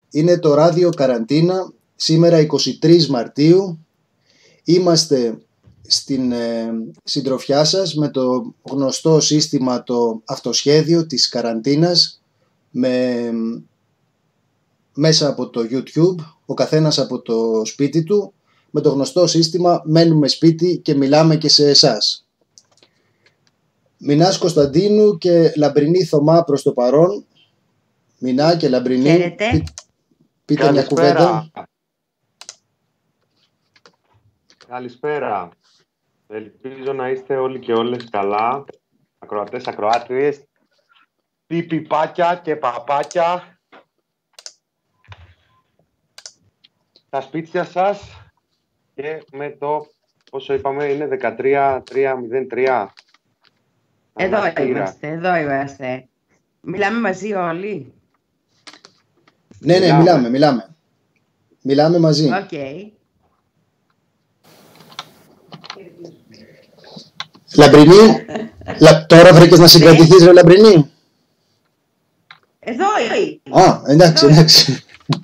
Είναι το ράδιο Καραντίνα, σήμερα 23 Μαρτίου. Είμαστε στην συντροφιά σας με το γνωστό σύστημα, το αυτοσχέδιο της καραντίνας, μέσα από το YouTube, ο καθένας από το σπίτι του, με το γνωστό σύστημα μένουμε σπίτι και μιλάμε και σε εσάς. Μινάς Κωνσταντίνου και Λαμπρινή Θωμά προς το παρόν. Μινά και Λαμπρινή, πείτε μια κουβέντα. Καλησπέρα. Ελπίζω να είστε όλοι και όλες καλά. Ακροατές, ακροάτριες, πιπιπάκια και παπάκια. Τα σπίτια σας και με το, όσο είπαμε, είναι 13.303. Εδώ είμαστε. Μιλάμε μαζί όλοι. Ναι, μιλάμε μαζί. Okay. Λαμπρινή, τώρα βρήκες να συγκρατηθείς, ρε Λαμπρινή. Εδώ. Εντάξει.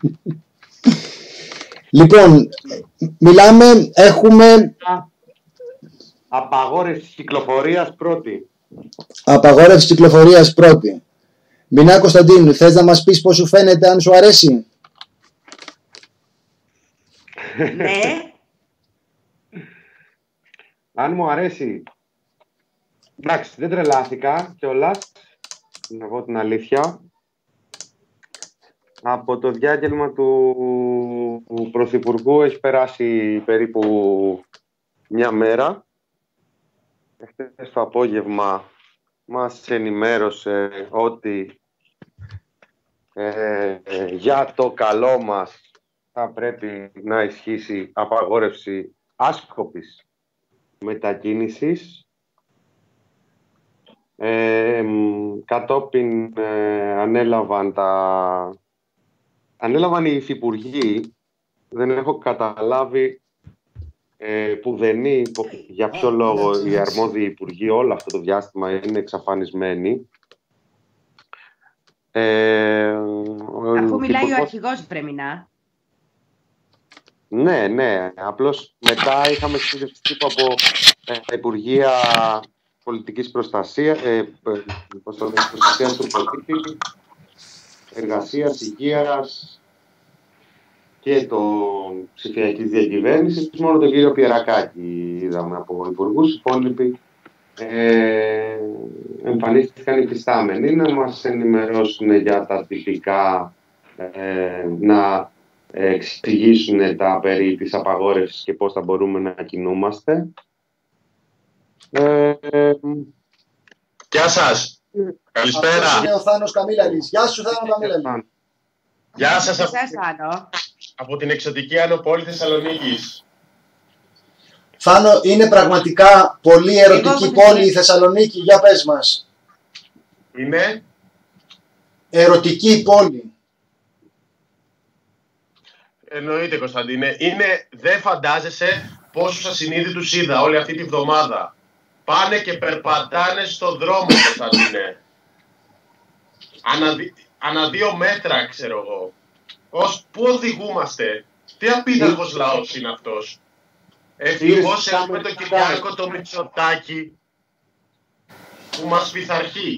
Λοιπόν, μιλάμε, έχουμε... Απαγόρευση κυκλοφορίας πρώτη. Απαγόρευση κυκλοφορίας πρώτη. Μινά Κωνσταντίνου, θες να μας πεις πώς σου φαίνεται, αν σου αρέσει? Ναι. Αν μου αρέσει. Εντάξει, δεν τρελάθηκα κιόλας, να πω την αλήθεια. Από το διάγγελμα του Πρωθυπουργού έχει περάσει περίπου μια μέρα. Χθες το απόγευμα μας ενημέρωσε ότι για το καλό μας θα πρέπει να ισχύσει απαγόρευση άσκοπης μετακίνησης. Κατόπιν ανέλαβαν οι υφυπουργοί. Δεν έχω καταλάβει πουδενή για ποιο λόγο οι αρμόδιοι υπουργοί όλο αυτό το διάστημα είναι εξαφανισμένοι. Αφού μιλάει ο αρχηγός, Φρεμινά. Ναι. Απλώς μετά είχαμε συνέντευξη τύπου από Υπουργεία Πολιτικής Προστασίας, Προστασίας του Πολίτη, Εργασίας, Υγείας και το ψηφιακής διακυβέρνησης. Μόνο τον κύριο Πιερακάκη είδαμε από υπουργούς. Οι υπόλοιποι εμφανίστηκαν υφιστάμενοι να μας ενημερώσουν για τα τυπικά, να εξηγήσουν τα περί της απαγόρευσης και πώς θα μπορούμε να κινούμαστε. Γεια σας. Καλησπέρα. Αυτός είναι ο Θάνος Καμίλαλης. Γεια σου, Θάνο Καμίλαλη. Γεια σας Θάνο. Από την εξωτική άνω πόλη Θεσσαλονίκης. Θάνο, είναι πραγματικά πολύ ερωτική πόλη η Θεσσαλονίκη. Για πες μας. Είναι ερωτική πόλη. Εννοείται, Κωνσταντίνε. Δεν φαντάζεσαι πόσους ασυνείδητους είδα όλη αυτή τη βδομάδα. Πάνε και περπατάνε στον δρόμο, Κωνσταντίνε. Ανά 2 μέτρα, ξέρω εγώ. Πού οδηγούμαστε? Τι απίδαρχος λαός είναι αυτός? Ευτυχώς έχουμε τον Κυριάκο το Μητσοτάκη που μας πειθαρχεί.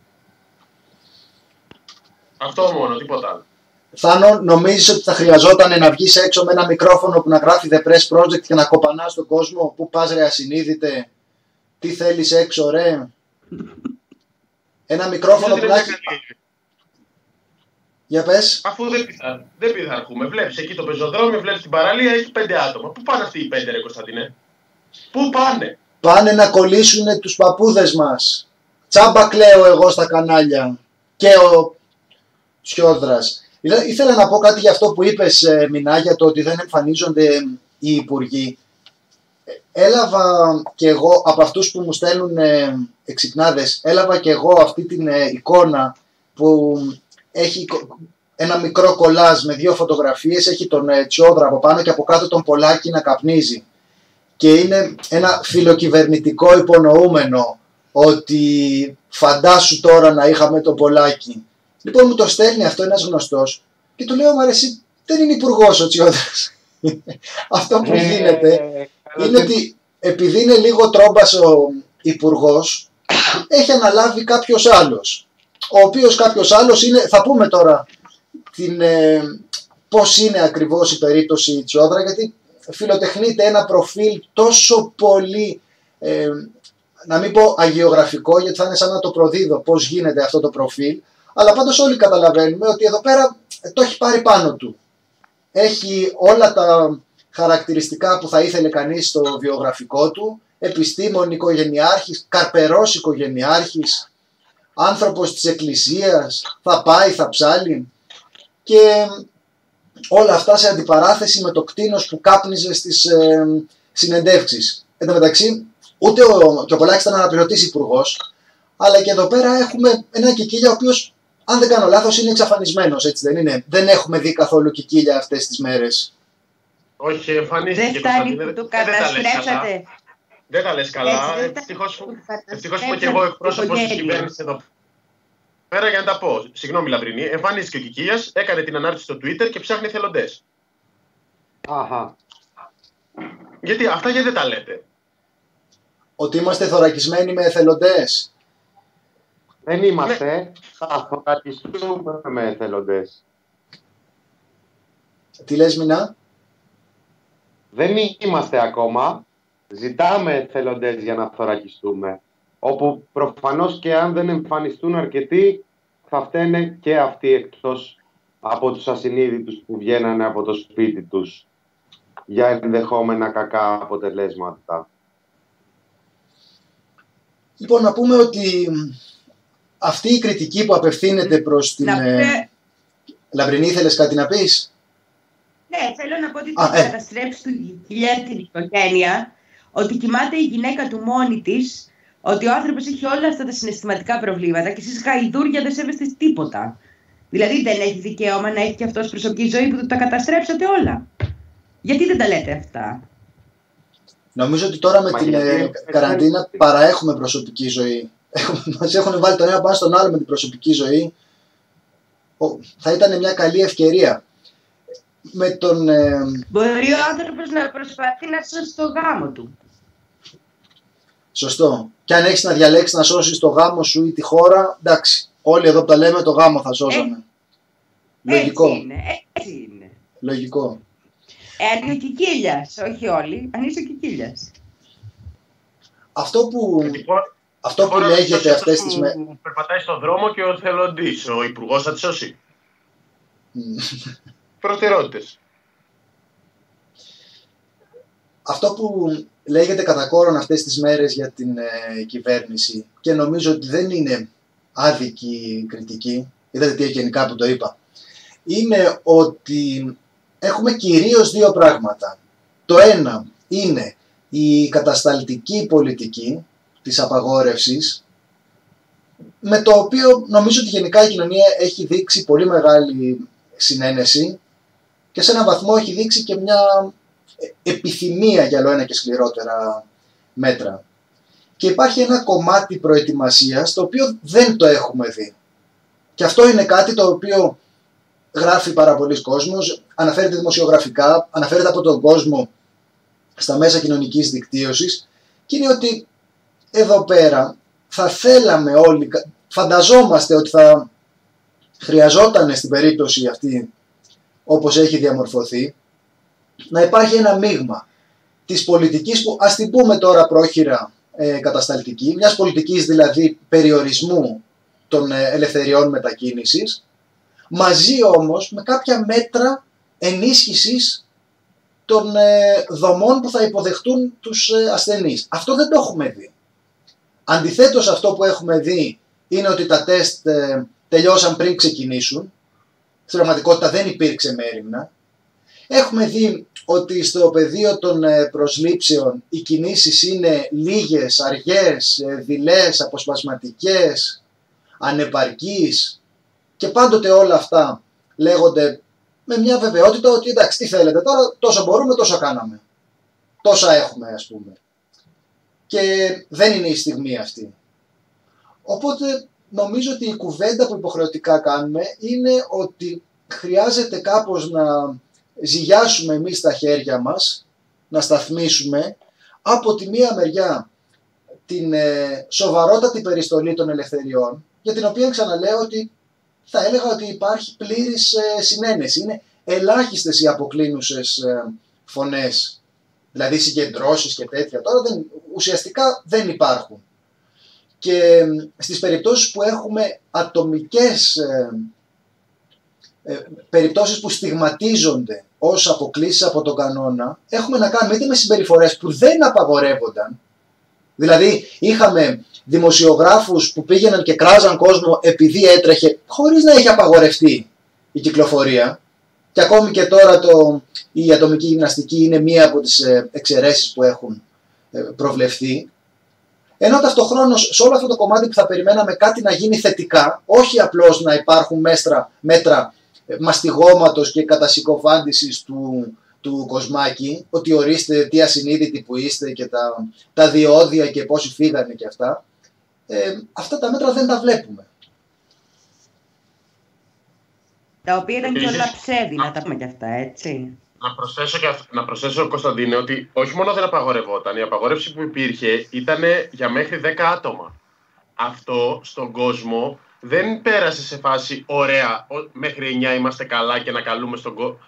Αυτό μόνο, τίποτα άλλο. Θάνο, νομίζεις ότι θα χρειαζόταν να βγεις έξω με ένα μικρόφωνο που να γράφει The Press Project και να κοπανάς τον κόσμο? Πού πας ρε ασυνείδητε? Τι θέλεις έξω ρε? Ένα μικρόφωνο που να έχει... Για πες. Αφού δεν πειθαρχούμε. Βλέπεις εκεί το πεζοδρόμιο, βλέπεις την παραλία, έχει 5 άτομα. Πού πάνε αυτοί οι 5 ρε Κωνσταντίνε? Πού πάνε? Πάνε να κολλήσουν τους παππούδες μας. Τσάμπα κλαίω εγώ στα κανάλια. Και ο Σιόδρας. Ήθελα να πω κάτι για αυτό που είπες, Μινά, για το ότι δεν εμφανίζονται οι υπουργοί. Έλαβα και εγώ από αυτούς που μου στέλνουν εξυπνάδες, έλαβα και εγώ αυτή την εικόνα που έχει ένα μικρό κολάζ με 2 φωτογραφίες, έχει τον Τσιόδρα από πάνω και από κάτω τον Πολάκη να καπνίζει. Και είναι ένα φιλοκυβερνητικό υπονοούμενο ότι φαντάσου τώρα να είχαμε τον Πολάκη. Λοιπόν, μου το στέλνει αυτό ένας γνωστός Και του λέω, μα εσύ δεν είναι υπουργός ο Τσιόδρας. Αυτό που γίνεται είναι ότι επειδή είναι λίγο τρόμπας ο υπουργός, έχει αναλάβει κάποιος άλλος. Ο οποίος κάποιος άλλος είναι, θα πούμε τώρα πώς είναι ακριβώς η περίπτωση Τσιόδρα, γιατί φιλοτεχνείται ένα προφίλ τόσο πολύ, να μην πω αγιογραφικό, γιατί θα είναι σαν να το προδίδω πώς γίνεται αυτό το προφίλ, αλλά πάντως όλοι καταλαβαίνουμε ότι εδώ πέρα το έχει πάρει πάνω του. Έχει όλα τα χαρακτηριστικά που θα ήθελε κανείς στο βιογραφικό του, επιστήμον, οικογενειάρχης, καρπερός οικογενειάρχης, άνθρωπος της εκκλησίας, θα πάει, θα ψάλει, και όλα αυτά σε αντιπαράθεση με το κτήνος που κάπνιζε στις συνεντεύξεις. Εν τω μεταξύ, ούτε ο Πολάκης ήταν αναπληρωτής υπουργός, αλλά και εδώ πέρα έχουμε έναν Κικίλια ο οποίος, αν δεν κάνω λάθος, είναι εξαφανισμένος, έτσι δεν είναι? Δεν έχουμε δει καθόλου Κικίλια αυτές τις μέρες. Όχι, εμφανίστηκε. Δεν φτάνει που το καταστρέψατε. Δεν τα λες καλά. Ευτυχώς που και εγώ εκπρόσωπος της κυβέρνησης εδώ πέρα για να τα πω. Συγγνώμη Λαμπρινή, εμφανίστηκε ο Κικίλιας, έκανε την ανάρτηση στο Twitter και ψάχνει εθελοντές. Αχα. Γιατί δεν τα λέτε? Ότι είμαστε θωρακισμένοι με εθελοντές. Δεν είμαστε. Θα θωρακιστούμε με εθελοντές. Τι λες, Μινά? Δεν είμαστε ακόμα. Ζητάμε εθελοντές για να θωρακιστούμε. Όπου προφανώς και αν δεν εμφανιστούν αρκετοί, θα φταίνε και αυτοί, εκτός από τους ασυνείδητους που βγαίνανε από το σπίτι τους για ενδεχόμενα κακά αποτελέσματα. Λοιπόν, να πούμε ότι αυτή η κριτική που απευθύνεται προς την... Λαμπρινή, ήθελες κάτι να πεις? Ναι, θέλω να πω ότι θα καταστρέψει του Κικίλια την οικογένεια, ότι κοιμάται η γυναίκα του μόνη της, ότι ο άνθρωπος έχει όλα αυτά τα συναισθηματικά προβλήματα και εσείς γαϊδούρια δεν σέβεστε τίποτα. Δηλαδή δεν έχει δικαίωμα να έχει και αυτός προσωπική ζωή που τα καταστρέψατε όλα. Γιατί δεν τα λέτε αυτά? Νομίζω ότι τώρα με την καραντίνα παραέχουμε προσωπική ζωή. Μας έχουν βάλει τον ένα πάνω στον άλλο με την προσωπική ζωή. Θα ήταν μια καλή ευκαιρία. Με τον, μπορεί ο άνθρωπος να προσπαθεί να σώσει το γάμο του. Σωστό. Και αν έχεις να διαλέξεις να σώσεις το γάμο σου ή τη χώρα, εντάξει. Όλοι εδώ που τα λέμε το γάμο θα σώζαμε. Λογικό. Έτσι είναι. Λογικό. Αν είναι ο Κικίλιας, όχι όλοι, αν είσαι ο Κικίλιας. Αυτό που λέγεται αυτές τις μέρες... Περπατάει στον δρόμο και ο θελοντής, ο υπουργός θα τη σώσει. Προτεραιότητες. Αυτό που λέγεται κατά κόρον αυτές τις μέρες για την κυβέρνηση, και νομίζω ότι δεν είναι άδικη κριτική, είδατε τι γενικά που το είπα, είναι ότι έχουμε κυρίως δύο πράγματα. Το ένα είναι η κατασταλτική πολιτική της απαγόρευσης, με το οποίο νομίζω ότι γενικά η κοινωνία έχει δείξει πολύ μεγάλη συνένεση και σε έναν βαθμό έχει δείξει και μια επιθυμία για ένα και σκληρότερα μέτρα. Και υπάρχει ένα κομμάτι προετοιμασίας το οποίο δεν το έχουμε δει. Και αυτό είναι κάτι το οποίο γράφει πάρα πολλοί κόσμος, αναφέρεται δημοσιογραφικά, αναφέρεται από τον κόσμο στα μέσα κοινωνικής δικτύωσης, και είναι ότι εδώ πέρα θα θέλαμε όλοι, φανταζόμαστε ότι θα χρειαζόταν στην περίπτωση αυτή, όπως έχει διαμορφωθεί, να υπάρχει ένα μείγμα της πολιτικής που, ας την πούμε τώρα πρόχειρα, κατασταλτική, μιας πολιτικής δηλαδή περιορισμού των ελευθεριών μετακίνησης, μαζί όμως με κάποια μέτρα ενίσχυσης των δομών που θα υποδεχτούν τους ασθενείς. Αυτό δεν το έχουμε δει. Αντιθέτως, αυτό που έχουμε δει είναι ότι τα τεστ τελειώσαν πριν ξεκινήσουν. Στην πραγματικότητα δεν υπήρξε μέριμνα. Έχουμε δει ότι στο πεδίο των προσλήψεων οι κινήσεις είναι λίγες, αργές, δειλές, αποσπασματικές, ανεπαρκείς, και πάντοτε όλα αυτά λέγονται με μια βεβαιότητα ότι εντάξει, τι θέλετε τώρα, τόσο μπορούμε, τόσο κάναμε. Τόσα έχουμε, ας πούμε. Και δεν είναι η στιγμή αυτή. Οπότε νομίζω ότι η κουβέντα που υποχρεωτικά κάνουμε είναι ότι χρειάζεται κάπως να ζυγιάσουμε εμείς τα χέρια μας, να σταθμίσουμε από τη μία μεριά την σοβαρότατη περιστολή των ελευθεριών, για την οποία ξαναλέω ότι θα έλεγα ότι υπάρχει πλήρης συνένεση. Είναι ελάχιστες οι αποκλίνουσες φωνές, δηλαδή συγκεντρώσεις και τέτοια. Τώρα ουσιαστικά δεν υπάρχουν. Και στις περιπτώσεις που έχουμε ατομικές περιπτώσεις που στιγματίζονται ως αποκλήσεις από τον κανόνα, έχουμε να κάνουμε είτε με συμπεριφορές που δεν απαγορεύονταν, δηλαδή είχαμε δημοσιογράφους που πήγαιναν και κράζαν κόσμο επειδή έτρεχε χωρίς να έχει απαγορευτεί η κυκλοφορία, και ακόμη και τώρα η ατομική γυμναστική είναι μία από τις εξαιρέσεις που έχουν προβλεφθεί, ενώ ταυτοχρόνως σε όλο αυτό το κομμάτι που θα περιμέναμε κάτι να γίνει θετικά, όχι απλώς να υπάρχουν μέτρα μαστιγώματος και κατασυκοφάντησης του Κοσμάκη, ότι ορίστε τι ασυνείδητοι που είστε και τα διόδια και πόσοι φύγανε και αυτά. Αυτά τα μέτρα δεν τα βλέπουμε. Τα οποία ήταν και όλα ψεύδι, να τα πούμε και αυτά, έτσι. Να προσθέσω, Κωνσταντίνε, ότι όχι μόνο δεν απαγορευόταν, η απαγόρευση που υπήρχε ήταν για μέχρι 10 άτομα. Αυτό στον κόσμο δεν πέρασε σε φάση ωραία, μέχρι 9 είμαστε καλά και να καλούμε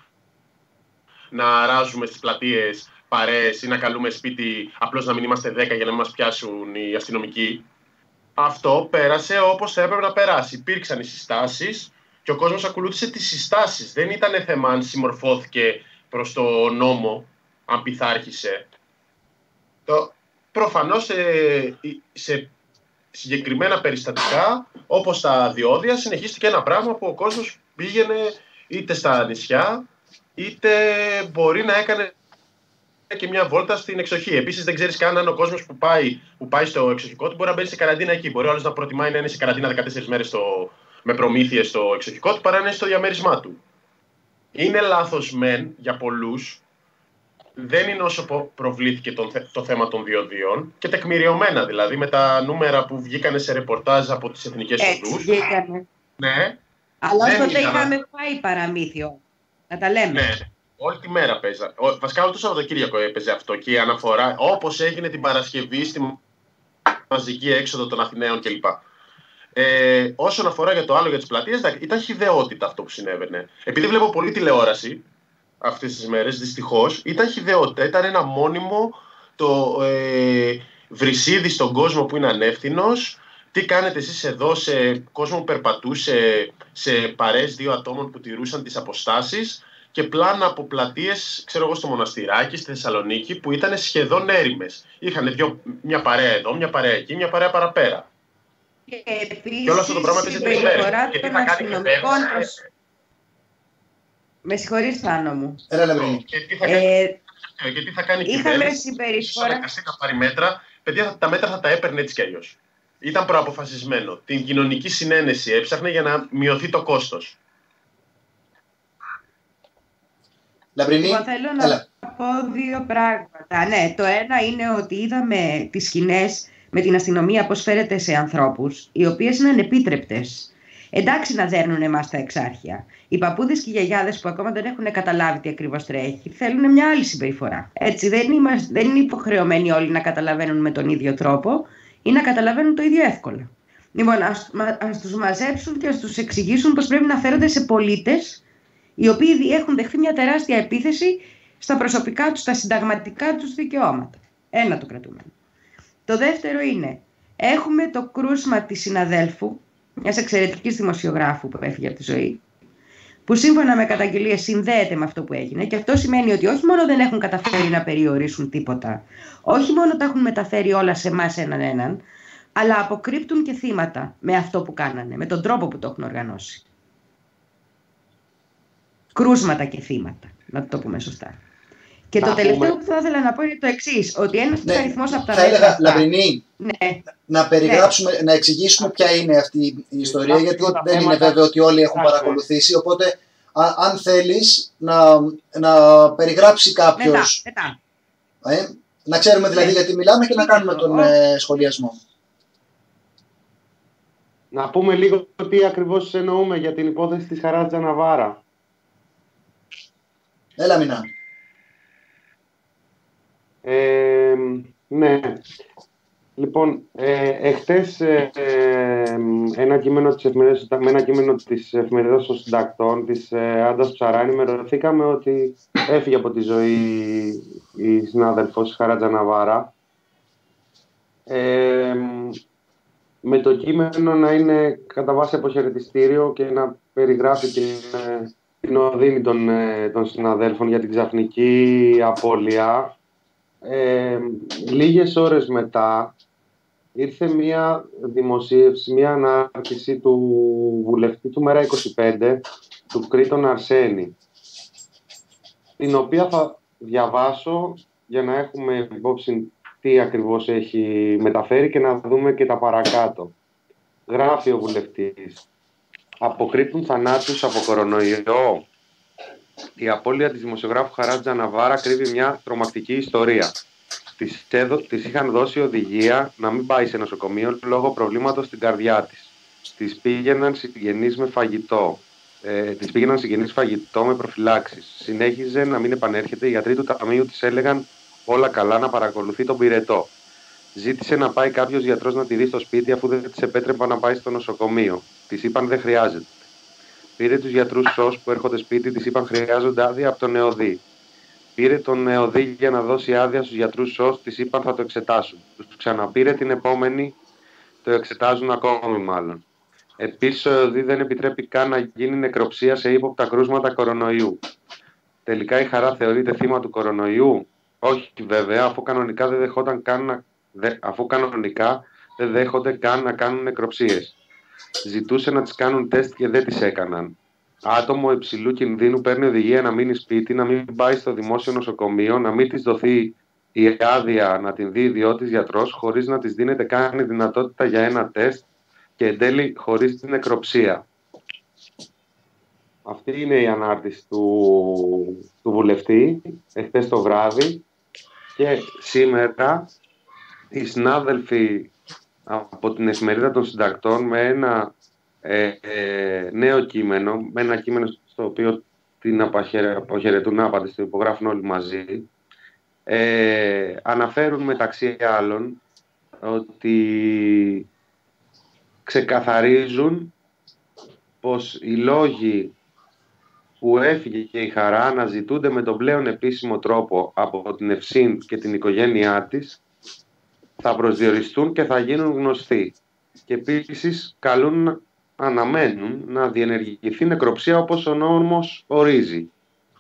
να ράζουμε στις πλατείες παρέες ή να καλούμε σπίτι απλώς να μην είμαστε 10 για να μην μας πιάσουν οι αστυνομικοί. Αυτό πέρασε όπως θα έπρεπε να περάσει. Υπήρξαν οι συστάσεις και ο κόσμος ακολούθησε τις συστάσεις. Δεν ήταν θέμα αν συμμορφώθηκε προς το νόμο, αν πειθάρχησε. Προφανώς σε συγκεκριμένα περιστατικά, όπως τα διόδια, συνεχίστηκε ένα πράγμα που ο κόσμος πήγαινε είτε στα νησιά, είτε μπορεί να έκανε και μια βόλτα στην εξοχή. Επίσης, δεν ξέρεις καν αν ο κόσμος που πάει στο εξοχικό του μπορεί να μπαίνει σε καραντίνα εκεί. Μπορεί όλος να προτιμάει να είναι σε καραντίνα 14 μέρες με προμήθειες στο εξοχικό του παρά να είναι στο διαμέρισμά του. Είναι λάθος μεν για πολλούς. Δεν είναι όσο προβλήθηκε το θέμα των διοδίων και τεκμηριωμένα, δηλαδή με τα νούμερα που βγήκανε σε ρεπορτάζ από τις εθνικές οδούς. Βγήκανε. Ναι. Αλλά ως τότε είχαμε πάει παραμύθιο. Να τα λέμε. Ναι. Όλη τη μέρα παίζα. Βασικά όλο το Σαββατοκύριακο έπαιζε αυτό και η αναφορά, όπως έγινε την Παρασκευή στη μαζική έξοδο των Αθηναίων κλπ. Όσον αφορά για το άλλο για τις πλατείες, ήταν χυδαιότητα αυτό που συνέβαινε. Επειδή βλέπω πολύ τηλεόραση αυτές τις μέρες, δυστυχώς, ήταν χυδαιότητα. Ήταν ένα μόνιμο το βρυσίδι στον κόσμο που είναι ανεύθυνος. Τι κάνετε εσείς εδώ σε κόσμο που περπατούσε σε παρέες 2 ατόμων που τηρούσαν τις αποστάσεις και πλάνα από πλατείες, ξέρω εγώ, στο Μοναστηράκι, στη Θεσσαλονίκη, που ήταν σχεδόν έρημες. Είχαν μια παρέα εδώ, μια παρέα εκεί, μια παρέα παραπέρα. Και όλο αυτό το πράγμα έπαιζε 3 μέρες. Και τι θα κάνει με συγχωρείς, Θάνο μου. Και τι θα κάνει η κυβέρνηση, θα αναγκαστεί να πάρει μέτρα. Παιδιά, τα μέτρα θα τα έπαιρνε έτσι κι αλλιώς. Ήταν προαποφασισμένο. Την κοινωνική συνένεση έψαχνε για να μειωθεί το κόστος. Λαμπρινή, θέλω να πω 2 πράγματα. Ναι, το ένα είναι ότι είδαμε τις σκηνές με την αστυνομία πώς φέρεται σε ανθρώπους, οι οποίες είναι ανεπίτρεπτες. Εντάξει να δέρνουν εμάς τα εξάρχεια. Οι παππούδες και οι γιαγιάδες που ακόμα δεν έχουν καταλάβει τι ακριβώς τρέχει, θέλουν μια άλλη συμπεριφορά. Έτσι, δεν είναι υποχρεωμένοι όλοι να καταλαβαίνουν με τον ίδιο τρόπο ή να καταλαβαίνουν το ίδιο εύκολα. Λοιπόν, ας τους μαζέψουν και ας τους εξηγήσουν πώς πρέπει να φέρονται σε πολίτες οι οποίοι έχουν δεχθεί μια τεράστια επίθεση στα προσωπικά τους, στα συνταγματικά τους δικαιώματα. Ένα το κρατούμενο. Το δεύτερο είναι, έχουμε το κρούσμα της συναδέλφου, μιας εξαιρετικής δημοσιογράφου που έφυγε από τη ζωή, που σύμφωνα με καταγγελίες συνδέεται με αυτό που έγινε, και αυτό σημαίνει ότι όχι μόνο δεν έχουν καταφέρει να περιορίσουν τίποτα, όχι μόνο τα έχουν μεταφέρει όλα σε εμάς έναν, αλλά αποκρύπτουν και θύματα με αυτό που κάνανε, με τον τρόπο που το έχουν οργανώσει. Κρούσματα και θύματα, να το πούμε σωστά. Και το τελευταίο που θα ήθελα να πω είναι το εξής, ότι ένας αριθμός από τα μέτρα. Θα έλεγα, Λαμπρινή, να περιγράψουμε, να εξηγήσουμε ποια είναι αυτή η ιστορία, γιατί δεν είναι βέβαιο ότι όλοι έχουν παρακολουθήσει. Οπότε, αν θέλεις να περιγράψει κάποιος. Μετά. Να ξέρουμε δηλαδή γιατί μιλάμε και να κάνουμε τον σχολιασμό. Να πούμε λίγο τι ακριβώς εννοούμε για την υπόθεση της Χαράτζα Ναβάρα. Έλα Μινά. Ναι. Λοιπόν, εχθές με ένα κείμενο της εφημερίδας των συντακτών, της Άντας Ψαρά, ενημερωθήκαμε ότι έφυγε από τη ζωή η συνάδελφος Χαράτζα Ναβάρα. Με το κείμενο να είναι κατά βάση αποχαιρετιστήριο και να περιγράφει την οδύνη των συναδέλφων για την ξαφνική απώλεια. Λίγες ώρες μετά ήρθε μια δημοσίευση, μια ανάρτηση του βουλευτή του Μέρα25, του Κρήτον Αρσένη, την οποία θα διαβάσω για να έχουμε υπόψη τι ακριβώς έχει μεταφέρει και να δούμε και τα παρακάτω. Γράφει ο βουλευτής: αποκρύπτουν θανάτους από κορονοϊό. Η απώλεια της δημοσιογράφου Χαράτζα Ναβάρα κρύβει μια τρομακτική ιστορία. Της είχαν δώσει οδηγία να μην πάει σε νοσοκομείο λόγω προβλήματος στην καρδιά της. Της πήγαιναν συγγενείς φαγητό με προφυλάξεις. Συνέχιζε να μην επανέρχεται. Οι γιατροί του ταμείου της έλεγαν όλα καλά, να παρακολουθεί τον πυρετό. Ζήτησε να πάει κάποιος γιατρός να τη δει στο σπίτι, αφού δεν της επέτρεπαν να πάει στο νοσοκομείο. Της είπαν δεν χρειάζεται. Πήρε τους γιατρούς ΣΟΣ που έρχονται σπίτι, της είπαν χρειάζονται άδεια από τον ΕΟΔΗ. Πήρε τον ΕΟΔΗ για να δώσει άδεια στους γιατρούς ΣΟΣ, της είπαν θα το εξετάσουν. Τους ξαναπήρε την επόμενη, το εξετάζουν ακόμη μάλλον. Επίσης ο ΕΟΔΗ δεν επιτρέπει καν να γίνει νεκροψία σε ύποπτα κρούσματα κορονοϊού. Τελικά η Χαρά θεωρείται θύμα του κορονοϊού? Όχι βέβαια, αφού κανονικά δεν δέχονται καν να κάνουν νεκροψίες. Ζητούσε να τις κάνουν τεστ και δεν τις έκαναν. Άτομο υψηλού κινδύνου παίρνει οδηγία να μείνει σπίτι, να μην πάει στο δημόσιο νοσοκομείο, να μην της δοθεί η άδεια να την δει ιδιώτης γιατρός, χωρίς να της δίνεται καν η δυνατότητα για ένα τεστ και εν τέλει χωρίς την νεκροψία. Αυτή είναι η ανάρτηση του βουλευτή εχθές το βράδυ, και σήμερα οι συνάδελφοι από την εφημερίδα των συντακτών με ένα νέο κείμενο, με ένα κείμενο στο οποίο την αποχαιρετούν άπαντες, το υπογράφουν όλοι μαζί, αναφέρουν μεταξύ άλλων ότι ξεκαθαρίζουν πως οι λόγοι που έφυγε και η Χαρά αναζητούνται με τον πλέον επίσημο τρόπο από την Ευσύν και την οικογένειά της, θα προσδιοριστούν και θα γίνουν γνωστοί. Και επίσης αναμένουν να διενεργηθεί νεκροψία όπως ο νόμος ορίζει.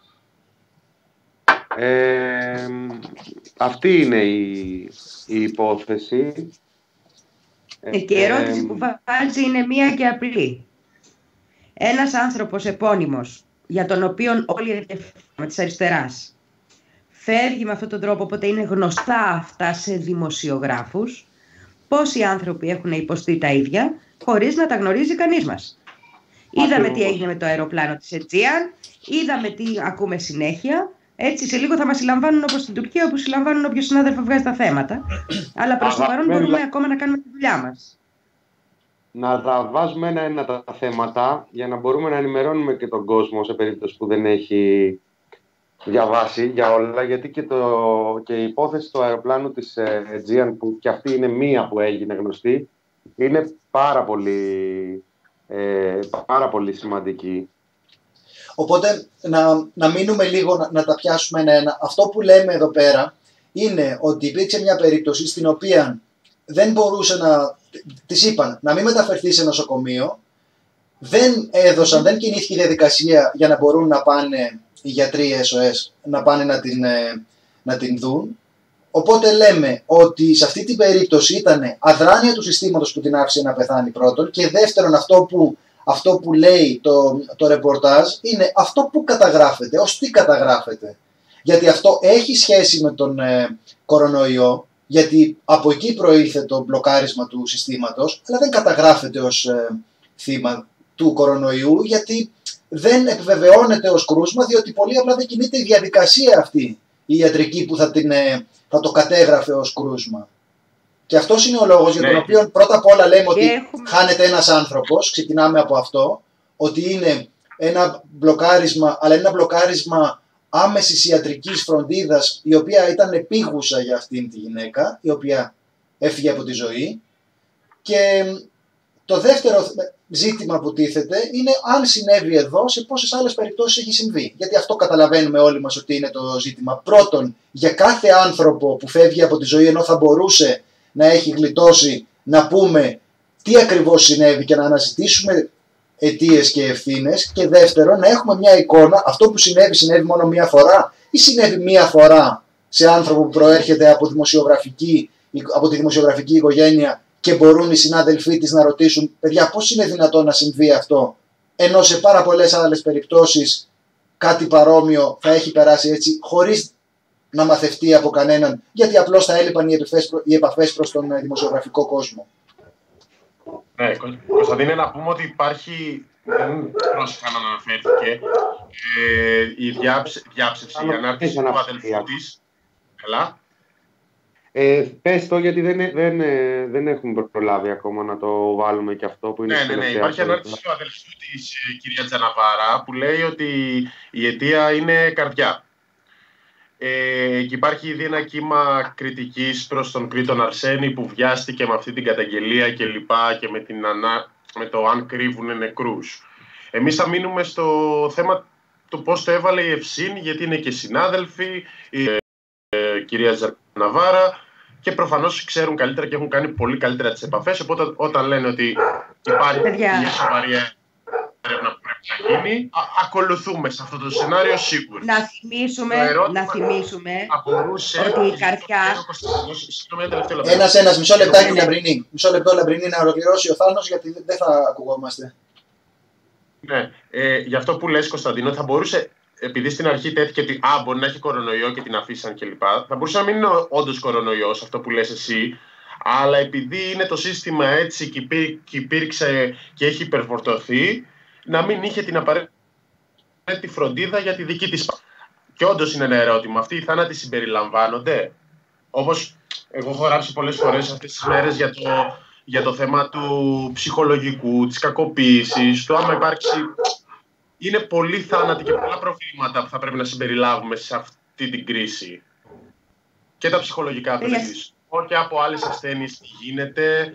Αυτή είναι η υπόθεση. Και η ερώτηση που βάζει είναι μία και απλή. Ένας άνθρωπος επώνυμος, για τον οποίο όλοι ερετεύουμε της αριστεράς, φεύγει με αυτόν τον τρόπο, οπότε είναι γνωστά αυτά σε δημοσιογράφους. Πόσοι άνθρωποι έχουν υποστεί τα ίδια, χωρίς να τα γνωρίζει κανείς μας. Είδαμε τι έγινε με το αεροπλάνο της Αιτζίαν, είδαμε τι ακούμε συνέχεια. Έτσι, σε λίγο θα μας συλλαμβάνουν όπως στην Τουρκία, όπου συλλαμβάνουν όποιος συνάδελφο βγάζει τα θέματα. Αλλά προς το παρόν μπορούμε ακόμα να κάνουμε τη δουλειά μας. Να τα βάζουμε ένα-ένα τα θέματα για να μπορούμε να ενημερώνουμε και τον κόσμο σε περίπτωση που δεν έχει διαβάσει για όλα, γιατί και η υπόθεση του αεροπλάνου της Aegean, που και αυτή είναι μία που έγινε γνωστή, είναι πάρα πολύ σημαντική. Οπότε να μείνουμε λίγο, να τα πιάσουμε ένα-ένα. Αυτό που λέμε εδώ πέρα είναι ότι υπήρξε μια περίπτωση στην οποία δεν μπορούσε της είπαν να μην μεταφερθεί σε νοσοκομείο, δεν κινήθηκε η διαδικασία για να μπορούν να πάνε οι γιατροί SOS, να πάνε να την δουν. Οπότε λέμε ότι σε αυτή την περίπτωση ήταν αδράνεια του συστήματος που την άφησε να πεθάνει πρώτον, και δεύτερον αυτό που λέει το ρεπορτάζ είναι αυτό που καταγράφεται, ως τι καταγράφεται. Γιατί αυτό έχει σχέση με τον κορονοϊό, γιατί από εκεί προήλθε το μπλοκάρισμα του συστήματος, αλλά δεν καταγράφεται ως θύμα του κορονοϊού, γιατί δεν επιβεβαιώνεται ως κρούσμα, διότι πολύ απλά δεν κινείται η διαδικασία αυτή, η ιατρική, που θα το κατέγραφε ως κρούσμα. Και αυτός είναι ο λόγος για τον οποίο πρώτα απ' όλα λέμε ότι χάνεται ένας άνθρωπος, ξεκινάμε από αυτό, ότι είναι ένα μπλοκάρισμα, αλλά είναι ένα μπλοκάρισμα άμεσης ιατρικής φροντίδας, η οποία ήταν επίγουσα για αυτήν τη γυναίκα, η οποία έφυγε από τη ζωή. Και το δεύτερο ζήτημα που τίθεται είναι αν συνέβη εδώ, σε πόσες άλλες περιπτώσεις έχει συμβεί. Γιατί αυτό καταλαβαίνουμε όλοι μας ότι είναι το ζήτημα. Πρώτον, για κάθε άνθρωπο που φεύγει από τη ζωή ενώ θα μπορούσε να έχει γλιτώσει, να πούμε τι ακριβώς συνέβη και να αναζητήσουμε αιτίες και ευθύνες. Και δεύτερον, να έχουμε μια εικόνα, αυτό που συνέβη μόνο μία φορά ή συνέβη μία φορά σε άνθρωπο που προέρχεται από τη δημοσιογραφική οικογένεια και μπορούν οι συνάδελφοί της να ρωτήσουν, παιδιά, πώς είναι δυνατόν να συμβεί αυτό, ενώ σε πάρα πολλές άλλες περιπτώσεις κάτι παρόμοιο θα έχει περάσει έτσι, χωρίς να μαθευτεί από κανέναν, γιατί απλώς θα έλειπαν οι επαφές προς τον δημοσιογραφικό κόσμο. Ναι, Κωνσταντίνε, να πούμε ότι υπάρχει, δεν πρόσεχα να αναφέρθηκε, η διάψευση, η ανάρτηση του αδελφού της. Καλά. Πες το, γιατί δεν έχουμε προλάβει ακόμα να το βάλουμε και αυτό που είναι. Ναι. Υπάρχει ανάρτηση του αδελφού της, κυρία Τζαναβάρα, που λέει ότι η αιτία είναι καρδιά. Και υπάρχει ήδη ένα κύμα κριτικής προς τον Κρήτον Αρσένη, που βιάστηκε με αυτή την καταγγελία και λοιπά, και με το αν κρύβουν νεκρούς. Εμείς θα μείνουμε στο θέμα του πώς το έβαλε η Ευσύν, γιατί είναι και συνάδελφοι, η κυρία Τζαναβάρα, και προφανώς ξέρουν καλύτερα και έχουν κάνει πολύ καλύτερα τις επαφές. Οπότε όταν λένε ότι υπάρχει μια σοβαρή έρευνα που πρέπει να γίνει, ακολουθούμε σε αυτό το σενάριο σίγουρα. Να θυμίσουμε ότι η καρδιά... Ένας, μισό λεπτάκι Λαμπρινή. Μισό λεπτό Λαμπρινή να ολοκληρώσει ο Θάνος, γιατί δεν θα ακουγόμαστε. Ναι, για αυτό που λες, Κωνσταντίνο, θα μπορούσε, επειδή στην αρχή τέθηκε ότι μπορεί να έχει κορονοϊό και την αφήσαν κλπ. Θα μπορούσε να μην είναι όντως κορονοϊός αυτό που λες εσύ, αλλά επειδή είναι το σύστημα έτσι και υπήρξε και έχει υπερφορτωθεί, να μην είχε την απαραίτητη φροντίδα για τη δική της. Και όντως είναι ένα ερώτημα. Αυτοί οι θάνατοι συμπεριλαμβάνονται? Όπως εγώ έχω γράψει πολλές φορές αυτές τις μέρες για το θέμα του ψυχολογικού, της κακοποίησης, το άμα υπάρξει... Είναι πολλοί θάνατοι και πολλά προβλήματα που θα πρέπει να συμπεριλάβουμε σε αυτή την κρίση. Και τα ψυχολογικά επίσης. Όχι από άλλες ασθένειες τι γίνεται,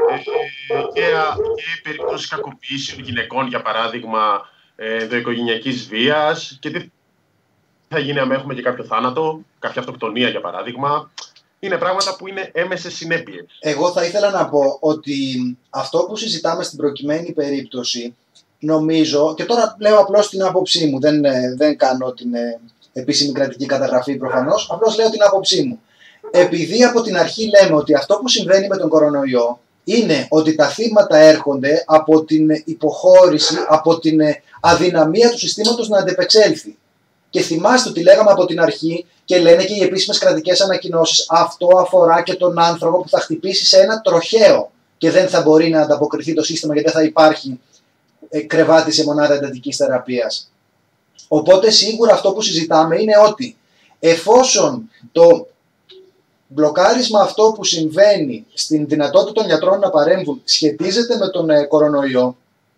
και περιπτώσεις κακοποίησης των γυναικών, για παράδειγμα, ενδοοικογενειακής βίας, και τι θα γίνει αν έχουμε και κάποιο θάνατο, κάποια αυτοκτονία για παράδειγμα. Είναι πράγματα που είναι έμεσες συνέπειες. Εγώ θα ήθελα να πω ότι αυτό που συζητάμε στην προκειμένη περίπτωση, νομίζω, και τώρα λέω απλώς την άποψή μου, δεν κάνω την επίσημη κρατική καταγραφή προφανώς, απλώς λέω την άποψή μου. Επειδή από την αρχή λέμε ότι αυτό που συμβαίνει με τον κορονοϊό είναι ότι τα θύματα έρχονται από την υποχώρηση, από την αδυναμία του συστήματος να αντεπεξέλθει. Και θυμάστε ότι λέγαμε από την αρχή και λένε και οι επίσημες κρατικές ανακοινώσεις, αυτό αφορά και τον άνθρωπο που θα χτυπήσει σε ένα τροχαίο και δεν θα μπορεί να ανταποκριθεί το σύστημα, γιατί δεν θα υπάρχει κρεβάτι σε μονάδα εντατικής θεραπείας. Οπότε σίγουρα αυτό που συζητάμε είναι ότι εφόσον το μπλοκάρισμα αυτό που συμβαίνει στην δυνατότητα των γιατρών να παρέμβουν σχετίζεται με τον κορονοϊό,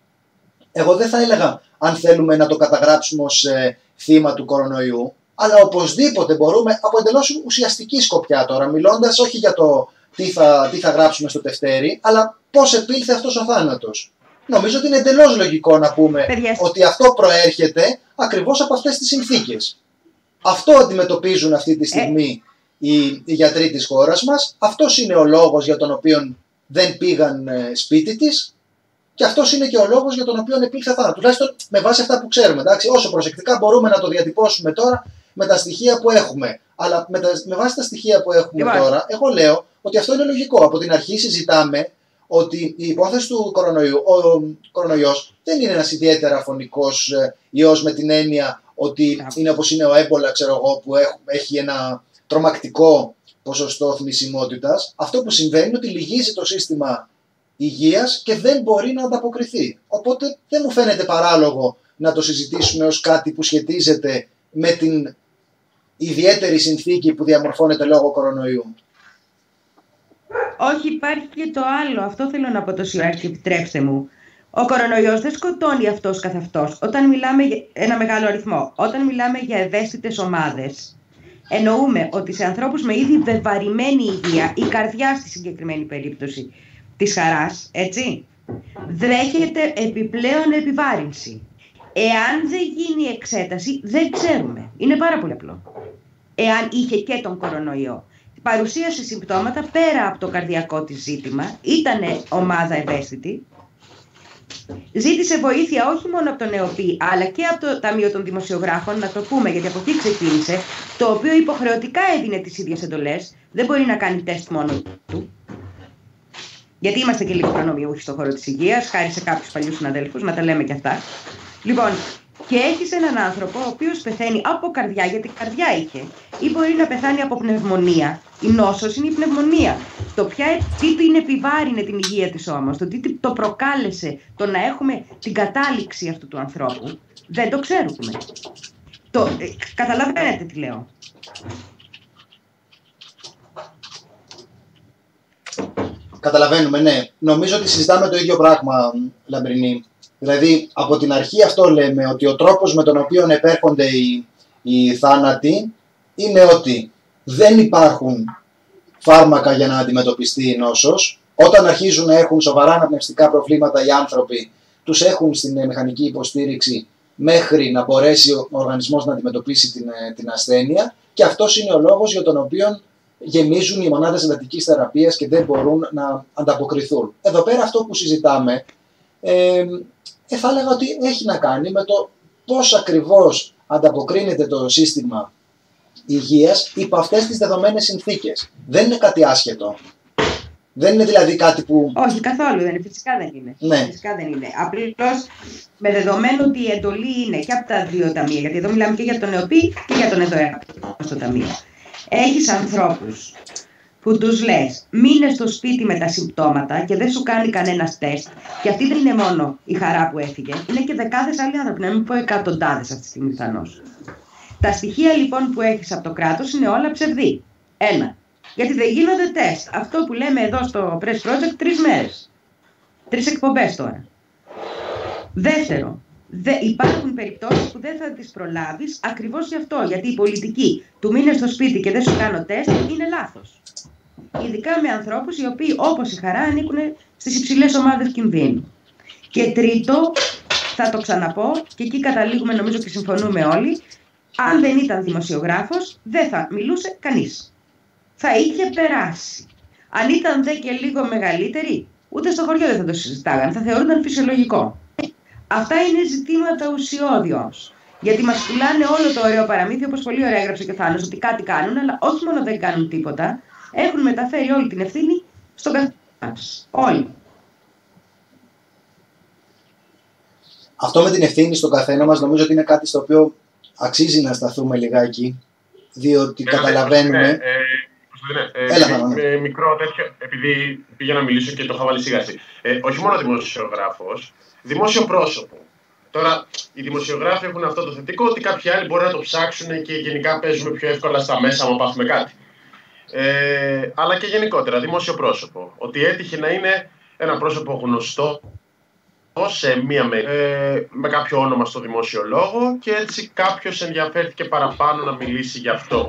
εγώ δεν θα έλεγα αν θέλουμε να το καταγράψουμε ως θύμα του κορονοϊού, αλλά οπωσδήποτε μπορούμε από εντελώς ουσιαστική σκοπιά τώρα, μιλώντας όχι για το τι θα γράψουμε στο τευτέρι, αλλά πώς επήλθε αυτός ο θάνατος. Νομίζω ότι είναι εντελώς λογικό να πούμε ότι αυτό προέρχεται ακριβώς από αυτές τις συνθήκες. Αυτό αντιμετωπίζουν αυτή τη στιγμή οι γιατροί της χώρας μας. Αυτός είναι ο λόγος για τον οποίο δεν πήγαν σπίτι της και αυτός είναι και ο λόγος για τον οποίο επήλθε θάνατο. Τουλάχιστον με βάση αυτά που ξέρουμε. Εντάξει, όσο προσεκτικά μπορούμε να το διατυπώσουμε τώρα με τα στοιχεία που έχουμε. Αλλά με βάση τα στοιχεία που έχουμε τώρα, εγώ λέω ότι αυτό είναι λογικό. Από την αρχή συζητάμε ότι η υπόθεση του κορονοϊού, ο κορονοϊός δεν είναι ένας ιδιαίτερα φωνικός ιός με την έννοια ότι είναι όπως είναι ο έμπολα, ξέρω εγώ, που έχει ένα τρομακτικό ποσοστό θνησιμότητας. Αυτό που συμβαίνει είναι ότι λυγίζει το σύστημα υγείας και δεν μπορεί να ανταποκριθεί. Οπότε δεν μου φαίνεται παράλογο να το συζητήσουμε ως κάτι που σχετίζεται με την ιδιαίτερη συνθήκη που διαμορφώνεται λόγω κορονοϊού. Όχι, υπάρχει και το άλλο. Αυτό θέλω να πω το Σιωάκη, επιτρέψτε μου. Ο κορονοϊός δεν σκοτώνει αυτός καθ' αυτός. Όταν μιλάμε για ένα μεγάλο αριθμό, όταν μιλάμε για ευαίσθητες ομάδες, εννοούμε ότι σε ανθρώπους με ήδη βεβαρημένη υγεία, η καρδιά στη συγκεκριμένη περίπτωση της χαράς, έτσι, δέχεται επιπλέον επιβάρυνση. Εάν δεν γίνει εξέταση, δεν ξέρουμε. Είναι πάρα πολύ απλό. Εάν είχε και τον κορονοϊό. Παρουσίασε συμπτώματα πέρα από το καρδιακό της ζήτημα, ήταν ομάδα ευαίσθητη, ζήτησε βοήθεια όχι μόνο από τον ΕΟΠΗ, αλλά και από το Ταμείο των Δημοσιογράφων, να το πούμε γιατί από εκεί ξεκίνησε, το οποίο υποχρεωτικά έδινε τις ίδιες εντολές, δεν μπορεί να κάνει τεστ μόνο του. Γιατί είμαστε και λίγο προνομιούχοι στον χώρο της υγείας, χάρη σε κάποιους παλιούς συναδέλφους, να τα λέμε και αυτά. Λοιπόν, και έχεις έναν άνθρωπο ο οποίος πεθαίνει από καρδιά, γιατί καρδιά είχε, ή μπορεί να πεθάνει από πνευμονία. Η νόσος είναι η πνευμονία. Το τι την επιβάρυνε την υγεία της όμως, το τι το προκάλεσε το να έχουμε την κατάληξη αυτού του ανθρώπου, δεν το ξέρουμε. Καταλαβαίνετε τι λέω. Καταλαβαίνουμε, ναι. Νομίζω ότι συζητάμε το ίδιο πράγμα, Λαμπρινή. Δηλαδή, από την αρχή αυτό λέμε, ότι ο τρόπος με τον οποίο επέρχονται οι θάνατοι είναι ότι δεν υπάρχουν φάρμακα για να αντιμετωπιστεί η νόσος. Όταν αρχίζουν να έχουν σοβαρά αναπνευστικά προβλήματα οι άνθρωποι, τους έχουν στην μηχανική υποστήριξη μέχρι να μπορέσει ο οργανισμός να αντιμετωπίσει την ασθένεια, και αυτός είναι ο λόγος για τον οποίο γεμίζουν οι μονάδες εντατικής θεραπείας και δεν μπορούν να ανταποκριθούν. Εδώ πέρα αυτό που συζητάμε θα έλεγα ότι έχει να κάνει με το πώς ακριβώς ανταποκρίνεται το σύστημα υγείας υπό αυτές τις δεδομένες συνθήκες. Δεν είναι κάτι άσχετο. Δεν είναι δηλαδή κάτι που... Όχι, καθόλου δεν είναι. Φυσικά δεν είναι. Ναι. Φυσικά δεν είναι. Απλώς με δεδομένο ότι η εντολή είναι και από τα δύο ταμεία, γιατί εδώ μιλάμε και για τον ΕΟΠΗ και για τον ΕΔΟΕΑ στο ταμείο. Έχεις ανθρώπους που τους λες μείνε στο σπίτι με τα συμπτώματα και δεν σου κάνει κανένας τεστ, και αυτή δεν είναι μόνο η χαρά που έφυγε, είναι και δεκάδες άλλοι άνθρωποι, να μην πω εκατοντάδες αυτή τη στιγμή πιθανώς. Τα στοιχεία λοιπόν που έχεις από το κράτος είναι όλα ψευδή. Ένα, γιατί δεν γίνονται τεστ. Αυτό που λέμε εδώ στο Press Project 3 μέρες. 3 εκπομπές τώρα. Δεύτερο, υπάρχουν περιπτώσεις που δεν θα τις προλάβεις ακριβώς γι' αυτό. Γιατί η πολιτική του μείνε στο σπίτι και δεν σου κάνω τεστ είναι λάθος. Ειδικά με ανθρώπους οι οποίοι όπως η χαρά ανήκουν στις υψηλές ομάδες κινδύνου. Και τρίτο, θα το ξαναπώ και εκεί καταλήγουμε νομίζω και συμφωνούμε όλοι, αν δεν ήταν δημοσιογράφος δεν θα μιλούσε κανείς. Θα είχε περάσει. Αν ήταν δε και λίγο μεγαλύτερη, ούτε στο χωριό δεν θα το συζητάγανε, θα θεωρούνταν φυσιολογικό. Αυτά είναι ζητήματα ουσιώδη όμως. Γιατί μας πουλάνε όλο το ωραίο παραμύθι, όπως πολύ ωραία έγραψε και ο Θάνος, ότι κάτι κάνουν, αλλά όχι μόνο δεν κάνουν τίποτα, έχουν μεταφέρει όλη την ευθύνη στον καθένα μας. Όλοι. Αυτό με την ευθύνη στον καθένα μας νομίζω ότι είναι κάτι στο οποίο αξίζει να σταθούμε λιγάκι, διότι καταλαβαίνουμε... Μικρό τέτοιο, επειδή πήγα να μιλήσω και το είχα βάλει σιγά-σιγά. Όχι μόνο δημοσιογράφος, δημόσιο πρόσωπο. Τώρα, οι δημοσιογράφοι έχουν αυτό το θετικό ότι κάποιοι άλλοι μπορεί να το ψάξουν και γενικά παίζουμε πιο εύκολα στα μέσα άμα πάθουμε κάτι. Αλλά και γενικότερα, δημόσιο πρόσωπο. Ότι έτυχε να είναι ένα πρόσωπο γνωστό σε με κάποιο όνομα στο δημόσιο λόγο και έτσι κάποιος ενδιαφέρθηκε παραπάνω να μιλήσει γι' αυτό.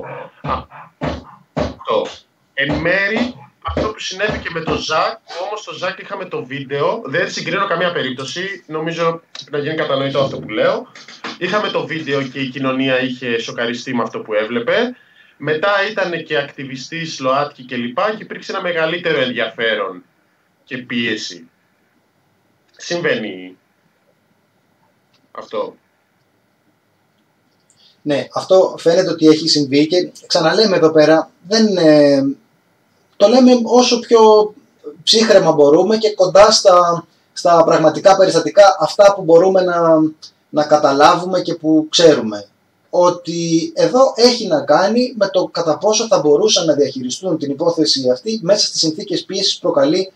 Εν μέρη, αυτό που συνέβη και με τον Ζακ, όμως το Ζακ είχαμε το βίντεο, δεν συγκρίνω καμία περίπτωση, νομίζω να γίνει κατανοητό αυτό που λέω. Είχαμε το βίντεο και η κοινωνία είχε σοκαριστεί με αυτό που έβλεπε. Μετά ήταν και ακτιβιστής, ΛΟΑΤΚΙ κλπ. Και υπήρξε ένα μεγαλύτερο ενδιαφέρον και πίεση. Συμβαίνει αυτό. Ναι, αυτό φαίνεται ότι έχει συμβεί και ξαναλέμε εδώ πέρα, το λέμε όσο πιο ψύχραιμα μπορούμε και κοντά στα πραγματικά περιστατικά, αυτά που μπορούμε να καταλάβουμε και που ξέρουμε. Ότι εδώ έχει να κάνει με το κατά πόσο θα μπορούσαν να διαχειριστούν την υπόθεση αυτή μέσα στις συνθήκες πίεσης που προκαλεί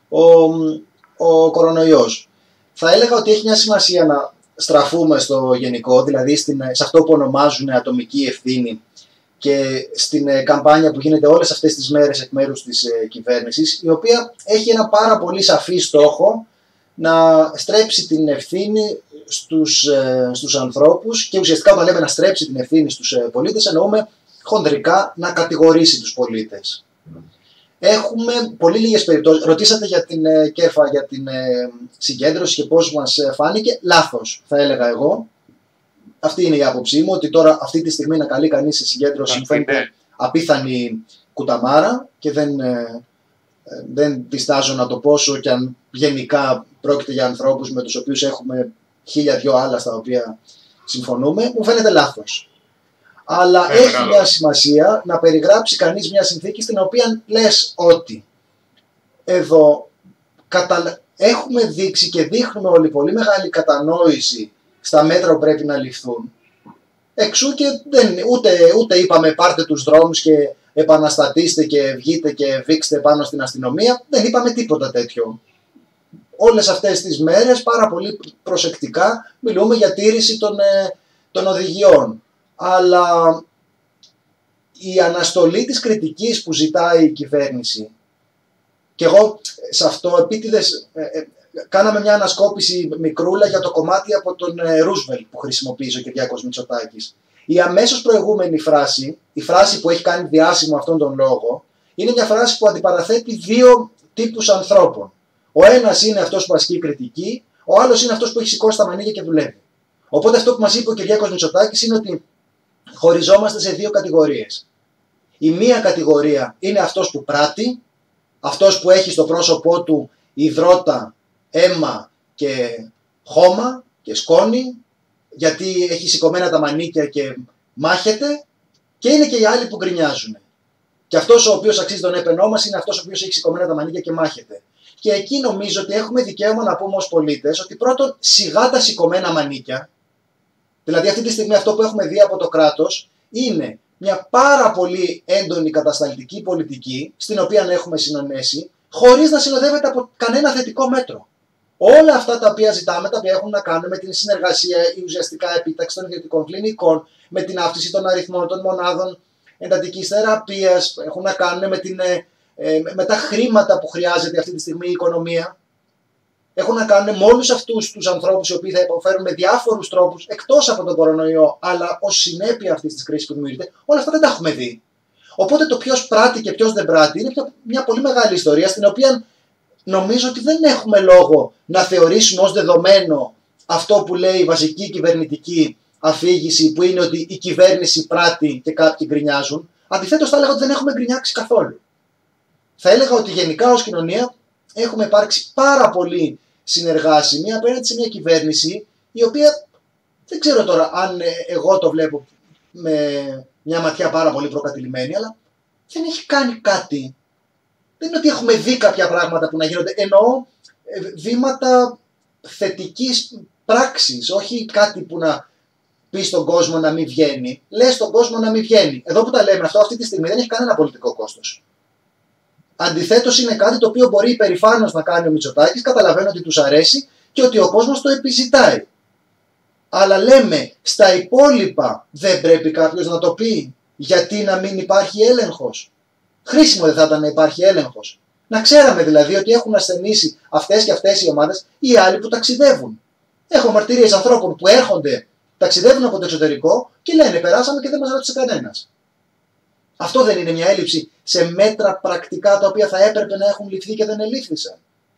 ο κορονοϊός. Θα έλεγα ότι έχει μια σημασία να στραφούμε στο γενικό, δηλαδή σε αυτό που ονομάζουν ατομική ευθύνη και στην καμπάνια που γίνεται όλες αυτές τις μέρες εκ μέρους της κυβέρνησης, η οποία έχει ένα πάρα πολύ σαφή στόχο να στρέψει την ευθύνη στους ανθρώπους και ουσιαστικά όταν λέμε να στρέψει την ευθύνη στους πολίτες εννοούμε χονδρικά να κατηγορήσει τους πολίτες. Έχουμε πολύ λίγες περιπτώσεις. Ρωτήσατε για την Κέρφα, για την συγκέντρωση και πώς μας φάνηκε. Λάθος, θα έλεγα εγώ. Αυτή είναι η άποψή μου, ότι τώρα αυτή τη στιγμή να καλεί κανείς σε συγκέντρωση μου φαίνεται απίθανη κουταμάρα και δεν διστάζω να το πω, όσο και αν γενικά πρόκειται για ανθρώπους με τους οποίους έχουμε 1002 άλλα στα οποία συμφωνούμε, μου φαίνεται λάθος. Αλλά έχει μια σημασία να περιγράψει κανείς μια συνθήκη στην οποία λες ότι εδώ έχουμε δείξει και δείχνουμε όλοι πολύ μεγάλη κατανόηση στα μέτρα που πρέπει να ληφθούν. Εξού και ούτε είπαμε πάρτε τους δρόμους και επαναστατήστε και βγείτε και βήξτε πάνω στην αστυνομία. Δεν είπαμε τίποτα τέτοιο. Όλες αυτές τις μέρες πάρα πολύ προσεκτικά μιλούμε για τήρηση των οδηγιών. Αλλά η αναστολή της κριτικής που ζητάει η κυβέρνηση, και εγώ σε αυτό επίτηδες κάναμε μια ανασκόπηση μικρούλα για το κομμάτι από τον Ρούσβελτ που χρησιμοποίησε ο Κυριάκος Μητσοτάκης. Η αμέσως προηγούμενη φράση, η φράση που έχει κάνει διάσημο αυτόν τον λόγο, είναι μια φράση που αντιπαραθέτει δύο τύπους ανθρώπων. Ο ένας είναι αυτός που ασκεί κριτική, ο άλλος είναι αυτός που έχει σηκώσει τα μανίκια και δουλεύει. Οπότε αυτό που μας είπε ο Κυριάκος Μητσοτάκης είναι ότι χωριζόμαστε σε δύο κατηγορίες. Η μία κατηγορία είναι αυτός που πράττει, αυτός που έχει στο πρόσωπό του υδρότα, αίμα και χώμα και σκόνη, γιατί έχει σηκωμένα τα μανίκια και μάχεται, και είναι και οι άλλοι που γκρινιάζουν. Και αυτός ο οποίος αξίζει τον έπαινό μας είναι αυτός ο οποίος έχει σηκωμένα τα μανίκια και μάχεται. Και εκεί νομίζω ότι έχουμε δικαίωμα να πούμε ως πολίτες ότι πρώτον σιγά τα σηκωμένα μανίκια, δηλαδή αυτή τη στιγμή αυτό που έχουμε δει από το κράτος είναι μια πάρα πολύ έντονη κατασταλτική πολιτική στην οποία έχουμε συνονέσει χωρίς να συνοδεύεται από κανένα θετικό μέτρο. Όλα αυτά τα οποία ζητάμε, τα οποία έχουν να κάνουν με την συνεργασία, η ουσιαστικά επίταξη των ιδιωτικών κλινικών, με την αύξηση των αριθμών των μονάδων εντατικής θεραπείας, έχουν να κάνουν με τα χρήματα που χρειάζεται αυτή τη στιγμή η οικονομία, έχουν να κάνουν με όλους αυτούς τους ανθρώπους οι οποίοι θα υποφέρουν με διάφορους τρόπους εκτός από τον κορονοϊό, αλλά ως συνέπεια αυτής της κρίσης που δημιουργείται. Όλα αυτά δεν τα έχουμε δει. Οπότε το ποιος πράττει και ποιος δεν πράττει είναι μια πολύ μεγάλη ιστορία, στην οποία νομίζω ότι δεν έχουμε λόγο να θεωρήσουμε ως δεδομένο αυτό που λέει η βασική κυβερνητική αφήγηση, που είναι ότι η κυβέρνηση πράττει και κάποιοι γκρινιάζουν. Αντιθέτως, θα έλεγα ότι δεν έχουμε γκρινιάξει καθόλου. Θα έλεγα ότι γενικά ως κοινωνία έχουμε υπάρξει πάρα πολύ συνεργάσιμοι απέναντι σε μια κυβέρνηση η οποία δεν ξέρω τώρα αν εγώ το βλέπω με μια ματιά πάρα πολύ προκατηλημένη, αλλά δεν έχει κάνει κάτι. Δεν είναι ότι έχουμε δει κάποια πράγματα που να γίνονται, εννοώ βήματα θετικής πράξης, όχι κάτι που να πει στον κόσμο να μην βγαίνει. Λες στον κόσμο να μην βγαίνει. Εδώ που τα λέμε αυτό, αυτή τη στιγμή δεν έχει κανένα πολιτικό κόστος. Αντιθέτως, είναι κάτι το οποίο μπορεί υπερηφάνως να κάνει ο Μητσοτάκης, καταλαβαίνω ότι τους αρέσει και ότι ο κόσμος το επιζητάει. Αλλά λέμε, στα υπόλοιπα δεν πρέπει κάποιος να το πει, γιατί να μην υπάρχει έλεγχος. Χρήσιμο δεν θα ήταν να υπάρχει έλεγχος. Να ξέραμε δηλαδή ότι έχουν ασθενήσει αυτές και αυτές οι ομάδες ή οι άλλοι που ταξιδεύουν. Έχω μαρτυρίες ανθρώπων που έρχονται, ταξιδεύουν από το εξωτερικό και λένε περάσαμε και δεν μας ρώτησε κανένας. Αυτό δεν είναι μια έλλειψη σε μέτρα πρακτικά τα οποία θα έπρεπε να έχουν ληφθεί και δεν ελήφθησαν?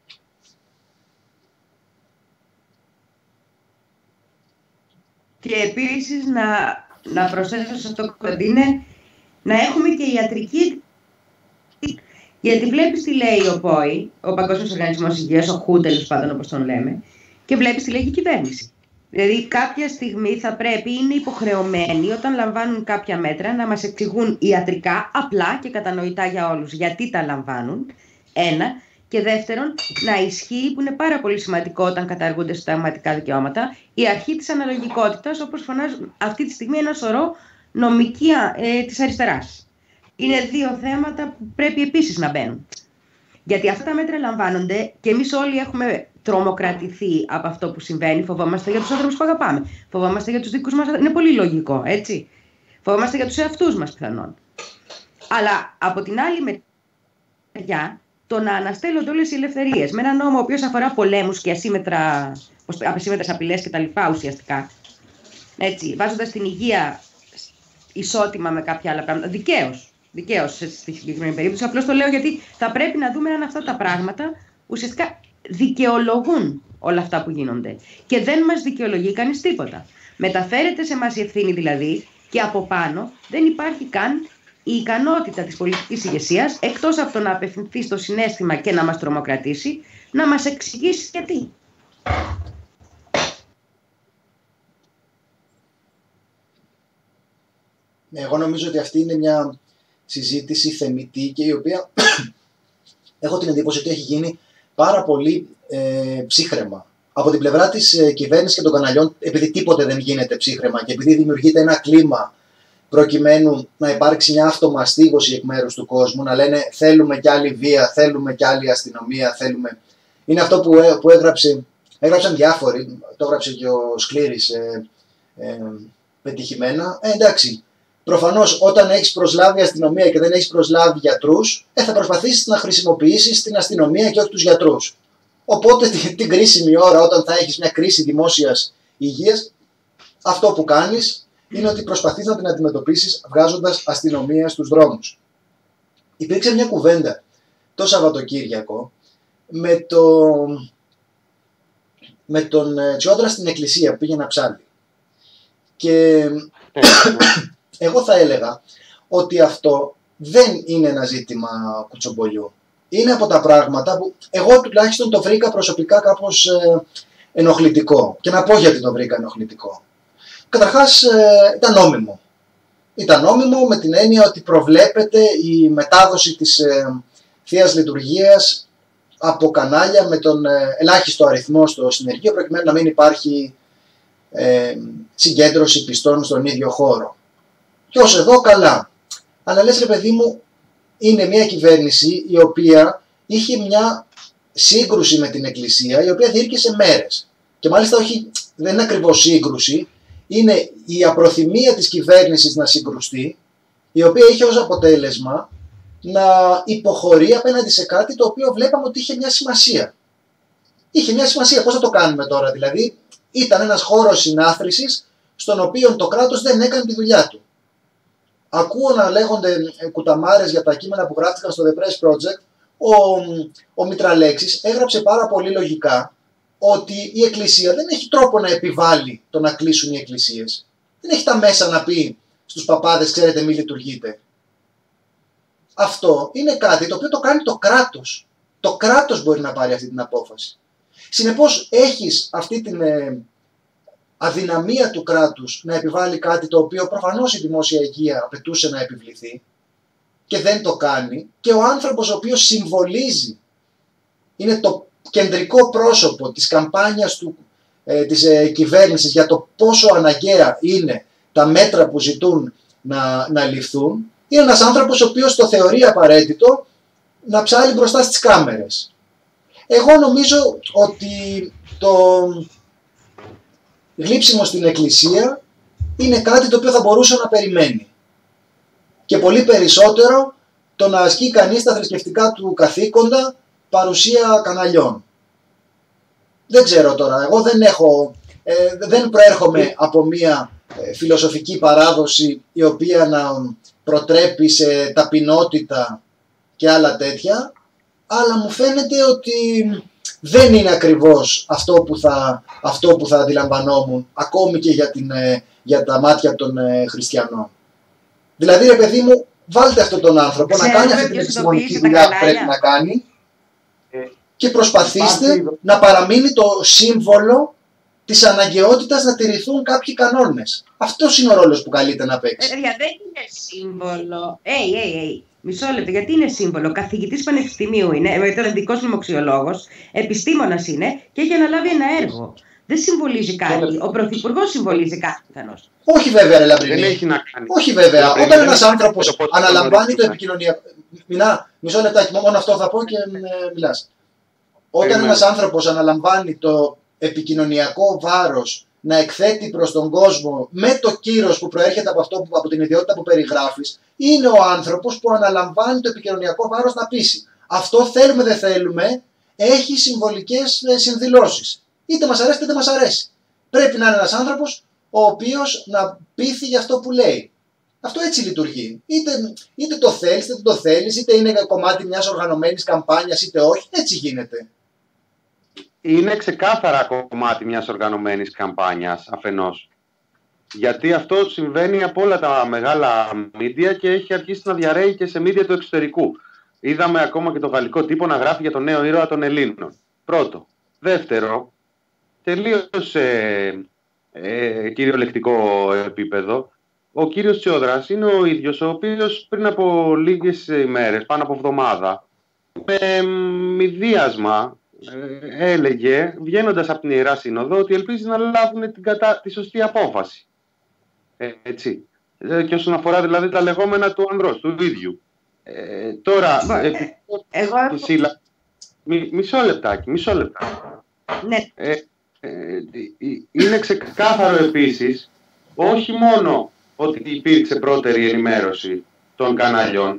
Και επίσης να προσθέσω σε αυτό που είναι να έχουμε και ιατρική. Γιατί βλέπεις τι λέει ο ΠΟΗ, ο Παγκόσμιος Οργανισμός Υγείας, ο WHO τέλος πάντων όπως τον λέμε, και βλέπεις τι λέει η κυβέρνηση. Δηλαδή κάποια στιγμή θα πρέπει, είναι υποχρεωμένοι όταν λαμβάνουν κάποια μέτρα να μας εξηγούν ιατρικά, απλά και κατανοητά για όλους γιατί τα λαμβάνουν, ένα. Και δεύτερον, να ισχύει, που είναι πάρα πολύ σημαντικό όταν καταργούνται συνταγματικά δικαιώματα, η αρχή της αναλογικότητας, όπως φωνάζουν αυτή τη στιγμή ένα σωρό νομικοί της αριστεράς. Είναι δύο θέματα που πρέπει επίσης να μπαίνουν. Γιατί αυτά τα μέτρα λαμβάνονται και εμείς όλοι έχουμε τρομοκρατηθεί από αυτό που συμβαίνει. Φοβόμαστε για τους άνθρωπους που αγαπάμε. Φοβόμαστε για τους δικούς μας. Είναι πολύ λογικό, έτσι. Φοβόμαστε για τους εαυτούς μας πιθανόν. Αλλά από την άλλη μεριά, το να αναστέλλονται όλες οι ελευθερίες. Με ένα νόμο ο οποίος αφορά πολέμους και ασύμμετρες απειλές κτλ. Ουσιαστικά. Έτσι, βάζοντας την υγεία ισότιμα με κάποια άλλα πράγματα. Δικαίως στη συγκεκριμένη περίπτωση. Απλώς το λέω γιατί θα πρέπει να δούμε αν αυτά τα πράγματα ουσιαστικά δικαιολογούν όλα αυτά που γίνονται. Και δεν μας δικαιολογεί κανείς τίποτα. Μεταφέρεται σε εμάς η ευθύνη δηλαδή και από πάνω δεν υπάρχει καν η ικανότητα της πολιτικής ηγεσίας, εκτός από το να απευθυνθεί στο συναίσθημα και να μας τρομοκρατήσει, να μας εξηγήσει γιατί. Εγώ νομίζω ότι αυτή είναι μια συζήτηση θεμιτή και η οποία έχω την εντύπωση ότι έχει γίνει πάρα πολύ ψύχραιμα. Από την πλευρά της κυβέρνησης και των καναλιών, επειδή τίποτε δεν γίνεται ψύχραιμα και επειδή δημιουργείται ένα κλίμα προκειμένου να υπάρξει μια αυτομαστίγωση εκ μέρους του κόσμου, να λένε θέλουμε κι άλλη βία, θέλουμε κι άλλη αστυνομία, θέλουμε... Είναι αυτό που έγραψαν διάφοροι, το έγραψε και ο Σκλήρης πετυχημένα. Εντάξει, προφανώς όταν έχεις προσλάβει αστυνομία και δεν έχεις προσλάβει γιατρούς, θα προσπαθήσεις να χρησιμοποιήσεις την αστυνομία και όχι τους γιατρούς. Οπότε την κρίσιμη ώρα, όταν θα έχεις μια κρίση δημόσιας υγείας, αυτό που κάνεις είναι ότι προσπαθείς να την αντιμετωπίσεις βγάζοντας αστυνομία στους δρόμους. Υπήρξε μια κουβέντα το Σαββατοκύριακο με τον Τσιόδρα στην εκκλησία που πήγε να ψάλει. Και εγώ θα έλεγα ότι αυτό δεν είναι ένα ζήτημα κουτσομπολιού. Είναι από τα πράγματα που εγώ τουλάχιστον το βρήκα προσωπικά κάπως ενοχλητικό. Και να πω γιατί το βρήκα ενοχλητικό. Καταρχάς ήταν νόμιμο. Ήταν νόμιμο με την έννοια ότι προβλέπεται η μετάδοση της Θείας Λειτουργίας από κανάλια με τον ελάχιστο αριθμό στο συνεργείο προκειμένου να μην υπάρχει συγκέντρωση πιστών στον ίδιο χώρο. Και ως εδώ καλά. Αλλά λες ρε παιδί μου, είναι μια κυβέρνηση η οποία είχε μια σύγκρουση με την Εκκλησία η οποία διήρκησε μέρες. Και μάλιστα δεν είναι ακριβώς σύγκρουση, είναι η απροθυμία της κυβέρνησης να συγκρουστεί, η οποία είχε ως αποτέλεσμα να υποχωρεί απέναντι σε κάτι το οποίο βλέπαμε ότι είχε μια σημασία. Είχε μια σημασία, πώς θα το κάνουμε τώρα δηλαδή, ήταν ένας χώρος συνάθρησης στον οποίο το κράτος δεν έκανε τη δουλειά του. Ακούω να λέγονται κουταμάρες για τα κείμενα που γράφτηκαν στο The Press Project. Ο Μητραλέξης έγραψε πάρα πολύ λογικά ότι η Εκκλησία δεν έχει τρόπο να επιβάλλει το να κλείσουν οι εκκλησίες. Δεν έχει τα μέσα να πει στους παπάδες, ξέρετε, μη λειτουργείτε. Αυτό είναι κάτι το οποίο το κάνει το κράτος. Το κράτος μπορεί να πάρει αυτή την απόφαση. Συνεπώς έχεις αυτή την αδυναμία του κράτους να επιβάλλει κάτι το οποίο προφανώς η δημόσια υγεία απαιτούσε να επιβληθεί και δεν το κάνει, και ο άνθρωπος ο οποίος συμβολίζει, είναι το κεντρικό πρόσωπο της καμπάνιας της κυβέρνησης για το πόσο αναγκαία είναι τα μέτρα που ζητούν να ληφθούν, είναι ένας άνθρωπος ο οποίος το θεωρεί απαραίτητο να ψάλει μπροστά στις κάμερες. Εγώ νομίζω ότι το γλύψιμο στην Εκκλησία είναι κάτι το οποίο θα μπορούσε να περιμένει. Και πολύ περισσότερο το να ασκεί κανείς τα θρησκευτικά του καθήκοντα παρουσία καναλιών. Δεν ξέρω τώρα, εγώ δεν προέρχομαι από μια φιλοσοφική παράδοση η οποία να προτρέπει σε ταπεινότητα και άλλα τέτοια, αλλά μου φαίνεται ότι δεν είναι ακριβώς αυτό που θα αντιλαμβανόμουν ακόμη και για τα μάτια των χριστιανών. Δηλαδή ρε παιδί μου, βάλτε αυτόν τον άνθρωπο να κάνει αυτή την επιστημονική δουλειά που πρέπει να κάνει και προσπαθήστε να παραμείνει το σύμβολο της αναγκαιότητας να τηρηθούν κάποιοι κανόνες. Αυτός είναι ο ρόλος που καλείται να παίξει. Δεν είναι σύμβολο. Μισό λεπτό, γιατί είναι σύμβολο. Καθηγητής πανεπιστημίου είναι, τώρα ειδικός λοιμοξιολόγος, επιστήμονας είναι και έχει αναλάβει ένα έργο. Δεν συμβολίζει κάτι. Ο Πρωθυπουργός συμβολίζει κάτι πιθανώς. Όχι βέβαια, ρε Λαμπρινή. Δεν έχει να κάνει. Όχι βέβαια. Όταν ένας άνθρωπος αναλαμβάνει το επικοινωνιακό. Μισό λεπτάκι, μόνο αυτό θα πω και μιλάς. Όταν ένας άνθρωπος αναλαμβάνει το επικοινωνιακό βάρος να εκθέτει προς τον κόσμο με το κύρος που προέρχεται από την ιδιότητα που περιγράφεις, είναι ο άνθρωπος που αναλαμβάνει το επικοινωνιακό βάρος να πείσει. Αυτό θέλουμε δεν θέλουμε, έχει συμβολικές συνδηλώσεις. Είτε μας αρέσει είτε δεν μας αρέσει. Πρέπει να είναι ένας άνθρωπος ο οποίος να πείθει για αυτό που λέει. Αυτό έτσι λειτουργεί. Είτε το θέλεις, είτε δεν το θέλεις, είτε είναι κομμάτι μιας οργανωμένης καμπάνιας, είτε όχι. Έτσι γίνεται. Είναι ξεκάθαρα κομμάτι μιας οργανωμένης καμπάνιας αφενός. Γιατί αυτό συμβαίνει από όλα τα μεγάλα μίντια και έχει αρχίσει να διαρρέει και σε μίντια του εξωτερικού. Είδαμε ακόμα και το γαλλικό τύπο να γράφει για τον νέο ήρωα των Ελλήνων. Πρώτο. Δεύτερο, τελείως κυριολεκτικό επίπεδο, ο κύριος Τσιόδρας είναι ο ίδιος ο οποίος πριν από λίγες ημέρες, πάνω από εβδομάδα, με μηδίασμα έλεγε, βγαίνοντας από την Ιερά Σύνοδο, ότι ελπίζει να λάβουν τη σωστή απόφαση. Έτσι. Και όσον αφορά δηλαδή τα λεγόμενα του ανδρός, του ίδιου. Τώρα, μισό λεπτάκι. Ναι. Είναι ξεκάθαρο επίσης, όχι μόνο ότι υπήρξε πρώτερη ενημέρωση των καναλιών,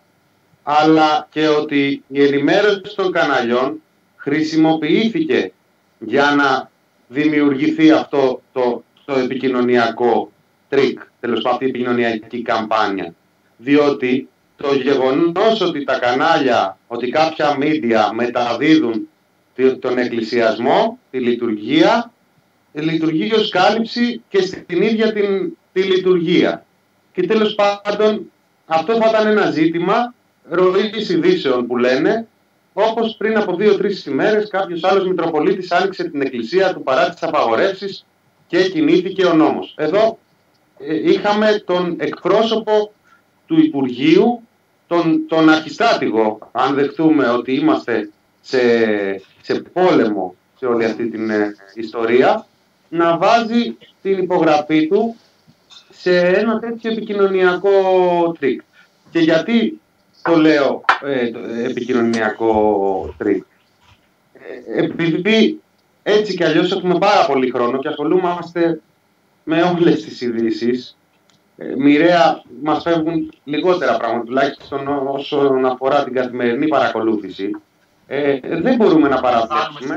αλλά και ότι η ενημέρωση των καναλιών χρησιμοποιήθηκε για να δημιουργηθεί αυτό το επικοινωνιακό τρίκ, τέλος πάντων αυτή η επικοινωνιακή καμπάνια. Διότι το γεγονός ότι τα κανάλια, ότι κάποια μίντια μεταδίδουν τον εκκλησιασμό, τη λειτουργία, λειτουργεί ως κάλυψη και στην ίδια τη λειτουργία. Και τέλος πάντων αυτό θα ήταν ένα ζήτημα ροής ειδήσεων που λένε, όπως πριν από 2-3 ημέρες κάποιος άλλος Μητροπολίτης άνοιξε την εκκλησία του παρά τις απαγορεύσεις και κινήθηκε ο νόμος. Εδώ είχαμε τον εκπρόσωπο του Υπουργείου, τον αρχιστράτηγο, αν δεχτούμε ότι είμαστε σε πόλεμο σε όλη αυτή την ιστορία, να βάζει την υπογραφή του σε ένα τέτοιο επικοινωνιακό τρίκ. Και γιατί το λέω επικοινωνιακό τρίκ? Επειδή έτσι κι αλλιώς έχουμε πάρα πολύ χρόνο και ασχολούμαστε με όλες τις ειδήσεις, μοιραία μας φεύγουν λιγότερα πράγματα, τουλάχιστον όσον αφορά την καθημερινή παρακολούθηση. Δεν μπορούμε να παραβλέψουμε.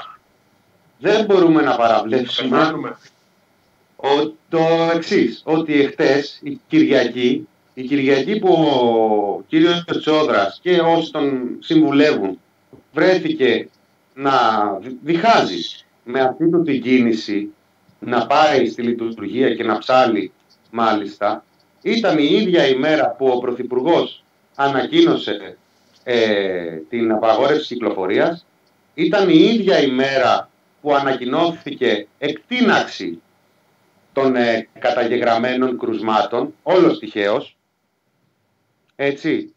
Δεν μπορούμε να παραβλέψουμε το εξής, ότι εχθές η Κυριακή που ο κύριος Τσιόδρας και όσοι τον συμβουλεύουν βρέθηκε να διχάζει με αυτή του την κίνηση, να πάει στη λειτουργία και να ψάλει μάλιστα, ήταν η ίδια ημέρα που ο Πρωθυπουργός ανακοίνωσε την απαγόρευση κυκλοφορίας, ήταν η ίδια ημέρα που ανακοινώθηκε εκτείναξη των καταγεγραμμένων κρουσμάτων, όλος τυχαίως. Έτσι.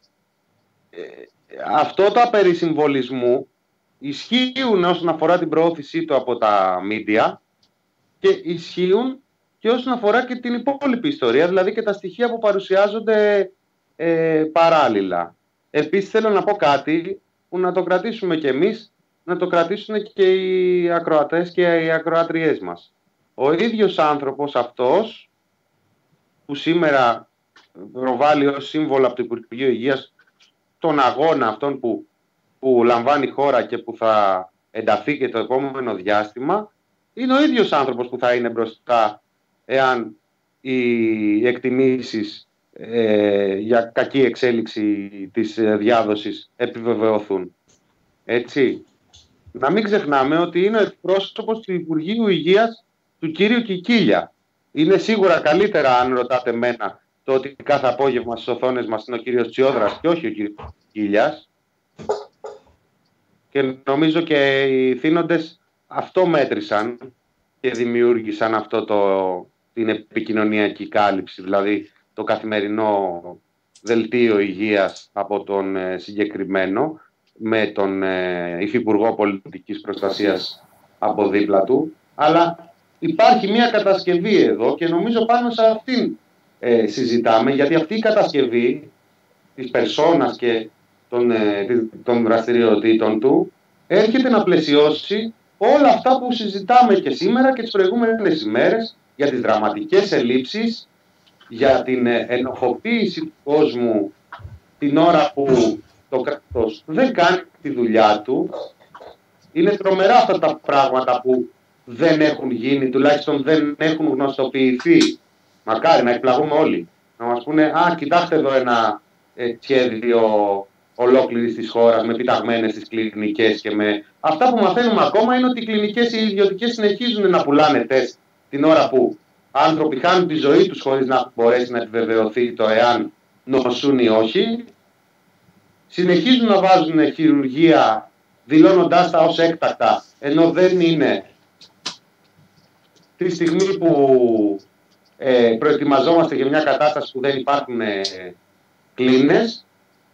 Αυτό τα περί συμβολισμού ισχύουν όσον αφορά την προώθησή του από τα μίντια και ισχύουν και όσον αφορά και την υπόλοιπη ιστορία, δηλαδή και τα στοιχεία που παρουσιάζονται παράλληλα. Επίσης θέλω να πω κάτι που να το κρατήσουμε κι εμείς, να το κρατήσουν και οι ακροατές και οι ακροατριές μας. Ο ίδιος άνθρωπος αυτός που σήμερα προβάλλει ως σύμβολο από το Υπουργείο Υγείας τον αγώνα αυτόν που λαμβάνει η χώρα και που θα ενταθεί και το επόμενο διάστημα, είναι ο ίδιος άνθρωπος που θα είναι μπροστά εάν οι εκτιμήσεις για κακή εξέλιξη της διάδοσης επιβεβαιωθούν. Έτσι. Να μην ξεχνάμε ότι είναι ο εκπρόσωπος του Υπουργείου Υγείας του κύριου Κικίλια. Είναι σίγουρα καλύτερα, αν ρωτάτε εμένα, το ότι κάθε απόγευμα στις οθόνες μας είναι ο κύριος Τσιόδρας και όχι ο κύριος Κικίλιας. Και νομίζω και οι θύνοντες αυτό μέτρησαν και δημιούργησαν αυτό την επικοινωνιακή κάλυψη, δηλαδή το καθημερινό δελτίο υγείας από τον συγκεκριμένο, με τον Υφυπουργό Πολιτικής Προστασίας από δίπλα του. Αλλά υπάρχει μια κατασκευή εδώ και νομίζω πάνω σε αυτήν συζητάμε, γιατί αυτή η κατασκευή της περσόνας και των δραστηριοτήτων του έρχεται να πλαισιώσει όλα αυτά που συζητάμε και σήμερα και τις προηγούμενες ημέρες για τις δραματικές ελλείψεις, για την ενοχοποίηση του κόσμου την ώρα που το κράτος δεν κάνει τη δουλειά του. Είναι τρομερά αυτά τα πράγματα που δεν έχουν γίνει, τουλάχιστον δεν έχουν γνωστοποιηθεί. Μακάρι να εκπλαγούμε όλοι. Να μας πούνε, κοιτάξτε εδώ ένα σχέδιο ολόκληρης της χώρας με επιταγμένες τις κλινικές και με... Αυτά που μαθαίνουμε ακόμα είναι ότι οι κλινικές οι ιδιωτικές συνεχίζουν να πουλάνε τεστ την ώρα που άνθρωποι χάνουν τη ζωή τους χωρίς να μπορέσει να επιβεβαιωθεί το εάν νοσούν ή όχι. Συνεχίζουν να βάζουν χειρουργία δηλώνοντάς τα ως έκτακτα, ενώ δεν είναι. Τη στιγμή που προετοιμαζόμαστε για μια κατάσταση που δεν υπάρχουν κλίνες,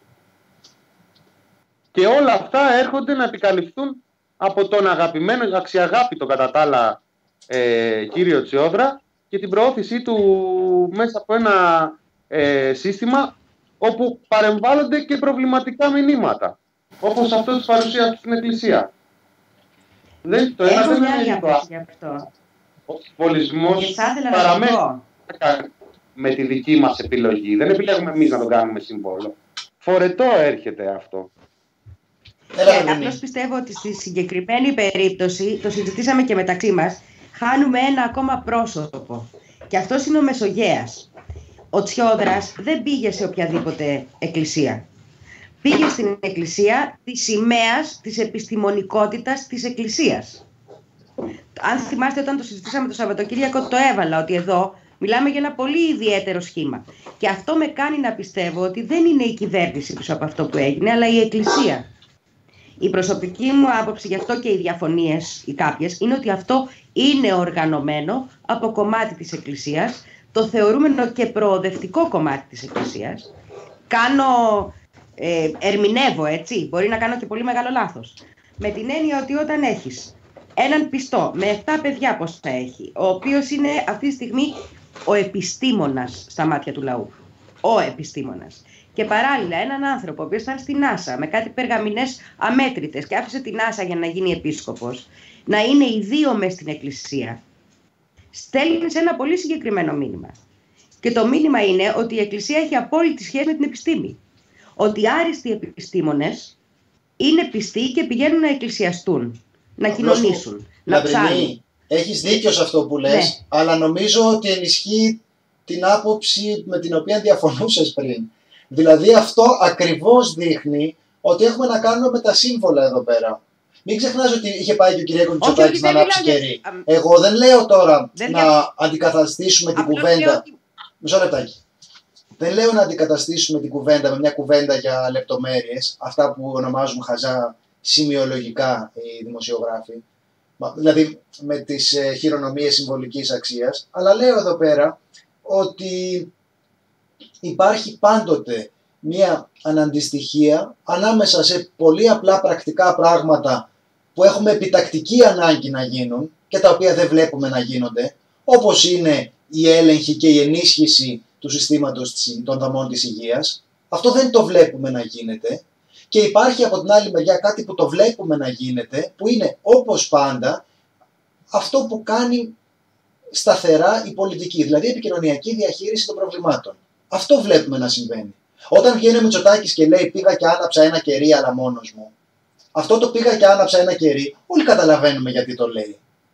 και όλα αυτά έρχονται να επικαλυφθούν από τον αγαπημένο, αξιαγάπητο κατά τα άλλα κύριο Τσιόδρα και την προώθησή του μέσα από ένα σύστημα όπου παρεμβάλλονται και προβληματικά μηνύματα, όπως αυτό της παρουσίας του στην Εκκλησία. Δεν, το ένα δεν είναι το άλλο. Ο συμβολισμός παραμένει με τη δική μας επιλογή. Δεν επιλέγουμε εμείς να τον κάνουμε σύμβολο. Φορετό έρχεται αυτό. Απλώς πιστεύω ότι στη συγκεκριμένη περίπτωση, το συζητήσαμε και μεταξύ μας, χάνουμε ένα ακόμα πρόσωπο. Και αυτός είναι ο Μεσογέας. Ο Τσιόδρας δεν πήγε σε οποιαδήποτε εκκλησία. Πήγε στην εκκλησία της σημαίας της επιστημονικότητας της εκκλησίας. Αν θυμάστε, όταν το συζητήσαμε το Σαββατοκύριακο, το έβαλα ότι εδώ μιλάμε για ένα πολύ ιδιαίτερο σχήμα. Και αυτό με κάνει να πιστεύω ότι δεν είναι η κυβέρνηση πίσω από αυτό που έγινε, αλλά η εκκλησία. Η προσωπική μου άποψη, γι' αυτό και οι διαφωνίες οι κάποιες, είναι ότι αυτό είναι οργανωμένο από κομμάτι της εκκλησίας, το θεωρούμενο και προοδευτικό κομμάτι της εκκλησίας. Ερμηνεύω, έτσι, μπορεί να κάνω και πολύ μεγάλο λάθος. Με την έννοια ότι όταν έχεις έναν πιστό με 7 παιδιά, πώς θα έχει, ο οποίος είναι αυτή τη στιγμή ο επιστήμονας στα μάτια του λαού. Ο επιστήμονας. Και παράλληλα έναν άνθρωπο ο οποίος ήταν στη NASA με κάτι περγαμηνές αμέτρητες και άφησε τη NASA για να γίνει επίσκοπος, να είναι οι δύο μες στην εκκλησία, στέλνει σε ένα πολύ συγκεκριμένο μήνυμα. Και το μήνυμα είναι ότι η εκκλησία έχει απόλυτη σχέση με την επιστήμη. Ότι οι άριστοι επιστήμονες είναι πιστοί και πηγαίνουν να εκκλησιαστούν, να κοινωνήσουν, να ψάλουν. Έχεις δίκιο σε αυτό που λες, ναι. Αλλά νομίζω ότι ενισχύει την άποψη με την οποία διαφωνούσες πριν. Δηλαδή αυτό ακριβώς δείχνει ότι έχουμε να κάνουμε με τα σύμβολα εδώ πέρα. Μην ξεχνάς ότι είχε πάει και ο Κυριάκος Μητσοτάκης να ανάψει κερί. Εγώ δεν λέω τώρα να αντικαταστήσουμε την κουβέντα. Μισό λεπτάκι. Δεν λέω να αντικαταστήσουμε την κουβέντα με μια κουβέντα για λεπτομέρειες, αυτά που ονομάζουν χαζά σημειολογικά οι δημοσιογράφοι, δηλαδή με τις χειρονομίες συμβολικής αξίας, αλλά λέω εδώ πέρα ότι υπάρχει πάντοτε μια αναντιστοιχία ανάμεσα σε πολύ απλά πρακτικά πράγματα που έχουμε επιτακτική ανάγκη να γίνουν και τα οποία δεν βλέπουμε να γίνονται, όπως είναι η έλεγχη και η ενίσχυση του συστήματος των δομών της υγείας. Αυτό δεν το βλέπουμε να γίνεται. Και υπάρχει από την άλλη μεριά κάτι που το βλέπουμε να γίνεται, που είναι όπως πάντα αυτό που κάνει σταθερά η πολιτική, δηλαδή η επικοινωνιακή διαχείριση των προβλημάτων. Αυτό βλέπουμε να συμβαίνει. Όταν βγαίνει ο Μητσοτάκης και λέει πήγα και άναψα ένα κερί αλλά μόνος μου, αυτό το πήγα και άναψα ένα κερί, όλοι καταλαβαίνουμε γιατί το λέει.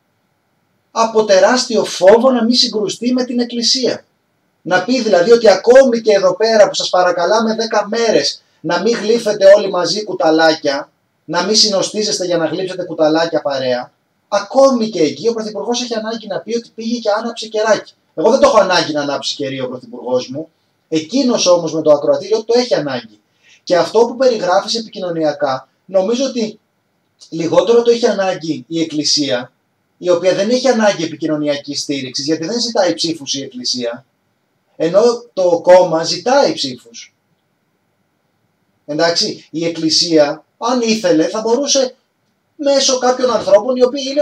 Από τεράστιο φόβο να μην συγκρουστεί με την Εκκλησία. Να πει δηλαδή ότι ακόμη και εδώ πέρα που σας παρακαλάμε 10 μέρες να μην γλύφετε όλοι μαζί κουταλάκια, να μην συνοστίζεστε για να γλύψετε κουταλάκια παρέα, ακόμη και εκεί ο Πρωθυπουργός έχει ανάγκη να πει ότι πήγε και άναψε κεράκι. Εγώ δεν το έχω ανάγκη να ανάψει κερί ο Πρωθυπουργός μου, εκείνος όμως με το ακροατήριο το έχει ανάγκη. Και αυτό που περιγράφεις επικοινωνιακά, νομίζω ότι λιγότερο το έχει ανάγκη η Εκκλησία, η οποία δεν έχει ανάγκη επικοινωνιακής στήριξης, γιατί δεν ζητάει ψήφους η Εκκλησία, ενώ το κόμμα ζητάει ψήφους. Εντάξει, η Εκκλησία, αν ήθελε, θα μπορούσε μέσω κάποιων ανθρώπων οι οποίοι είναι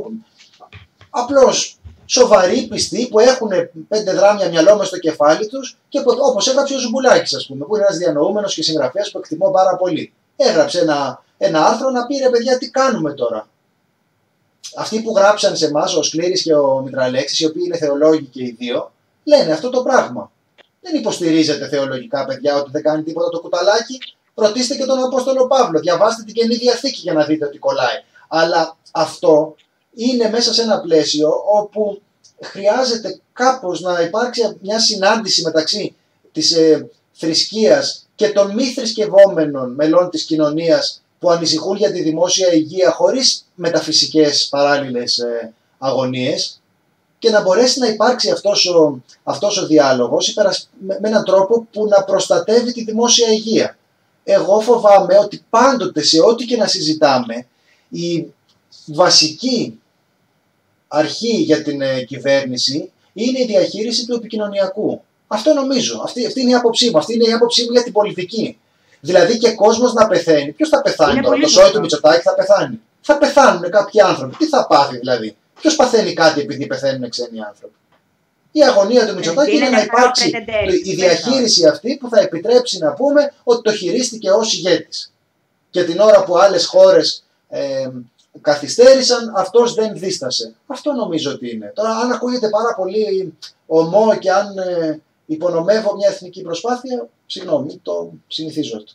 απλώς σοβαροί, πιστοί, που έχουν 5 δράμια μυαλό μες στο κεφάλι τους και όπως έγραψε ο Ζουμπουλάκης, ας πούμε, που είναι ένας διανοούμενος και συγγραφέας που εκτιμώ πάρα πολύ. Έγραψε ένα άρθρο να πει ρε παιδιά τι κάνουμε τώρα. Αυτοί που γράψαν σε εμάς, ο Σκλήρης και ο Μητραλέξης, οι οποίοι είναι θεολόγοι και οι δύο, λένε αυτό το πράγμα. Δεν υποστηρίζετε θεολογικά παιδιά ότι δεν κάνει τίποτα το κουταλάκι. Ρωτήστε και τον Απόστολο Παύλο, διαβάστε την Καινή Διαθήκη για να δείτε ότι κολλάει. Αλλά αυτό είναι μέσα σε ένα πλαίσιο όπου χρειάζεται κάπως να υπάρξει μια συνάντηση μεταξύ της θρησκείας και των μη θρησκευόμενων μελών της κοινωνίας που ανησυχούν για τη δημόσια υγεία χωρίς μεταφυσικές παράλληλες αγωνίες, και να μπορέσει να υπάρξει αυτός ο διάλογος με έναν τρόπο που να προστατεύει τη δημόσια υγεία. Εγώ φοβάμαι ότι πάντοτε σε ό,τι και να συζητάμε, η βασική αρχή για την κυβέρνηση είναι η διαχείριση του επικοινωνιακού. Αυτό νομίζω. Αυτή είναι η άποψή μου. Αυτή είναι η άποψή μου για την πολιτική. Δηλαδή και κόσμος να πεθαίνει. Ποιος θα πεθάνει τώρα? Το σόι του Μητσοτάκη θα πεθάνει? Θα πεθάνουν κάποιοι άνθρωποι. Τι θα πάθει δηλαδή? Ποιος παθαίνει κάτι επειδή πεθαίνουν ξένοι άνθρωποι? Η αγωνία του Μητσοτάκη είναι να υπάρξει η διαχείριση αυτή που θα επιτρέψει να πούμε ότι το χειρίστηκε ως ηγέτης. Και την ώρα που άλλες χώρες καθυστέρησαν, αυτός δεν δίστασε. Αυτό νομίζω ότι είναι. Τώρα, αν ακούγεται πάρα πολύ ομό και αν υπονομεύω μια εθνική προσπάθεια, συγγνώμη, το συνηθίζω αυτό.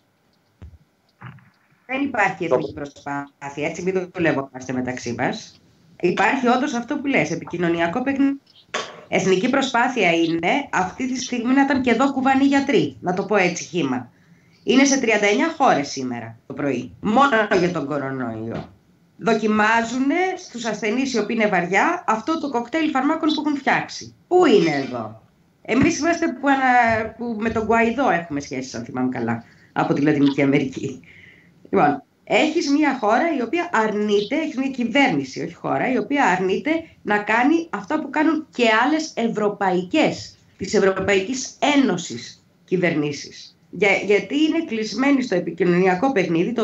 Δεν υπάρχει εθνική προσπάθεια, έτσι μην το δουλεύομαστε μεταξύ μας. Υπάρχει όντως αυτό που λες, επικοινωνιακό παιχνίδι. Εθνική προσπάθεια είναι αυτή τη στιγμή να ήταν και εδώ κουβανοί γιατροί, να το πω έτσι χύμα. Είναι σε 39 χώρες σήμερα το πρωί, μόνο για τον κορονοϊό. Δοκιμάζουν στους ασθενείς οι οποίοι είναι βαριά αυτό το κοκτέιλ φαρμάκων που έχουν φτιάξει. Πού είναι εδώ? Εμείς είμαστε που με τον Γκουαϊδό έχουμε σχέσεις, αν θυμάμαι καλά, από τη Λατινική Αμερική. Λοιπόν, έχεις μια χώρα η οποία αρνείται, έχεις μια κυβέρνηση, όχι χώρα, η οποία αρνείται να κάνει αυτά που κάνουν και άλλες ευρωπαϊκές, της Ευρωπαϊκής Ένωσης κυβερνήσεις. Γιατί είναι κλεισμένη στο επικοινωνιακό παιχνίδι,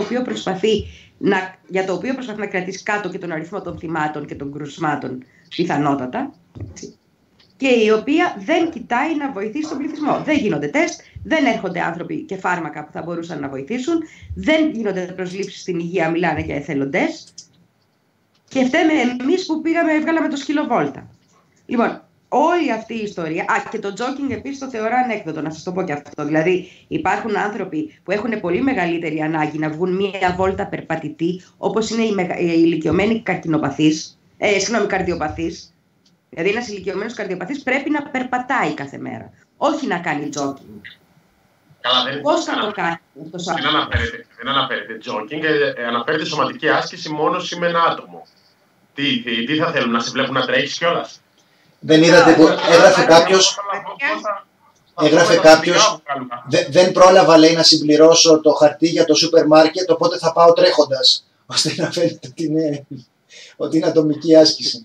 για το οποίο προσπαθεί να κρατήσει κάτω και τον αριθμό των θυμάτων και των κρουσμάτων πιθανότατα, και η οποία δεν κοιτάει να βοηθήσει τον πληθυσμό. Δεν γίνονται τεστ, δεν έρχονται άνθρωποι και φάρμακα που θα μπορούσαν να βοηθήσουν, δεν γίνονται προσλήψεις στην υγεία, μιλάνε για εθελοντές, και φταίμε εμείς που βγάλαμε το σκύλο βόλτα. Λοιπόν, όλη αυτή η ιστορία, και το τζόκινγκ επίσης το θεωρώ ανέκδοτο, να σας το πω και αυτό. Δηλαδή, υπάρχουν άνθρωποι που έχουν πολύ μεγαλύτερη ανάγκη να βγουν μία βόλτα περπατητή, όπως είναι οι ηλικιωμένοι καρδιοπαθείς. Δηλαδή, ένας ηλικιωμένος καρδιοπαθής πρέπει να περπατάει κάθε μέρα, όχι να κάνει τζόκινγκ. Πώς θα το κάνει αυτό? Δεν αναφέρεται τζόκινγκ, αναφέρεται σωματική άσκηση μόνο με ένα άτομο. Τι θα θέλουν, να σε βλέπουν να τρέχεις κιόλας? Δεν είδατε που έγραφε κάποιος, δεν πρόλαβα, λέει, να συμπληρώσω το χαρτί για το σούπερ μάρκετ, οπότε θα πάω τρέχοντας, ώστε να φαίνεται ότι είναι ατομική άσκηση.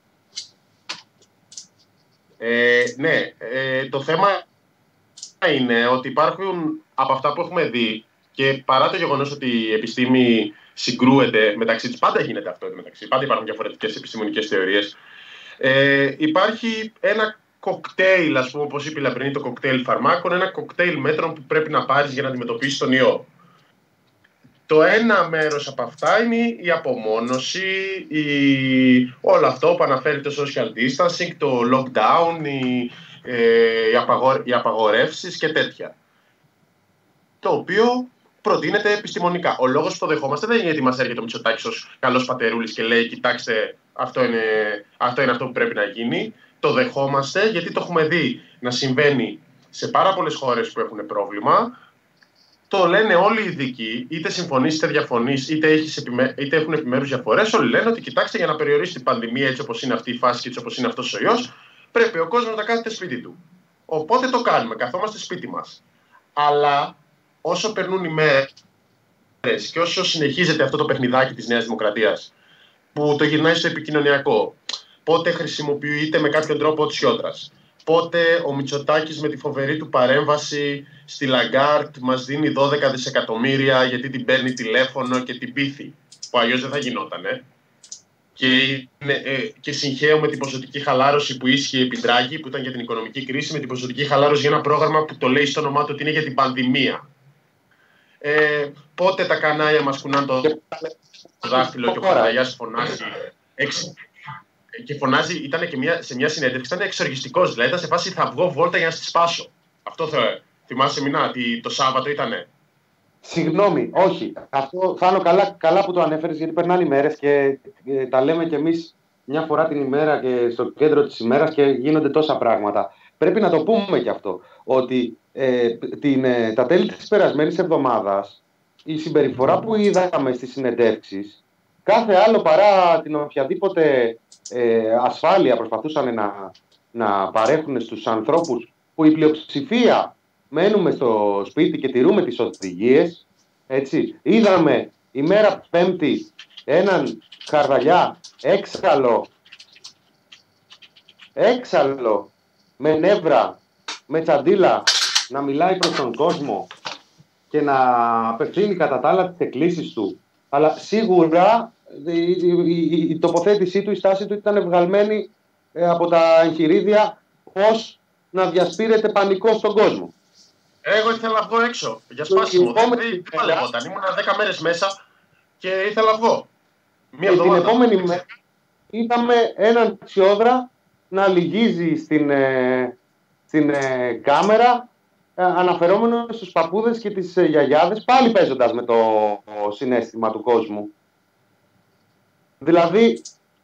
Το θέμα είναι ότι υπάρχουν από αυτά που έχουμε δει, και παρά το γεγονός ότι η επιστήμη συγκρούεται μεταξύ της, πάντα γίνεται αυτό μεταξύ, πάντα υπάρχουν διαφορετικές επιστημονικές θεωρίες. Υπάρχει ένα κοκτέιλ, ας πούμε, όπως είπε η Λαμπρινή, το κοκτέιλ φαρμάκων, ένα κοκτέιλ μέτρων που πρέπει να πάρεις για να αντιμετωπίσεις τον ιό. Το ένα μέρος από αυτά είναι η απομόνωση, όλο αυτό που αναφέρει το social distancing, το lockdown, οι απαγορεύσεις και τέτοια. Το οποίο προτείνεται επιστημονικά. Ο λόγος που το δεχόμαστε δεν είναι γιατί μας έρχεται ο Μητσοτάκης ως καλός πατερούλης και λέει «Κοιτάξτε, αυτό είναι αυτό που πρέπει να γίνει». Το δεχόμαστε γιατί το έχουμε δει να συμβαίνει σε πάρα πολλές χώρες που έχουν πρόβλημα. Το λένε όλοι οι ειδικοί, είτε συμφωνείς είτε διαφωνείς, είτε έχουν επιμέρους διαφορές. Όλοι λένε ότι κοιτάξτε, για να περιορίσει την πανδημία έτσι όπως είναι αυτή η φάση και έτσι όπως είναι αυτός ο ιός, πρέπει ο κόσμος να κάθεται σπίτι του. Οπότε το κάνουμε, καθόμαστε σπίτι μας. Αλλά όσο περνούν οι μέρες και όσο συνεχίζεται αυτό το παιχνιδάκι της Νέας Δημοκρατίας, που το γυρνάει στο επικοινωνιακό, πότε χρησιμοποιείται με κάποιον τρόπο ο Τσιόδρας, πότε ο Μητσοτάκης με τη φοβερή του παρέμβαση στη Λαγκάρτ μας δίνει 12 δισεκατομμύρια γιατί την παίρνει τηλέφωνο και την πείθει, που αλλιώς δεν θα γινότανε. Και συγχαίω με την ποσοτική χαλάρωση που ίσχυε επί Ντράγκη, που ήταν για την οικονομική κρίση, με την ποσοτική χαλάρωση για ένα πρόγραμμα που το λέει στο όνομά του ότι είναι για την πανδημία. Πότε τα κανάλια μας κουνάνε το δάχτυλο και ο Καραγιάς φωνάζει. Και φωνάζει, ήταν και σε μια συνέντευξη, ήταν εξοργιστικός. Δηλαδή, ήταν σε φάση θα βγω βόλτα για να στη σπάσω. Αυτό θυμάσαι, Μινά, το Σάββατο ήτανε. Συγγνώμη, όχι. Αυτό Θάνο, καλά που το ανέφερες, γιατί περνάνε οι μέρες και τα λέμε κι εμείς μια φορά την ημέρα και στο κέντρο της ημέρας και γίνονται τόσα πράγματα. Πρέπει να το πούμε κι αυτό, ότι τα τέλη της περασμένης εβδομάδας η συμπεριφορά που είδαμε στις συνεντεύξεις, κάθε άλλο παρά την οποιαδήποτε ασφάλεια προσπαθούσαν να παρέχουν στους ανθρώπους που η πλειοψηφία μένουμε στο σπίτι και τηρούμε τις οδηγίες, έτσι. Είδαμε ημέρα Πέμπτη έναν Χαρδαλιά έξαλλο με νεύρα, με τσαντίλα να μιλάει προς τον κόσμο και να απευθύνει κατά τα άλλα τις εκκλήσεις του. Αλλά σίγουρα η τοποθέτησή του, η στάση του ήταν βγαλμένη από τα εγχειρίδια πώς να διασπείρεται πανικό στον κόσμο. Εγώ ήθελα να βγω έξω για σπάσιμο. Δεν παλευόταν. Ήμουν 10 μέρες μέσα και ήθελα να βγω. Την επόμενη μέρα είδαμε έναν Τσιόδρα να λυγίζει στην κάμερα, αναφερόμενο στους παππούδες και τις γιαγιάδες, πάλι παίζοντας με το συναίσθημα του κόσμου. Δηλαδή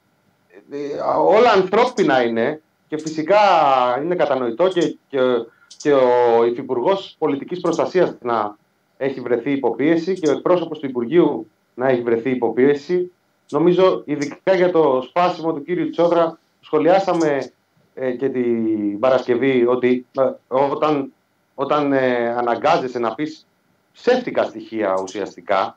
όλα ανθρώπινα είναι και φυσικά είναι κατανοητό και ο Υφυπουργός Πολιτικής Προστασίας να έχει βρεθεί υποπίεση και ο εκπρόσωπος του Υπουργείου να έχει βρεθεί υποπίεση. Νομίζω ειδικά για το σπάσιμο του κύριου Τσιόδρα σχολιάσαμε και την Παρασκευή ότι όταν αναγκάζεσαι να πεις ψεύτικα στοιχεία ουσιαστικά,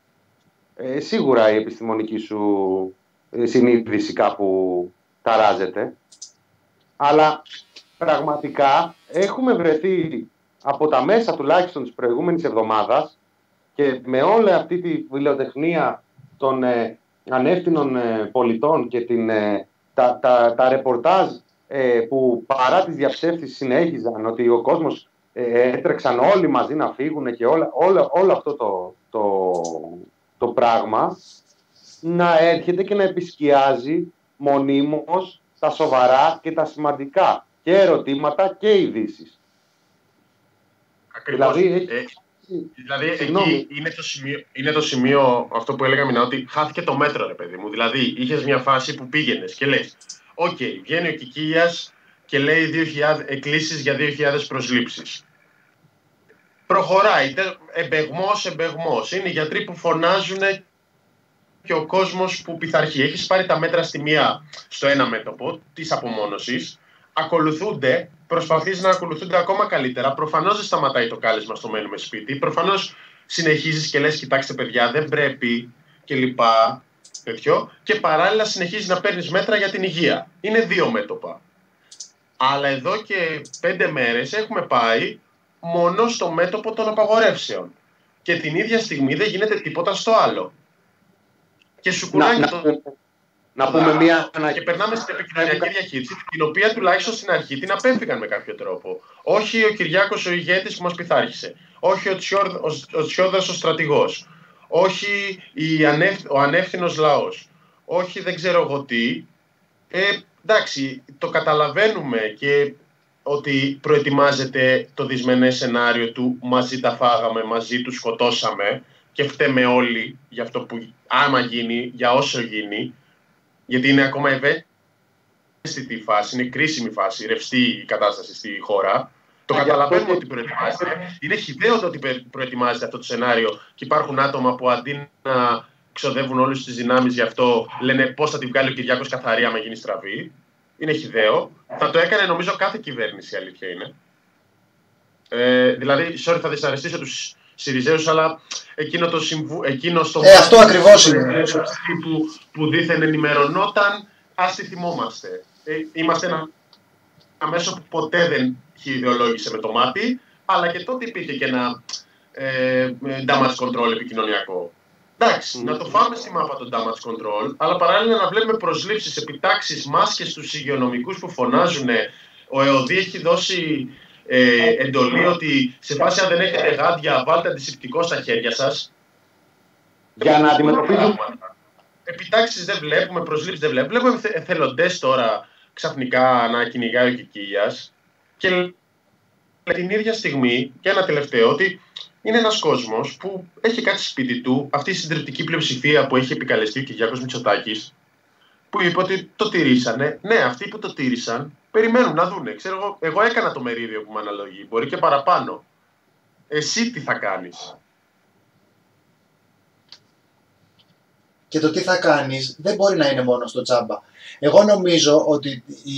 σίγουρα η επιστημονική σου συνείδηση κάπου ταράζεται, αλλά πραγματικά έχουμε βρεθεί από τα μέσα τουλάχιστον της προηγούμενης εβδομάδας και με όλη αυτή τη φιλοτεχνία των ανεύθυνων πολιτών και τα ρεπορτάζ που παρά τις διαψεύσεις συνέχιζαν ότι ο κόσμος έτρεξαν όλοι μαζί να φύγουν και όλο αυτό το πράγμα να έρχεται και να επισκιάζει μονίμως τα σοβαρά και τα σημαντικά και ερωτήματα και ειδήσεις. Ακριβώς. Δηλαδή εκεί είναι το σημείο αυτό που έλεγα ότι χάθηκε το μέτρο, ρε παιδί μου. Δηλαδή είχες μια φάση που πήγαινες και λες «ΟΚ, βγαίνει ο Κικίλιας και λέει εκκλήσεις για 2.000 προσλήψεις». Προχωράει, εμπεγμός. Είναι οι γιατροί που φωνάζουν και ο κόσμος που πειθαρχεί. Έχεις πάρει τα μέτρα στο ένα μέτωπο της απομόνωσης, ακολουθούνται, προσπαθείς να ακολουθούνται ακόμα καλύτερα. Προφανώς δεν σταματάει το κάλεσμα στο μένουμε σπίτι. Προφανώς συνεχίζεις και λες «κοιτάξτε παιδιά, δεν πρέπει» και λοιπά. Τέτοιο, και παράλληλα συνεχίζεις να παίρνεις μέτρα για την υγεία. Είναι δύο μέτωπα. Αλλά εδώ και 5 μέρες έχουμε πάει μόνο στο μέτωπο των απαγορεύσεων. Και την ίδια στιγμή δεν γίνεται τίποτα στο άλλο. Και σου κουράει να πούμε μία... Και περνάμε στην επικοινωνιακή διαχείριση, την οποία τουλάχιστον στην αρχή την απέφυγαν με κάποιο τρόπο. Όχι ο Κυριάκος ο ηγέτης που μας πειθάρχησε. Όχι ο Τσιόδρας ο στρατηγός. Όχι ο ανεύθυνος λαός. Όχι δεν ξέρω εγώ τι. Εντάξει, το καταλαβαίνουμε και ότι προετοιμάζεται το δυσμενές σενάριο του μαζί τα φάγαμε, μαζί τους σκοτώσαμε και φταίμε όλοι για αυτό που άμα γίνει, για όσο γίνει, γιατί είναι ακόμα ευαίσθητη φάση, είναι κρίσιμη φάση, ρευστή η κατάσταση στη χώρα. Το καταλαβαίνουμε ότι προετοιμάζεται. Είναι χυδαίο το ότι προετοιμάζεται αυτό το σενάριο και υπάρχουν άτομα που αντί να ξοδεύουν όλες τις δυνάμεις γι' αυτό λένε πώς θα την βγάλει ο Κυριάκος καθαρή άμα γίνει στραβή. Είναι χυδαίο. Θα το έκανε νομίζω κάθε κυβέρνηση, η αλήθεια είναι. Δηλαδή, θα δυσαρεστήσω τους Συριζέους, αλλά αυτό ακριβώς είναι. Που δήθεν ενημερωνόταν, ας τη θυμόμαστε. Είμαστε ένα μέσο που ποτέ δεν ιδεολόγησε με το μάτι, αλλά και τότε υπήρχε και ένα damage control επικοινωνιακό. Εντάξει, να το φάμε στη μάπα το damage control, αλλά παράλληλα να βλέπουμε προσλήψεις, επιτάξεις, μάσκες στους υγειονομικούς που φωνάζουν. Ο ΕΟΔΗ έχει δώσει εντολή ότι σε φάση αν δεν έχετε γάντια, βάλτε αντισηπτικό στα χέρια σας. Για να αντιμετωπίζουμε. Επιτάξεις δεν βλέπουμε, προσλήψεις δεν βλέπουμε. Βλέπουμε εθελοντές τώρα ξαφνικά να κυνηγάει ο Κικίλιας. Και την ίδια στιγμή, και ένα τελευταίο, ότι είναι ένας κόσμος που έχει κάτι σπίτι του, αυτή η συντριπτική πλειοψηφία που έχει επικαλεστεί ο Κυριάκος Μητσοτάκης, που είπε ότι το τηρήσανε. Ναι, αυτοί που το τήρησαν περιμένουν να δούνε. Ξέρω εγώ έκανα το μερίδιο που με αναλογεί, μπορεί και παραπάνω. Εσύ τι θα κάνεις? Και το τι θα κάνεις δεν μπορεί να είναι μόνο στο τσάμπα. Εγώ νομίζω ότι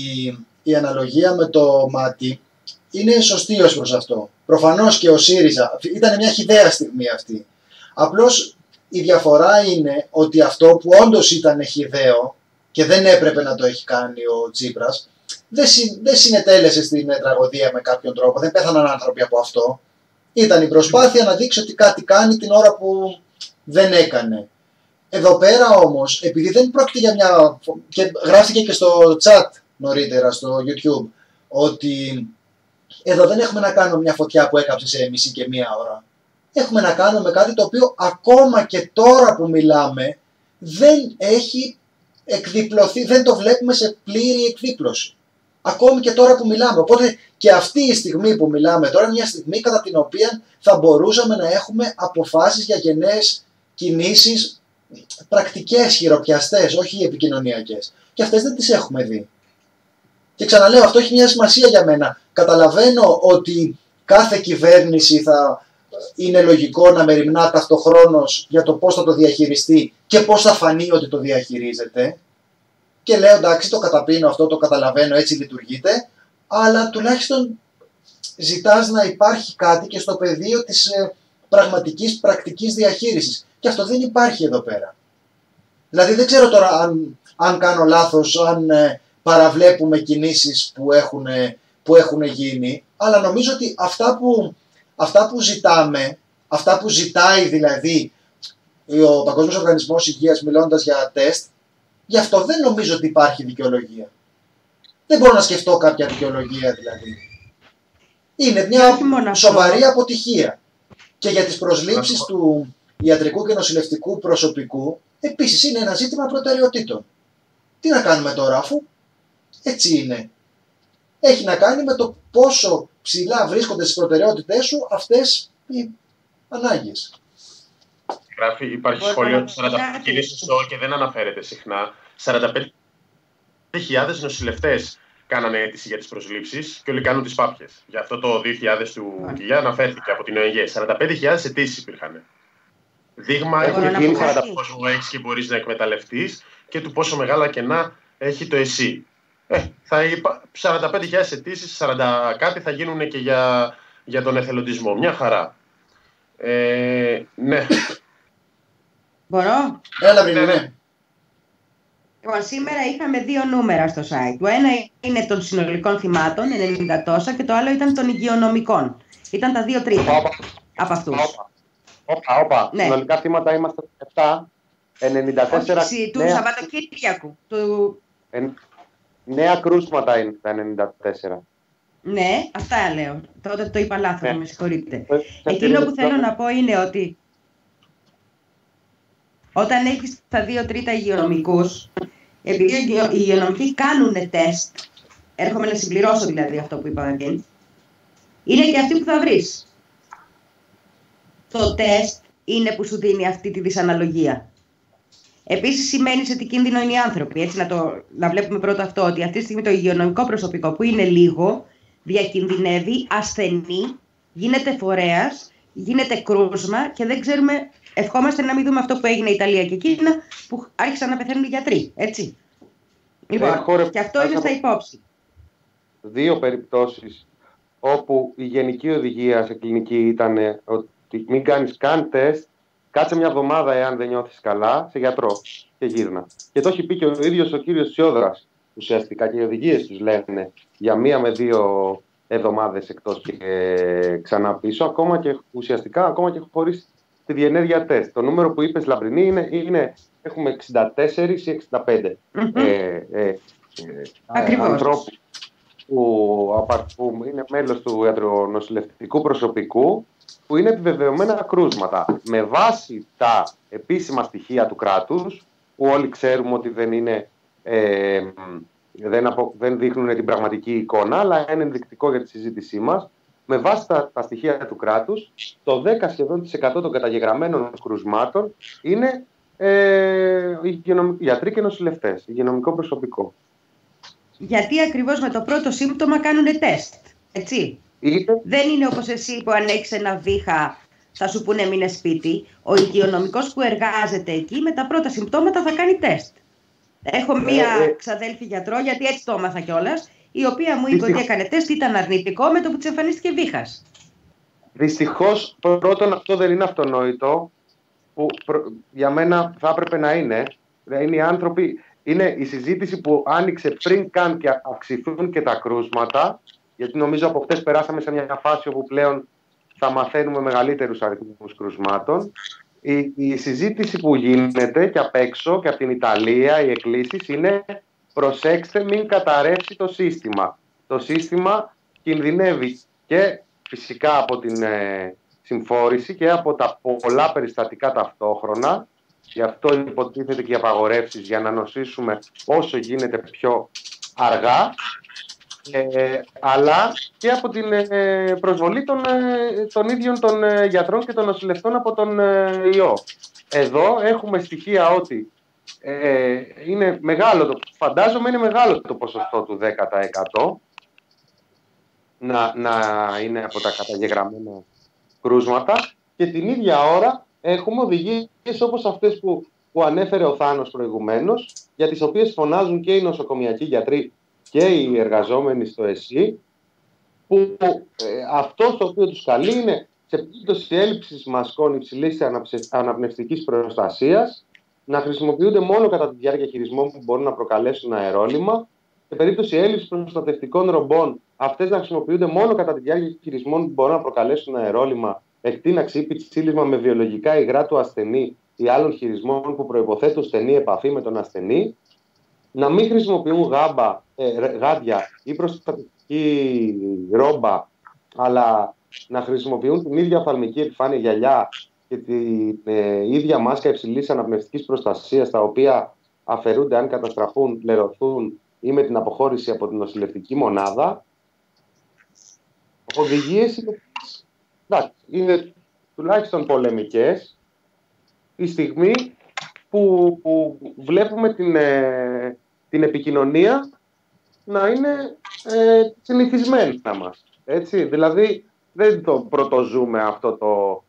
η αναλογία με το μάτι είναι σωστή ως προς αυτό. Προφανώς και ο ΣΥΡΙΖΑ ήταν μια χυδαία στιγμή αυτή. Απλώς η διαφορά είναι ότι αυτό που όντως ήταν χυδαίο και δεν έπρεπε να το έχει κάνει ο Τσίπρας, δεν συνετέλεσε στην τραγωδία με κάποιον τρόπο, δεν πέθαναν άνθρωποι από αυτό. Ήταν η προσπάθεια να δείξει ότι κάτι κάνει την ώρα που δεν έκανε. Εδώ πέρα όμως, επειδή δεν πρόκειται για μια... και γράφτηκε και στο chat νωρίτερα στο YouTube, ότι εδώ δεν έχουμε να κάνουμε μια φωτιά που έκαψε σε μισή και μία ώρα. Έχουμε να κάνουμε κάτι το οποίο ακόμα και τώρα που μιλάμε δεν έχει εκδιπλωθεί, δεν το βλέπουμε σε πλήρη εκδίπλωση. Ακόμη και τώρα που μιλάμε. Οπότε και αυτή η στιγμή που μιλάμε τώρα είναι μια στιγμή κατά την οποία θα μπορούσαμε να έχουμε αποφάσεις για γενναίες κινήσεις, πρακτικές, χειροπιαστές, όχι επικοινωνιακές. Και αυτές δεν τις έχουμε δει. Και ξαναλέω, αυτό έχει μια σημασία για μένα. Καταλαβαίνω ότι κάθε κυβέρνηση θα είναι λογικό να μεριμνά ταυτοχρόνως για το πώς θα το διαχειριστεί και πώς θα φανεί ότι το διαχειρίζεται. Και λέω εντάξει, το καταπίνω αυτό, το καταλαβαίνω, έτσι λειτουργείται, αλλά τουλάχιστον ζητάς να υπάρχει κάτι και στο πεδίο της πραγματικής πρακτικής διαχείρισης. Και αυτό δεν υπάρχει εδώ πέρα. Δηλαδή δεν ξέρω τώρα αν κάνω λάθος, αν παραβλέπουμε κινήσεις που έχουν γίνει, αλλά νομίζω ότι αυτά που ζητάμε, αυτά που ζητάει δηλαδή ο Παγκόσμιος Οργανισμός Υγείας μιλώντας για τεστ, γι' αυτό δεν νομίζω ότι υπάρχει δικαιολογία. Δεν μπορώ να σκεφτώ κάποια δικαιολογία δηλαδή. Είναι μια σοβαρή αποτυχία. Και για τις προσλήψεις του ιατρικού και νοσηλευτικού προσωπικού επίσης είναι ένα ζήτημα προτεραιοτήτων. Τι να κάνουμε τώρα, αφού έτσι είναι? Έχει να κάνει με το πόσο ψηλά βρίσκονται στις προτεραιότητές σου αυτές οι ανάγκες. Γράφει, υπάρχει σχόλιο 45 και είναι σωστό και δεν αναφέρεται συχνά. 45.000 νοσηλευτές κάνανε αίτηση για τις προσλήψεις και όλοι κάνουν τις πάπιες. Γι' αυτό το 2000 του Κιλιά αναφέρθηκε από την ΟΕΓΕ. 45.000 αιτήσεις υπήρχαν. Δείγμα του πόσο έχεις και μπορείς να εκμεταλλευτείς και του πόσο μεγάλα κενά έχει το ΕΣΥ. 45.000 αιτήσεις, 40 κάτι θα γίνουν και για τον εθελοντισμό. Μια χαρά. Ναι. Μπορώ? Έλα, ναι. Λοιπόν, σήμερα είχαμε δύο νούμερα στο site. Το ένα είναι των συνολικών θυμάτων, 90 τόσα, και το άλλο ήταν των υγειονομικών. Ήταν τα 2 τρίτα από αυτούς. Όπα. Ναι. Συνολικά θύματα είμαστε 7, 94... Όχι, του Σαββατοκύριακου. Νέα κρούσματα είναι τα 94. Ναι, αυτά λέω. Τότε το είπα λάθος, με συγχωρείτε. Εκείνο που θέλω να πω είναι ότι όταν έχεις τα 2 τρίτα υγειονομικούς, επειδή οι υγειονομικοί κάνουν τεστ, έρχομαι να συμπληρώσω δηλαδή αυτό που είπα, Αγγέλη, είναι και αυτοί που θα βρεις. Το τεστ είναι που σου δίνει αυτή τη δυσαναλογία. Επίσης σημαίνει σε τι κίνδυνο είναι οι άνθρωποι. Έτσι να βλέπουμε πρώτα αυτό, ότι αυτή τη στιγμή το υγειονομικό προσωπικό που είναι λίγο, διακινδυνεύει, ασθενεί, γίνεται φορέας, γίνεται κρούσμα και δεν ξέρουμε, ευχόμαστε να μην δούμε αυτό που έγινε η Ιταλία και Κίνα, που άρχισαν να πεθαίνουν οι γιατροί, έτσι. Λοιπόν, και αυτό είναι στα υπόψη. 2 περιπτώσεις όπου η γενική οδηγία σε κλινική ήταν ότι μην κάνεις καν τεστ, κάτσε μια εβδομάδα εάν δεν νιώθεις καλά σε γιατρό και γύρνα. Και το έχει πει και ο ίδιος ο κύριος Τσιόδρας ουσιαστικά, και οι οδηγίες τους λένε για 1 με 2 εβδομάδες εκτός και ξανά πίσω, ακόμα και ουσιαστικά ακόμα και χωρίς τη διενέργεια τεστ. Το νούμερο που είπες, Λαμπρινή, είναι έχουμε 64 ή 65 ανθρώπους που είναι μέλος του ιατρονοσηλευτικού προσωπικού που είναι επιβεβαιωμένα κρούσματα. Με βάση τα επίσημα στοιχεία του κράτους, που όλοι ξέρουμε ότι δεν είναι, δεν δείχνουν την πραγματική εικόνα, αλλά είναι ενδεικτικό για τη συζήτησή μας, με βάση τα στοιχεία του κράτους, το 10% σχεδόν των καταγεγραμμένων κρουσμάτων είναι γιατροί και νοσηλευτές, υγειονομικό προσωπικό. Γιατί ακριβώς με το πρώτο σύμπτωμα κάνουν τεστ, έτσι. Δεν είναι όπως εσύ που αν έχεις ένα βήχα θα σου πούνε μείνε σπίτι. Ο υγειονομικός που εργάζεται εκεί με τα πρώτα συμπτώματα θα κάνει τεστ. Έχω μία ξαδέλφη γιατρό, γιατί έτσι το έμαθα κιόλας, η οποία μου είπε ότι έκανε τεστ, ήταν αρνητικό με το που της εμφανίστηκε βήχας. Δυστυχώς, πρώτον, αυτό δεν είναι αυτονόητο, που για μένα θα έπρεπε να είναι. Είναι οι άνθρωποι, είναι η συζήτηση που άνοιξε πριν καν και αυξηθούν και τα κρούσματα, γιατί νομίζω από χτες περάσαμε σε μια φάση όπου πλέον θα μαθαίνουμε μεγαλύτερους αριθμούς κρουσμάτων. Η συζήτηση που γίνεται και απ' έξω και από την Ιταλία, οι εκκλήσεις είναι προσέξτε μην καταρρεύσει το σύστημα. Το σύστημα κινδυνεύει και φυσικά από την συμφόρηση και από τα πολλά περιστατικά ταυτόχρονα. Γι' αυτό υποτίθεται και οι απαγορεύσεις για να νοσήσουμε όσο γίνεται πιο αργά. Αλλά και από την προσβολή των ίδιων των γιατρών και των νοσηλευτών από τον ιό. Εδώ έχουμε στοιχεία ότι είναι μεγάλο, φαντάζομαι είναι μεγάλο το ποσοστό του 10% να είναι από τα καταγεγραμμένα κρούσματα, και την ίδια ώρα έχουμε οδηγίες όπως αυτές που ανέφερε ο Θάνος προηγουμένως, για τις οποίες φωνάζουν και οι νοσοκομιακοί γιατροί και οι εργαζόμενοι στο ΕΣΥ, που αυτό το οποίο τους καλεί είναι σε περίπτωση έλλειψης μασκών υψηλής αναπνευστικής προστασίας να χρησιμοποιούνται μόνο κατά τη διάρκεια χειρισμών που μπορούν να προκαλέσουν αερόλυμα. Σε περίπτωση έλλειψης προστατευτικών ρομπών, αυτές να χρησιμοποιούνται μόνο κατά τη διάρκεια χειρισμών που μπορούν να προκαλέσουν αερόλυμα, εκτείναξη ή πιτσίλισμα με βιολογικά υγρά του ασθενή ή άλλων χειρισμών που προϋποθέτουν στενή επαφή με τον ασθενή. Να μην χρησιμοποιούν γάντια ή προστατευτική ρόμπα, αλλά να χρησιμοποιούν την ίδια οφθαλμική επιφάνεια γυαλιά και την ίδια μάσκα υψηλής αναπνευστικής προστασίας, τα οποία αφαιρούνται αν καταστραφούν, λερωθούν ή με την αποχώρηση από την νοσηλευτική μονάδα. Οδηγίες είναι τουλάχιστον πολεμικές τη στιγμή που βλέπουμε την επικοινωνία να είναι συνηθισμένη να μας. Έτσι, δηλαδή δεν το πρωτοζούμε αυτό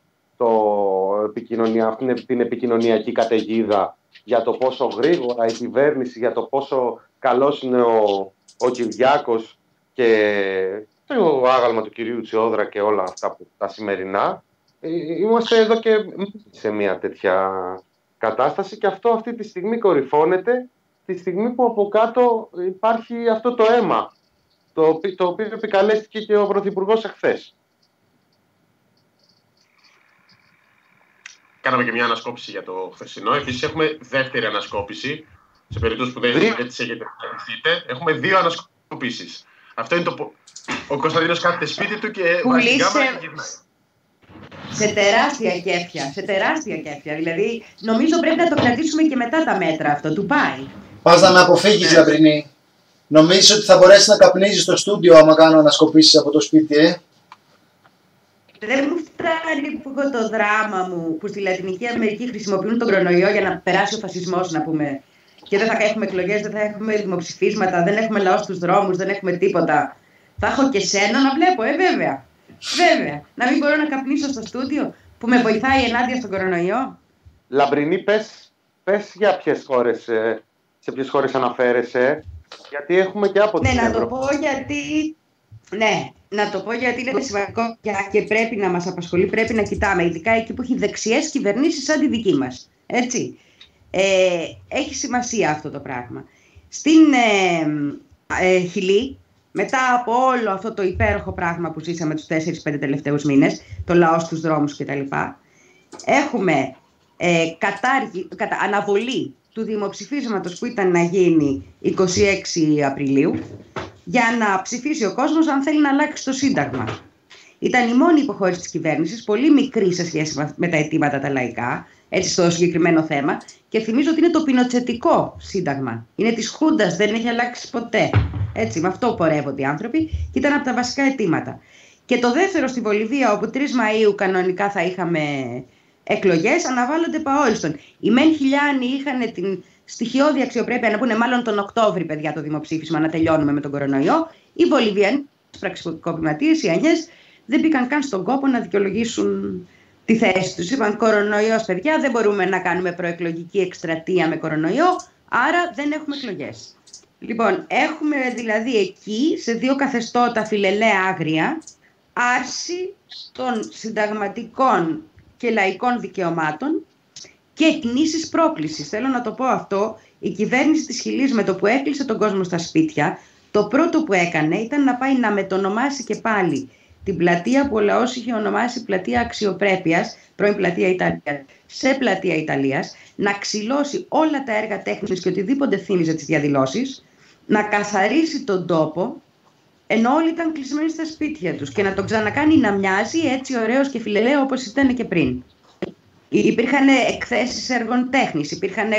την επικοινωνιακή καταιγίδα για το πόσο γρήγορα η κυβέρνηση, για το πόσο καλός είναι ο Κυριάκος και το άγαλμα του κυρίου Τσιόδρα και όλα αυτά τα σημερινά. Είμαστε εδώ και σε μια τέτοια κατάσταση, και αυτό αυτή τη στιγμή κορυφώνεται τη στιγμή που από κάτω υπάρχει αυτό το αίμα το οποίο επικαλέστηκε και ο Πρωθυπουργός εχθές. Κάναμε και μια ανασκόπηση για το χθεσινό. Επίσης έχουμε δεύτερη ανασκόπηση. Σε περίπτωση που δεν τις έχετε παρακολουθείτε, έχουμε 2 ανασκοπήσεις. Αυτό είναι ο Κωνσταντίνος κάθεται σπίτι του και βάζει γκάμα και γυρνάει. Σε τεράστια κέφια. Δηλαδή, νομίζω πρέπει να το κρατήσουμε και μετά τα μέτρα αυτό. Του πάει. Πας να με αποφύγεις, Λαμπρινή. Νομίζεις ότι θα μπορέσεις να καπνίζεις στο στούντιο άμα κάνω ανασκοπήσεις από το σπίτι, Δεν μου φτάνει που έχω το δράμα μου που στη Λατινική Αμερική χρησιμοποιούν τον κορονοϊό για να περάσει ο φασισμός, να πούμε. Και δεν θα έχουμε εκλογές, δεν θα έχουμε δημοψηφίσματα, δεν έχουμε λαό στους δρόμους, δεν έχουμε τίποτα. Θα έχω και σένα να βλέπω, βέβαια. Βέβαια. Να μην μπορώ να καπνίσω στο στούντιο που με βοηθάει ενάντια στον κορονοϊό. Λαμπρινή, πες για ποιες χώρες, σε ποιες χώρες αναφέρεσαι, γιατί έχουμε και από την να το πω γιατί... Ναι, να το πω γιατί είναι σημαντικό και πρέπει να μας απασχολεί, πρέπει να κοιτάμε, ειδικά εκεί που έχει δεξιές κυβερνήσεις σαν τη δική μας. Έτσι. Έχει σημασία αυτό το πράγμα. Στην Χιλή, μετά από όλο αυτό το υπέροχο πράγμα που ζήσαμε τους 4-5 τελευταίους μήνες, το λαό στους δρόμους κτλ., έχουμε αναβολή του δημοψηφίσματος που ήταν να γίνει 26 Απριλίου, για να ψηφίσει ο κόσμος αν θέλει να αλλάξει το Σύνταγμα. Ήταν η μόνη υποχώρηση της κυβέρνησης, πολύ μικρή σε σχέση με τα αιτήματα τα λαϊκά, έτσι στο συγκεκριμένο θέμα, και θυμίζω ότι είναι το πινοτσετικό Σύνταγμα. Είναι της Χούντας, δεν έχει αλλάξει ποτέ. Έτσι, με αυτό πορεύονται οι άνθρωποι και ήταν από τα βασικά αιτήματα. Και το δεύτερο στη Βολιβία, όπου 3 Μαΐου κανονικά θα είχαμε εκλογές, αναβάλλονται παόριστον. Οι μεν χιλιάνοι είχαν την στοιχειώδη αξιοπρέπεια να πούνε μάλλον τον Οκτώβρη, παιδιά, το δημοψήφισμα, να τελειώνουμε με τον κορονοϊό. Οι Βολιβιανοί, οι πραξικοπηματίες, οι Ανιές, δεν μπήκαν καν στον κόπο να δικαιολογήσουν τη θέση τους. Είπαν κορονοϊός, παιδιά, δεν μπορούμε να κάνουμε προεκλογική εκστρατεία με κορονοϊό, άρα δεν έχουμε εκλογές. Λοιπόν, έχουμε δηλαδή εκεί, σε 2 καθεστώτα φιλελαία άγρια, άρση των συνταγματικών και λαϊκών δικαιωμάτων και κινήσεις πρόκλησης. Θέλω να το πω αυτό, η κυβέρνηση της Χιλής με το που έκλεισε τον κόσμο στα σπίτια, το πρώτο που έκανε ήταν να πάει να μετονομάσει και πάλι την πλατεία που ο λαός είχε ονομάσει πλατεία αξιοπρέπειας, πρώην πλατεία Ιταλίας, σε πλατεία Ιταλίας, να ξυλώσει όλα τα έργα τέχνης και οτιδήποτε θύμιζε τις διαδηλώσεις, να καθαρίσει τον τόπο, ενώ όλοι ήταν κλεισμένοι στα σπίτια τους, και να τον ξανακάνει να μοιάζει έτσι ωραίος και φιλελαίο όπως ήταν και πριν. Υπήρχαν εκθέσεις έργων τέχνης, υπήρχαν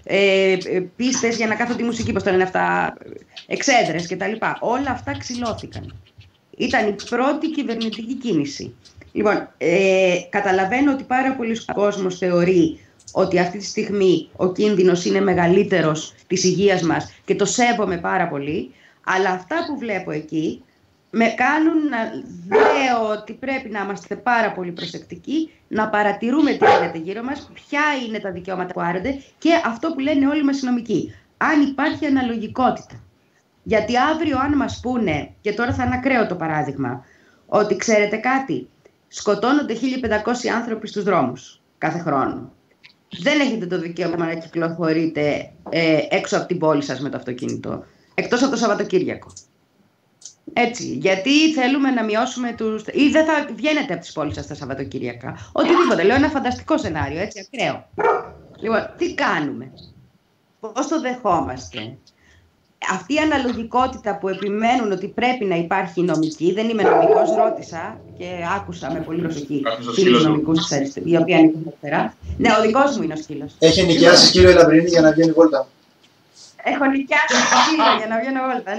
πίστες για να κάθονται τη μουσική, πώς το λένε αυτά, εξέδρες κτλ. Όλα αυτά ξυλώθηκαν. Ήταν η πρώτη κυβερνητική κίνηση. Λοιπόν, καταλαβαίνω ότι πάρα πολλοί κόσμος θεωρεί ότι αυτή τη στιγμή ο κίνδυνος είναι μεγαλύτερος της υγείας μας και το σέβομαι πάρα πολύ, αλλά αυτά που βλέπω εκεί με κάνουν να λέω ότι πρέπει να είμαστε πάρα πολύ προσεκτικοί, να παρατηρούμε τι γίνεται γύρω μας, ποια είναι τα δικαιώματα που άρονται και αυτό που λένε όλοι μας οι νομικοί. Αν υπάρχει αναλογικότητα. Γιατί αύριο αν μας πούνε, και τώρα θα είναι ακραίο το παράδειγμα, ότι ξέρετε κάτι, σκοτώνονται 1.500 άνθρωποι στους δρόμους κάθε χρόνο. Δεν έχετε το δικαίωμα να κυκλοφορείτε έξω από την πόλη σας με το αυτοκίνητο, εκτός από το Σαββατοκύριακο. Έτσι, γιατί θέλουμε να μειώσουμε τους... ή δεν θα βγαίνετε από τις πόλεις σας τα Σαββατοκύριακα. Οτιδήποτε, λέω ένα φανταστικό σενάριο, έτσι, ακραίο. Λοιπόν, τι κάνουμε, πώς το δεχόμαστε? Αυτή η αναλογικότητα που επιμένουν ότι πρέπει να υπάρχει νομική, δεν είμαι νομικός, ρώτησα και άκουσα με πολύ προσοχή φίλους νομικούς της αριστερής, η οποία είναι αριστερά. Ναι, ο δικός μου είναι ο σκύλος. Έχει νοικιάσει κύριο Λαμπρινή για να βγαίνει βόλτα. Έχω νοικιάσει σκύλο για να βγαίνω βόλτα.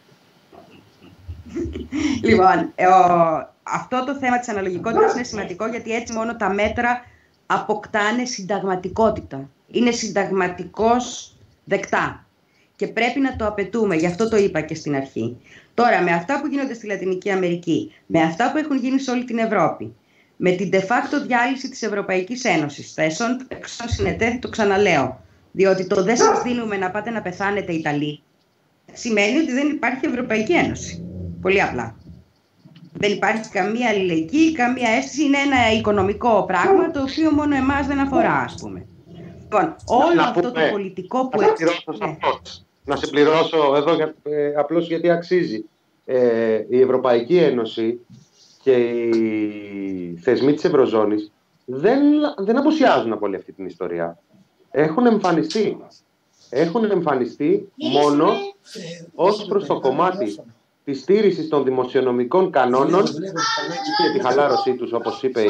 Λοιπόν, αυτό το θέμα της αναλογικότητας είναι σημαντικό, γιατί έτσι μόνο τα μέτρα αποκτάνε συνταγματικότητα. Είναι συνταγματικώς δεκτά. Και πρέπει να το απαιτούμε, γι' αυτό το είπα και στην αρχή. Τώρα, με αυτά που γίνονται στη Λατινική Αμερική, με αυτά που έχουν γίνει σε όλη την Ευρώπη, με την de facto διάλυση της Ευρωπαϊκής Ένωσης, τα εσόν συνετέθη, το ξαναλέω, διότι το δεν σας δίνουμε να πάτε να πεθάνετε Ιταλοί, σημαίνει ότι δεν υπάρχει Ευρωπαϊκή Ένωση. Πολύ απλά. Δεν υπάρχει καμία αλληλεγγύη, καμία αίσθηση, είναι ένα οικονομικό πράγμα το οποίο μόνο εμάς δεν αφορά, ας πούμε. Λοιπόν, όλο αυτό το πολιτικό που έχει... Να συμπληρώσω εδώ απλώς γιατί αξίζει. Η Ευρωπαϊκή Ένωση και οι θεσμοί της Ευρωζώνης δεν απουσιάζουν από όλη αυτή την ιστορία. Έχουν εμφανιστεί. Έχουν εμφανιστεί μόνο ως προς το κομμάτι της στήρησης των δημοσιονομικών κανόνων και τη χαλάρωσή τους, όπως είπε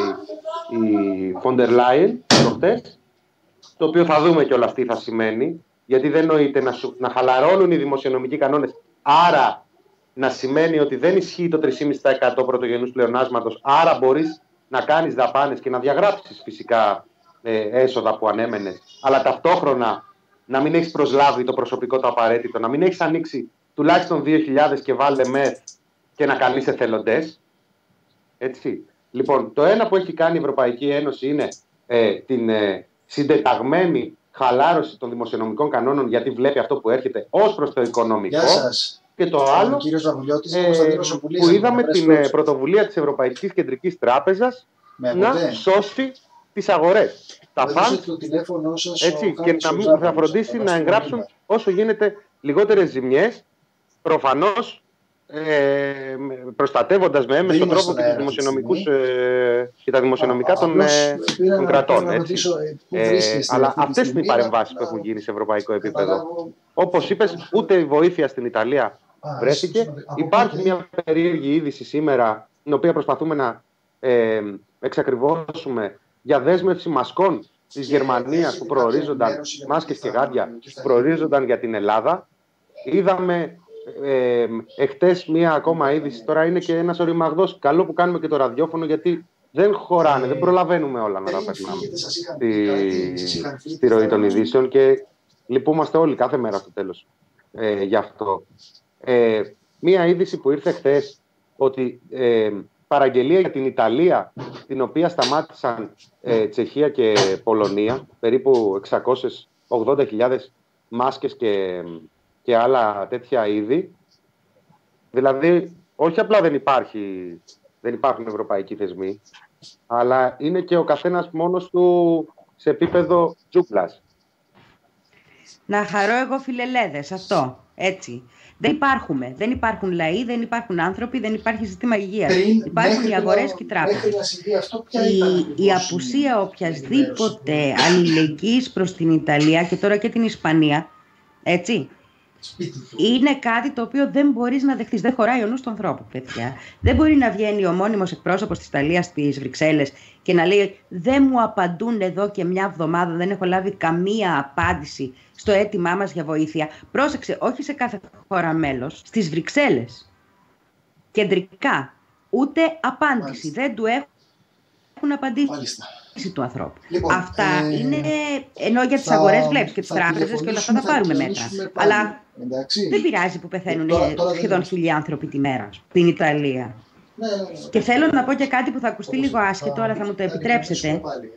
η Φόντερ Λάιεν προχτές, το οποίο θα δούμε και όλα αυτή θα σημαίνει, γιατί δεν νοείται να χαλαρώνουν οι δημοσιονομικοί κανόνες, άρα να σημαίνει ότι δεν ισχύει το 3,5% πρωτογενούς πλεονάσματος, άρα μπορείς να κάνεις δαπάνες και να διαγράψεις φυσικά έσοδα που ανέμενες, αλλά ταυτόχρονα να μην έχεις προσλάβει το προσωπικό το απαραίτητο, να μην έχεις ανοίξει τουλάχιστον 2.000 και βάλε μεθ και να καλείς εθελοντές. Έτσι. Λοιπόν, το ένα που έχει κάνει η Ευρωπαϊκή Ένωση είναι την συντεταγμένη χαλάρωση των δημοσιονομικών κανόνων, γιατί βλέπει αυτό που έρχεται ως προς το οικονομικό. Και το άλλο που είδαμε την πρωτοβουλία της Ευρωπαϊκής Κεντρικής Τράπεζας να σώσει τις αγορές. Τα φαντ, έτσι, και να φροντίσει να εγγράψουν όσο γίνεται λιγότερες ζημιές, προφανώς προστατεύοντας με έμεσο τρόπο και τους δημοσιονομικούς και τα δημοσιονομικά των κρατών. Αλλά αυτές είναι οι παρεμβάσεις που έχουν γίνει σε ευρωπαϊκό επίπεδο. Όπως είπες, ούτε η βοήθεια στην Ιταλία βρέθηκε. Υπάρχει μια περίεργη είδηση σήμερα, την οποία προσπαθούμε να εξακριβώσουμε, για δέσμευση μασκών της Γερμανίας που προορίζονταν, μάσκες και γάντια, που προορίζονταν για την Ελλάδα. Είδαμε εχτες μία ακόμα είδηση, τώρα είναι και ένας οριμαγδός. Καλό που κάνουμε και το ραδιόφωνο, γιατί δεν χωράνε, δεν προλαβαίνουμε όλα να τα περνάμε στη ροή των ειδήσεων και λυπούμαστε όλοι κάθε μέρα στο τέλος γι' αυτό. Μία είδηση που ήρθε χθες, ότι παραγγελία για την Ιταλία, την οποία σταμάτησαν Τσεχία και Πολωνία, περίπου 680.000 μάσκες και άλλα τέτοια είδη. Δηλαδή, όχι απλά δεν υπάρχουν ευρωπαϊκοί θεσμοί, αλλά είναι και ο καθένας μόνος του σε επίπεδο τζούκλας. Να χαρώ εγώ φιλελέδες, αυτό, έτσι. Δεν υπάρχουν λαοί, δεν υπάρχουν άνθρωποι, δεν υπάρχει ζήτημα υγείας. Υπάρχουν οι αγορές και οι τράπεζες. Η απουσία οποιασδήποτε αλληλεγγύης προς την Ιταλία και τώρα και την Ισπανία, έτσι, είναι κάτι το οποίο δεν μπορείς να δεχτείς. Δεν χωράει ο νους του ανθρώπου, παιδιά. Δεν μπορεί να βγαίνει ο μόνιμος εκπρόσωπος της Ιταλίας στις Βρυξέλλες και να λέει δεν μου απαντούν εδώ και μια εβδομάδα, δεν έχω λάβει καμία απάντηση στο αίτημά μας για βοήθεια. Πρόσεξε, όχι σε κάθε χώρα μέλος, στις Βρυξέλλες. Κεντρικά. Ούτε απάντηση. Μάλιστα. Δεν του έχουν απαντήσει. Μάλιστα. Του ανθρώπου. Λοιπόν, αυτά είναι, ενώ για τις αγορές βλέπεις και τις τράπεζες και όλα αυτά θα πάρουμε μέτρα. Αλλά δεν πειράζει που πεθαίνουν σχεδόν 1.000 άνθρωποι τη μέρα στην Ιταλία. Ναι. Και θέλω να πω και κάτι που θα ακουστεί λίγο άσχετο, αλλά θα μου το επιτρέψετε.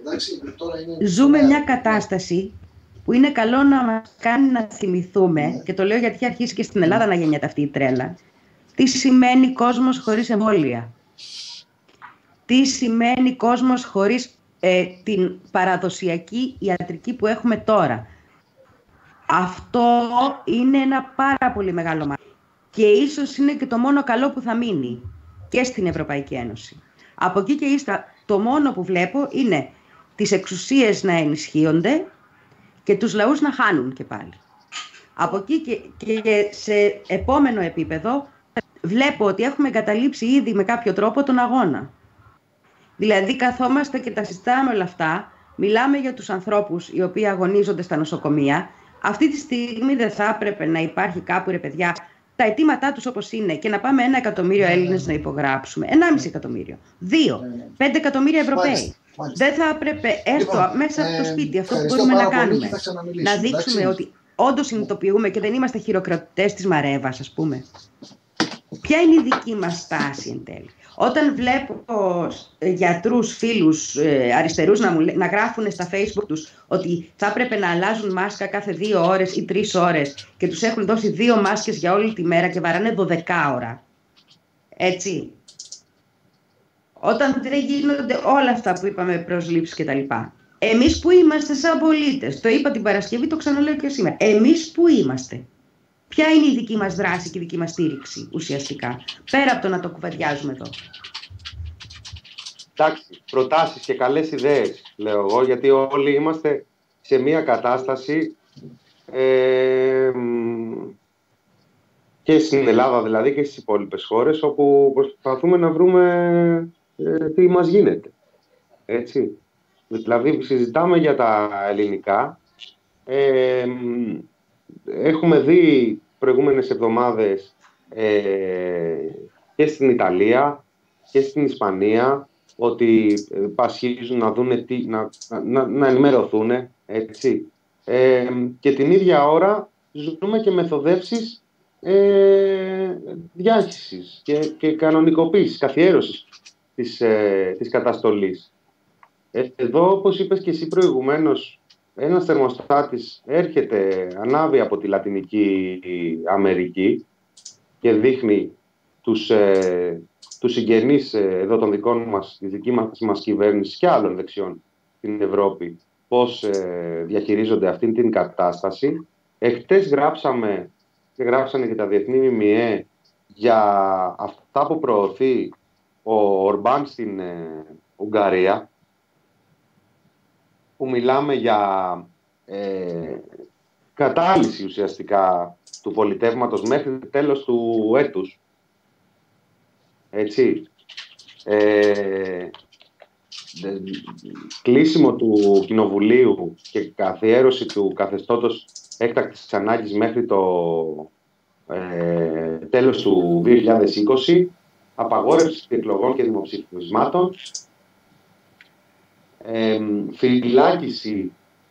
Ζούμε μια κατάσταση που είναι καλό να μας κάνει να θυμηθούμε, και το λέω γιατί έχει αρχίσει και στην Ελλάδα να γεννιέται αυτή η τρέλα, τι σημαίνει κόσμος χωρίς εμβόλια. Τι σημαίνει κόσμος χωρίς την παραδοσιακή ιατρική που έχουμε τώρα. Αυτό είναι ένα πάρα πολύ μεγάλο μάθημα. Και ίσως είναι και το μόνο καλό που θα μείνει και στην Ευρωπαϊκή Ένωση. Από εκεί και ύστερα το μόνο που βλέπω είναι τις εξουσίες να ενισχύονται και τους λαούς να χάνουν και πάλι. Από εκεί και σε επόμενο επίπεδο βλέπω ότι έχουμε εγκαταλείψει ήδη με κάποιο τρόπο τον αγώνα. Δηλαδή καθόμαστε και τα συζητάμε όλα αυτά, μιλάμε για τους ανθρώπους οι οποίοι αγωνίζονται στα νοσοκομεία. Αυτή τη στιγμή δεν θα έπρεπε να υπάρχει κάπου, ρε παιδιά, τα αιτήματά τους όπως είναι και να πάμε 1 εκατομμύριο Έλληνες να υπογράψουμε, 1,5 εκατομμύριο, 2, 5 εκατομμύρια Ευρωπαίοι. Δεν θα έπρεπε έστω μέσα από το σπίτι αυτό που μπορούμε να κάνουμε, να δείξουμε ότι όντως συνειδητοποιούμε και δεν είμαστε χειροκροτητές της Μαρέβας, ας πούμε. Ποια είναι η δική μας στάση εν τέλει? Όταν βλέπω γιατρούς, φίλους αριστερούς να γράφουν στα Facebook τους ότι θα έπρεπε να αλλάζουν μάσκα κάθε 2 ώρες ή 3 ώρες και τους έχουν δώσει 2 μάσκες για όλη τη μέρα και βαράνε 12 ώρα. Έτσι. Όταν δεν γίνονται όλα αυτά που είπαμε, προσλήψεις κτλ. Εμείς που είμαστε σαν πολίτες, το είπα την Παρασκευή, το ξαναλέω και σήμερα. Εμείς που είμαστε? Ποια είναι η δική μας δράση και η δική μας στήριξη ουσιαστικά, πέρα από το να το κουβεντιάζουμε εδώ? Εντάξει, προτάσεις και καλές ιδέες, λέω εγώ, γιατί όλοι είμαστε σε μια κατάσταση και στην Ελλάδα δηλαδή και στις υπόλοιπες χώρες, όπου προσπαθούμε να βρούμε τι μας γίνεται. Έτσι. Δηλαδή συζητάμε για τα ελληνικά. Έχουμε δει προηγούμενες εβδομάδες και στην Ιταλία και στην Ισπανία ότι πασχίζουν να δούνε να ενημερωθούν, έτσι. Και την ίδια ώρα ζούμε και μεθοδεύσεις διάχυσης και κανονικοποίησης, καθιέρωσης της καταστολής. Εδώ, όπως είπες και εσύ προηγουμένως, ένας θερμοστάτης ανάβει από τη Λατινική Αμερική και δείχνει τους συγγενείς εδώ των δικών μας, της δικής μας κυβέρνησης και άλλων δεξιών στην Ευρώπη, πώς διαχειρίζονται αυτήν την κατάσταση. Εχθές γράψανε και τα διεθνή ΜΜΕ για αυτά που προωθεί ο Ορμπάν στην Ουγγαρία, που μιλάμε για κατάλυση ουσιαστικά του πολιτεύματος μέχρι το τέλος του έτους. Έτσι. Κλείσιμο του Κοινοβουλίου και καθιέρωση του καθεστώτος έκτακτης ανάγκης μέχρι τέλος του 2020, απαγόρευση εκλογών και δημοψηφισμάτων, φυλάκιση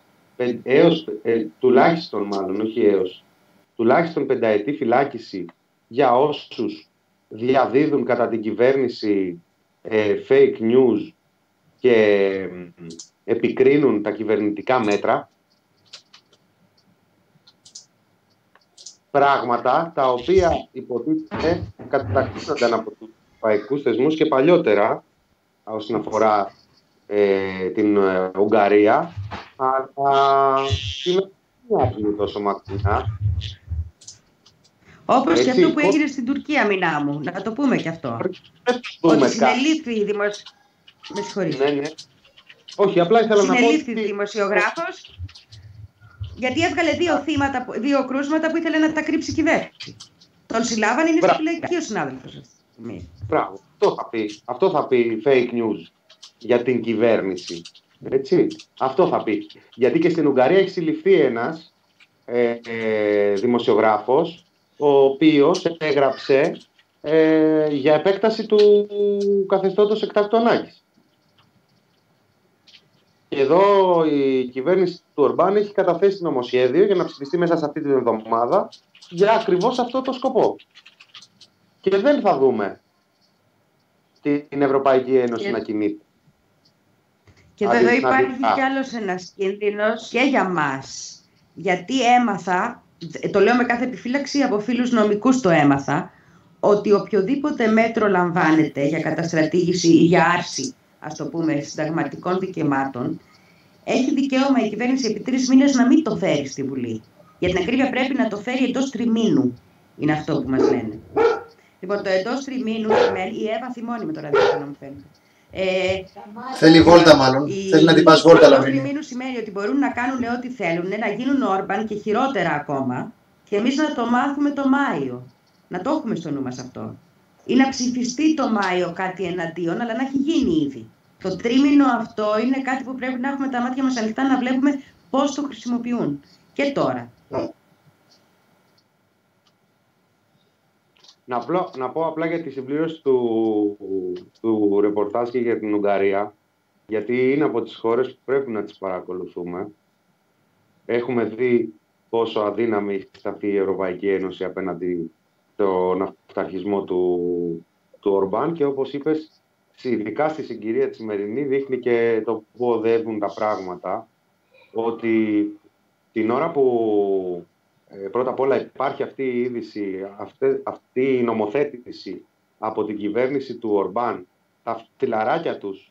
τουλάχιστον 5 ετή φυλάκιση για όσους διαδίδουν κατά την κυβέρνηση fake news και επικρίνουν τα κυβερνητικά μέτρα. Πράγματα τα οποία υποτίθεται κατακτήσανταν από τους ευρωπαϊκούς θεσμούς και παλιότερα όσον αφορά την Ουγγαρία, αλλά είναι τόσο μακριά. Όπως και αυτό που έγινε στην Τουρκία, Μινά μου. Να το πούμε και αυτό. Ότι συνελήφθη η Με συγχωρείτε. Ναι. Όχι, απλά ήθελα να πω... Συνελήφθη δημοσιογράφος, γιατί έβγαλε δύο κρούσματα που ήθελε να τα κρύψει η κυβέρνηση. Τον συλλάβανε, είναι στη φυλακή ο συνάδελφος. Μπράβο. Αυτό θα πει fake news για την κυβέρνηση. Έτσι. Αυτό θα πει. Γιατί και στην Ουγγαρία έχει συλληφθεί ένας δημοσιογράφος, ο οποίος έγραψε για επέκταση του καθεστώτος εκτάκτου ανάγκης. Και εδώ η κυβέρνηση του Ορμπάν έχει καταθέσει νομοσχέδιο για να ψηφιστεί μέσα σε αυτή την εβδομάδα για ακριβώς αυτό το σκοπό. Και δεν θα δούμε την Ευρωπαϊκή Ένωση να κινείται. Και εδώ υπάρχει κι άλλος ένας κίνδυνος και για μας. Γιατί έμαθα, το λέω με κάθε επιφύλαξη, από φίλους νομικούς το έμαθα, ότι οποιοδήποτε μέτρο λαμβάνεται για καταστρατήγηση ή για άρση, ας το πούμε, συνταγματικών δικαιωμάτων, έχει δικαίωμα η κυβέρνηση επί 3 μήνες να μην το φέρει στη Βουλή. Για την ακρίβεια πρέπει να το φέρει εντός τριμήνου. Είναι αυτό που μας λένε. Λοιπόν, το εντός τριμήνου σημαίνει, η Εύα θυμώνει με το ραδιόφωνο μου φαίνεται. Θέλει βόλτα μάλλον. Θέλει να την πας βόλτα, Λαβρίνη. Το εντός τριμήνου σημαίνει ότι μπορούν να κάνουν ό,τι θέλουν, να γίνουν Όρμπαν και χειρότερα ακόμα, και εμείς να το μάθουμε το Μάιο. Να το έχουμε στο νου μας αυτό. Ή να ψηφιστεί το Μάιο κάτι εναντίον, αλλά να έχει γίνει ήδη. Το τρίμηνο αυτό είναι κάτι που πρέπει να έχουμε τα μάτια μας ανοιχτά, να βλέπουμε πώς το χρησιμοποιούν. Και τώρα. Να πω απλά για τη συμπλήρωση του ρεπορτάζ και για την Ουγγαρία, γιατί είναι από τις χώρες που πρέπει να τις παρακολουθούμε. Έχουμε δει πόσο αδύναμη έχει σταθεί η Ευρωπαϊκή Ένωση απέναντι στον αυταρχισμό του Ορμπάν, και όπως είπες, ειδικά στη συγκυρία τη σημερινή δείχνει και το που οδεύουν τα πράγματα, ότι την ώρα που πρώτα απ' όλα υπάρχει αυτή η είδηση, αυτή η νομοθέτηση από την κυβέρνηση του Ορμπάν, τα φιλαράκια τους,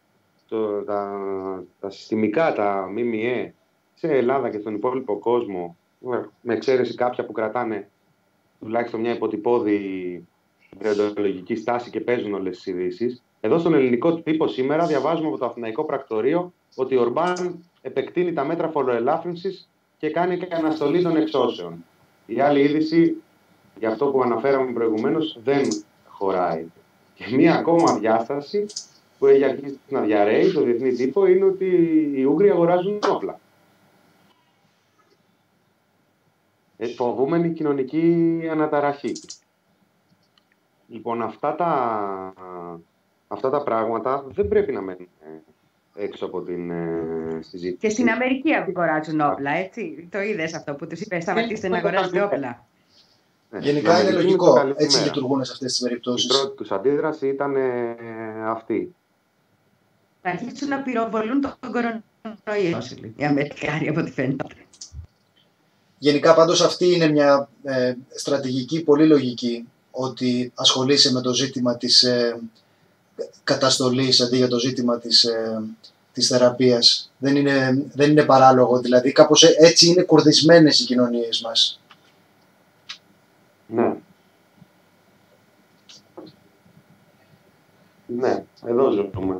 τα συστημικά, τα ΜΜΕ, σε Ελλάδα και στον υπόλοιπο κόσμο, με εξαίρεση κάποια που κρατάνε τουλάχιστον μια υποτυπώδη ιδεολογική στάση και παίζουν όλες τις ειδήσεις. Εδώ στον ελληνικό τύπο σήμερα διαβάζουμε από το Αθηναϊκό Πρακτορείο ότι ο Ορμπάν επεκτείνει τα μέτρα φοροελάφρυνσης και κάνει και αναστολή των εξώσεων. Η άλλη είδηση, για αυτό που αναφέραμε προηγουμένως, δεν χωράει. Και μία ακόμα διάσταση που έχει αρχίσει να διαρρέει στο διεθνή τύπο είναι ότι οι Ούγγροι αγοράζουν όπλα. Φοβούμενη κοινωνική αναταραχή. Λοιπόν, αυτά τα πράγματα δεν πρέπει να μένουν έξω από την συζήτηση. Και στην Αμερική αγοράζουν όπλα, έτσι. Το είδες αυτό που τους είπε, σταματήστε να αγοράζετε όπλα. Γενικά είναι λογικό. Έτσι λειτουργούν σε αυτές τις περιπτώσεις. Η πρώτη τους αντίδραση ήταν αυτή. Θα αρχίσουν να πυροβολούν τον κορονοϊό οι Αμερικάνοι, από ό,τι φαίνεται. Γενικά πάντως αυτή είναι μια στρατηγική πολύ λογική, ότι ασχολείσαι με το ζήτημα της καταστολής αντί για το ζήτημα της θεραπείας. Δεν είναι παράλογο, δηλαδή κάπως έτσι είναι κουρδισμένες οι κοινωνίες μας. Ναι. Ναι, εδώ ζούμε.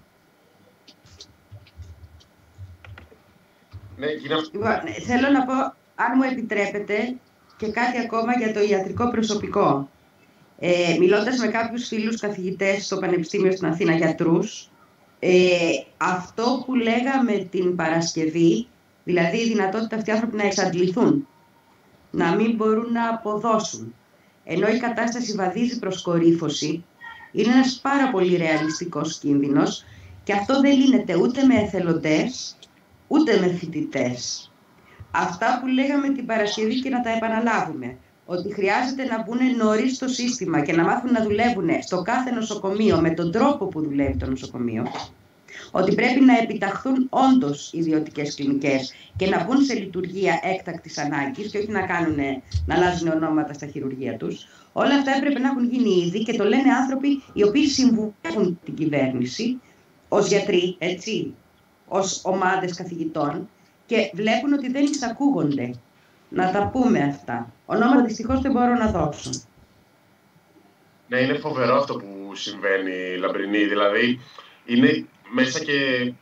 Θέλω να πω, αν μου επιτρέπετε, και κάτι ακόμα για το ιατρικό προσωπικό. Μιλώντας με κάποιους φίλους καθηγητές στο Πανεπιστήμιο στην Αθήνα, γιατρούς, αυτό που λέγαμε την Παρασκευή, δηλαδή η δυνατότητα αυτοί οι άνθρωποι να εξαντληθούν να μην μπορούν να αποδώσουν. Ενώ η κατάσταση βαδίζει προς κορύφωση, είναι ένας πάρα πολύ ρεαλιστικός κίνδυνος και αυτό δεν λύνεται ούτε με εθελοντές, ούτε με φοιτητές. Αυτά που λέγαμε την Παρασκευή και να τα επαναλάβουμε, ότι χρειάζεται να μπουν νωρίς στο σύστημα και να μάθουν να δουλεύουν στο κάθε νοσοκομείο με τον τρόπο που δουλεύει το νοσοκομείο, ότι πρέπει να επιταχθούν όντως ιδιωτικές κλινικές και να μπουν σε λειτουργία έκτακτης ανάγκης και όχι να αλλάζουν ονόματα στα χειρουργεία τους. Όλα αυτά έπρεπε να έχουν γίνει ήδη και το λένε άνθρωποι οι οποίοι συμβουλεύουν την κυβέρνηση ως γιατροί, έτσι, ως ομάδες καθηγητών και βλέπουν ότι δεν εισακούγονται. Να τα πούμε αυτά. Ονόματα δυστυχώς δεν μπορώ να δώσω. Ναι, είναι φοβερό αυτό που συμβαίνει, Λαμπρινή. Δηλαδή, είναι μέσα και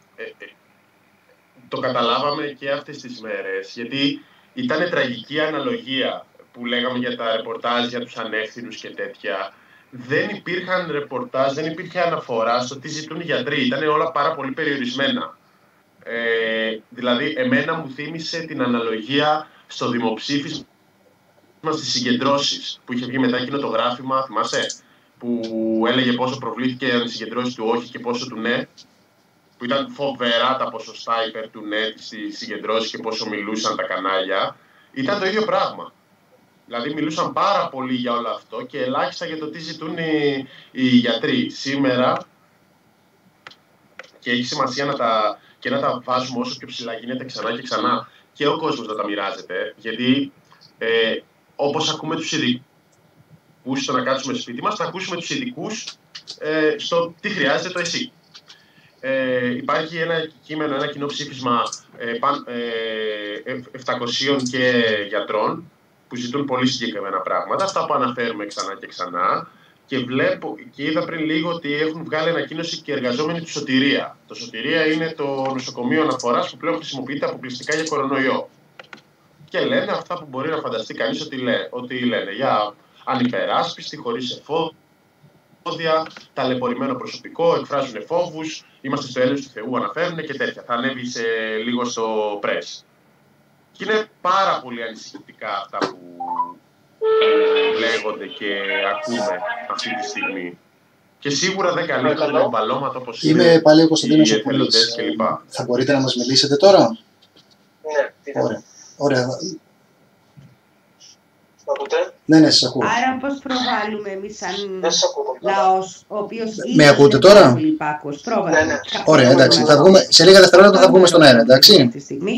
το καταλάβαμε και αυτές τις μέρες, γιατί ήταν τραγική αναλογία που λέγαμε για τα ρεπορτάζ, για τους ανεύθυνους και τέτοια. Δεν υπήρχαν ρεπορτάζ, δεν υπήρχε αναφορά στο τι ζητούν οι γιατροί. Ήταν όλα πάρα πολύ περιορισμένα. Δηλαδή, εμένα μου θύμισε την αναλογία στο δημοψήφισμα στις συγκεντρώσεις που είχε βγει μετά εκείνο το γράφημα, θυμάσαι, που έλεγε πόσο προβλήθηκαν οι συγκεντρώσεις του όχι και πόσο του ναι, που ήταν φοβερά τα ποσοστά υπέρ του ναι στις συγκεντρώσεις και πόσο μιλούσαν τα κανάλια. Ήταν το ίδιο πράγμα. Δηλαδή μιλούσαν πάρα πολύ για όλο αυτό και ελάχιστα για το τι ζητούν οι γιατροί. Σήμερα, και έχει σημασία να τα βάζουμε όσο πιο ψηλά γίνεται ξανά και ξανά, και ο κόσμος να τα μοιράζεται, γιατί όπως ακούμε τους ειδικούς στο να κάτσουμε σπίτι μας, θα ακούσουμε τους ειδικούς στο τι χρειάζεται το εσύ. Υπάρχει ένα κείμενο, ένα κοινό ψήφισμα 700 και γιατρών που ζητούν πολύ συγκεκριμένα πράγματα, αυτά που αναφέρουμε ξανά και ξανά. Και είδα πριν λίγο ότι έχουν βγάλει ανακοίνωση και εργαζόμενοι του Σωτηρία. Το Σωτηρία είναι το νοσοκομείο αναφοράς που πλέον χρησιμοποιείται αποκλειστικά για κορονοϊό. Και λένε αυτά που μπορεί να φανταστεί κανείς ότι λένε για ανυπεράσπιστη, χωρίς εφόδια, ταλαιπωρημένο προσωπικό, εκφράζουν φόβους, είμαστε στο έλεος του Θεού, αναφέρουν και τέτοια. Θα ανέβει σε λίγο στο press. Και είναι πάρα πολύ ανησυχητικά αυτά που λέγονται και ακούμε αυτή τη στιγμή. Και σίγουρα δεν καλύπτουν εμβαλώματα όπως είναι πάλι ο Κωνσταντίνος ο Πουλής. Θα μπορείτε να μας μιλήσετε τώρα? Ναι. Ωραία. Ναι, σας ακούω. Άρα πώς προβάλλουμε εμείς σαν λαός, ο οποίος με ακούτε τώρα? Πολύ υπάκουος. Ναι. Ωραία, εντάξει. Θα βγούμε, σε λίγα δευτερόλεπτα θα βγούμε στον αέρα, εντάξει.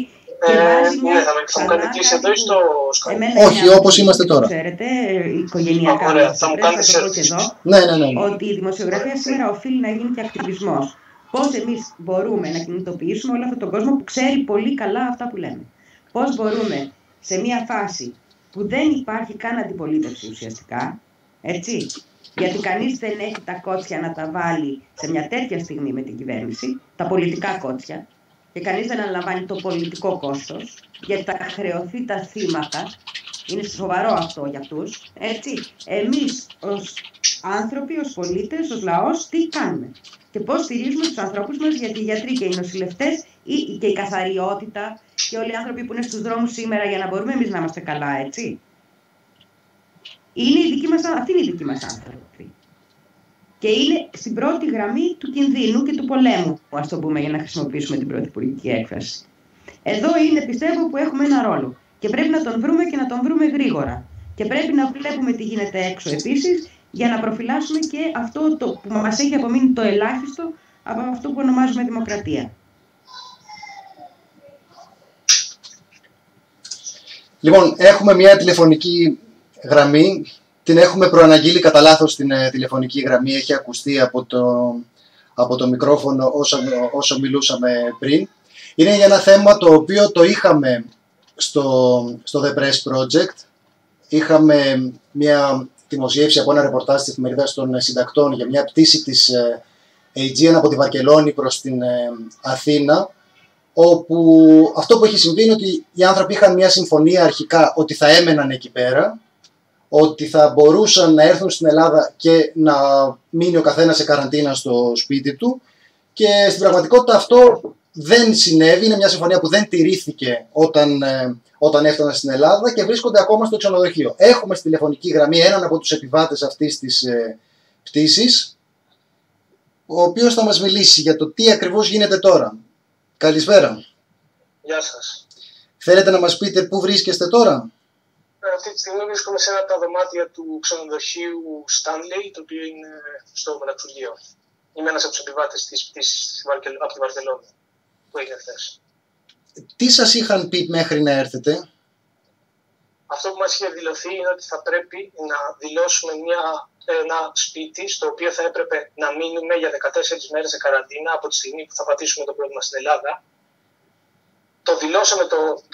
Θα μου κάνετε κλείσει εδώ ή στο Skype? Όχι, όπως είμαστε τώρα. Ξέρετε, οικογενειακά. Ωραία, θα μου κάνετε Ναι. Ότι η δημοσιογραφία σήμερα οφείλει να γίνει και ακτιβισμός. Πώς εμείς μπορούμε να κινητοποιήσουμε όλο αυτόν τον κόσμο που ξέρει πολύ καλά αυτά που λέμε. Πώς μπορούμε σε μια φάση που δεν υπάρχει καν αντιπολίτευση ουσιαστικά, έτσι, γιατί κανείς δεν έχει τα κότσια να τα βάλει σε μια τέτοια στιγμή με την κυβέρνηση, τα πολιτικά κότσια, και κανείς δεν αναλαμβάνει το πολιτικό κόστος, γιατί θα χρεωθεί τα θύματα, είναι σοβαρό αυτό για αυτούς, έτσι. Εμείς ως άνθρωποι, ως πολίτες, ως λαός, τι κάνουμε και πώς στηρίζουμε τους ανθρώπους μας, γιατί οι γιατροί και οι νοσηλευτές και η καθαριότητα και όλοι οι άνθρωποι που είναι στους δρόμους σήμερα για να μπορούμε εμείς να είμαστε καλά, έτσι. Αυτή είναι η δική μας άνθρωποι. Και είναι στην πρώτη γραμμή του κινδύνου και του πολέμου, ας το πούμε, για να χρησιμοποιήσουμε την πρωθυπουργική έκφραση. Εδώ είναι, πιστεύω, που έχουμε ένα ρόλο. Και πρέπει να τον βρούμε και να τον βρούμε γρήγορα. Και πρέπει να βλέπουμε τι γίνεται έξω επίσης, για να προφυλάσσουμε και αυτό που μας έχει απομείνει το ελάχιστο από αυτό που ονομάζουμε δημοκρατία. Λοιπόν, έχουμε μια τηλεφωνική γραμμή. Την έχουμε προαναγγείλει κατά λάθος την τηλεφωνική γραμμή. Έχει ακουστεί από το μικρόφωνο όσο μιλούσαμε πριν. Είναι για ένα θέμα το οποίο το είχαμε στο The Press Project. Είχαμε μια δημοσίευση από ένα ρεπορτάζ της εφημερίδας των συντακτών για μια πτήση της Aegean από τη Βαρκελόνη προς την Αθήνα, όπου αυτό που έχει συμβεί είναι ότι οι άνθρωποι είχαν μια συμφωνία αρχικά ότι θα έμεναν εκεί πέρα, ότι θα μπορούσαν να έρθουν στην Ελλάδα και να μείνει ο καθένας σε καραντίνα στο σπίτι του, και στην πραγματικότητα αυτό δεν συνέβη, είναι μια συμφωνία που δεν τηρήθηκε όταν έφταναν στην Ελλάδα και βρίσκονται ακόμα στο ξενοδοχείο. Έχουμε στη τηλεφωνική γραμμή έναν από τους επιβάτες αυτής της πτήσης, ο οποίος θα μας μιλήσει για το τι ακριβώς γίνεται τώρα. Καλησπέρα. Γεια σας. Θέλετε να μας πείτε πού βρίσκεστε τώρα? Αυτή τη στιγμή βρίσκομαι σε ένα από τα δωμάτια του ξενοδοχείου Stanley, το οποίο είναι στο Μεταξουργείο. Είμαι ένας από τους επιβάτες της πτήσης από τη Βαρκελόνη, που έγινε χθες. Τι σας είχαν πει μέχρι να έρθετε? Αυτό που μας είχε δηλωθεί είναι ότι θα πρέπει να δηλώσουμε ένα σπίτι στο οποίο θα έπρεπε να μείνουμε για 14 μέρες σε καραντίνα από τη στιγμή που θα πατήσουμε το πρόβλημα στην Ελλάδα. Το δηλώσαμε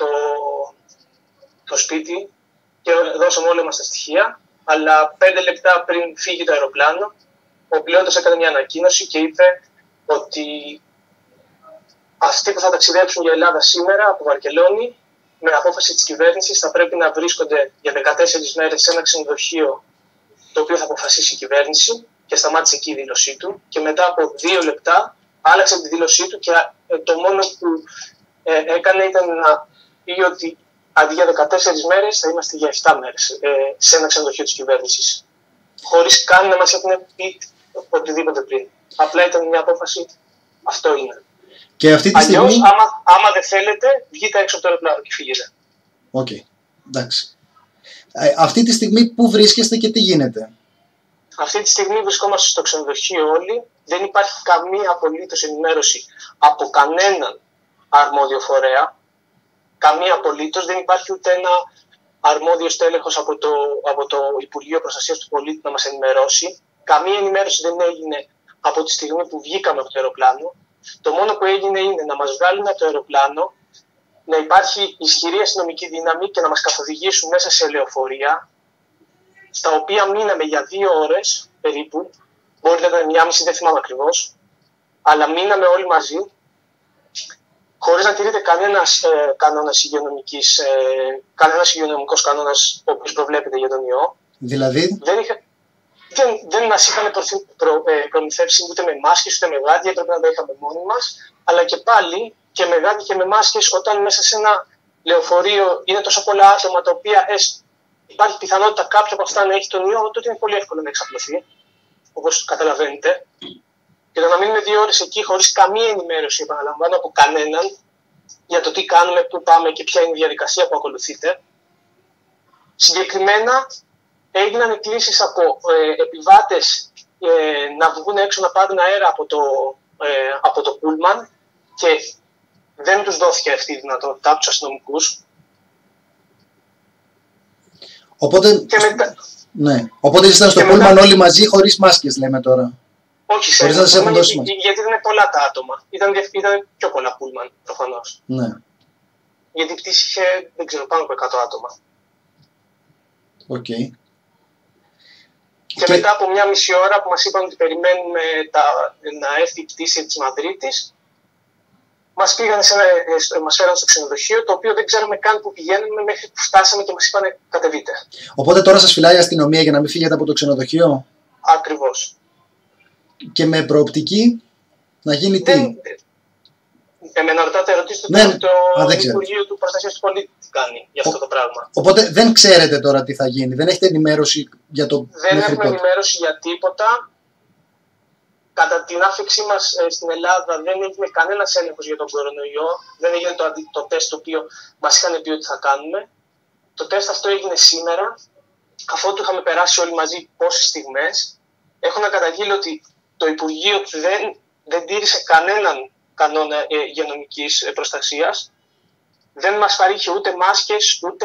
το σπίτι και δώσαμε όλα μας τα στοιχεία, αλλά 5 λεπτά πριν φύγει το αεροπλάνο, ο πιλότος έκανε μια ανακοίνωση και είπε ότι αυτοί που θα ταξιδέψουν για Ελλάδα σήμερα από Βαρκελόνη, με απόφαση της κυβέρνησης, θα πρέπει να βρίσκονται για 14 μέρες σε ένα ξενοδοχείο το οποίο θα αποφασίσει η κυβέρνηση, και σταμάτησε εκεί η δήλωσή του. Και μετά από 2 λεπτά άλλαξε τη δήλωσή του και το μόνο που έκανε ήταν να πει ότι αντί για 14 μέρες θα είμαστε για 7 μέρες σε ένα ξενοδοχείο της κυβέρνησης. Χωρίς καν να μας έχουν πει οτιδήποτε πριν. Απλά ήταν μια απόφαση, αυτό είναι. Και αυτή τη στιγμή... Αλλιώς, άμα δεν θέλετε, βγείτε έξω από το αεροπλάνο και φύγετε. Οκ, εντάξει. Αυτή τη στιγμή πού βρίσκεστε και τι γίνεται? Αυτή τη στιγμή βρισκόμαστε στο ξενοδοχείο όλοι. Δεν υπάρχει καμία απολύτως ενημέρωση από κανέναν αρμόδιο φορέα. Καμία απολύτως. Δεν υπάρχει ούτε ένα αρμόδιο τέλεχος από το Υπουργείο Προστασίας του Πολίτη να μας ενημερώσει. Καμία ενημέρωση δεν έγινε από τη στιγμή που βγήκαμε από το αεροπλάνο. Το μόνο που έγινε είναι να μας βγάλουν από το αεροπλάνο, να υπάρχει ισχυρή αστυνομική δύναμη και να μας καθοδηγήσουν μέσα σε λεωφορεία, στα οποία μείναμε για 2 ώρες περίπου, μπορεί να ήταν 1,5, δεν θυμάμαι ακριβώς, αλλά μείναμε όλοι μαζί, χωρίς να τηρείται κανένας υγειονομικός κανόνας ο οποίος προβλέπεται για τον ιό. Δηλαδή? Δεν μας είχαν προμηθεύσει ούτε με μάσκες ούτε με γάντια, έπρεπε να τα είχαμε μόνοι μας, αλλά και πάλι και με γάντια και με μάσκες, όταν μέσα σε ένα λεωφορείο είναι τόσο πολλά άτομα τα οποία υπάρχει πιθανότητα κάποιο από αυτά να έχει τον ιό, τότε είναι πολύ εύκολο να εξαπλωθεί, όπως καταλαβαίνετε. Και το να μείνουμε 2 ώρες εκεί χωρίς καμία ενημέρωση, επαναλαμβάνω, από κανέναν για το τι κάνουμε, πού πάμε και ποια είναι η διαδικασία που ακολουθείτε. Συγκεκριμένα έγιναν εκκλήσεις από επιβάτες να βγουν έξω να πάρουν αέρα από το πούλμαν και δεν τους δόθηκε αυτή η δυνατότητα από τους αστυνομικούς. Οπότε, ναι. Οπότε ήσασταν στο πούλμαν όλοι μαζί χωρίς μάσκες, λέμε τώρα. Όχι, γιατί ήταν πολλά τα άτομα. Ήταν πιο πολλά πούλμαν, προφανώς. Ναι. Γιατί η πτήση είχε, δεν ξέρω, πάνω από 100 άτομα. Οκ. Και μετά από 1,5 ώρα που μας είπαν ότι περιμένουμε να έρθει η πτήση της Μαδρίτης, μας φέραν στο ξενοδοχείο, το οποίο δεν ξέραμε καν που πηγαίνουμε μέχρι που φτάσαμε και μας είπαν κατεβείτε. Οπότε τώρα σας φυλάει η αστυνομία για να μην φύγετε από το ξενοδοχείο? Ακριβώς. Και με προοπτική να γίνει τι? Εμένα ρωτάτε ερωτήσεις του Υπουργείου του Προστασίας του Πολίτη τι κάνει για αυτό το πράγμα. Οπότε δεν ξέρετε τώρα τι θα γίνει, δεν έχετε ενημέρωση για το Δεν έχουμε ενημέρωση για τίποτα. Κατά την άφηξή μας στην Ελλάδα δεν έγινε κανένας έλεγχος για τον κορονοϊό. Δεν έγινε το τεστ το οποίο μας είχαν πει ότι θα κάνουμε. Το τεστ αυτό έγινε σήμερα, αφότου είχαμε περάσει όλοι μαζί πόσες στιγμές. Έχω να καταγγείλω ότι το Υπουργείο δεν τήρησε κανέναν κανόνα υγειονομικής προστασίας. Δεν μας παρήχε ούτε μάσκες, ούτε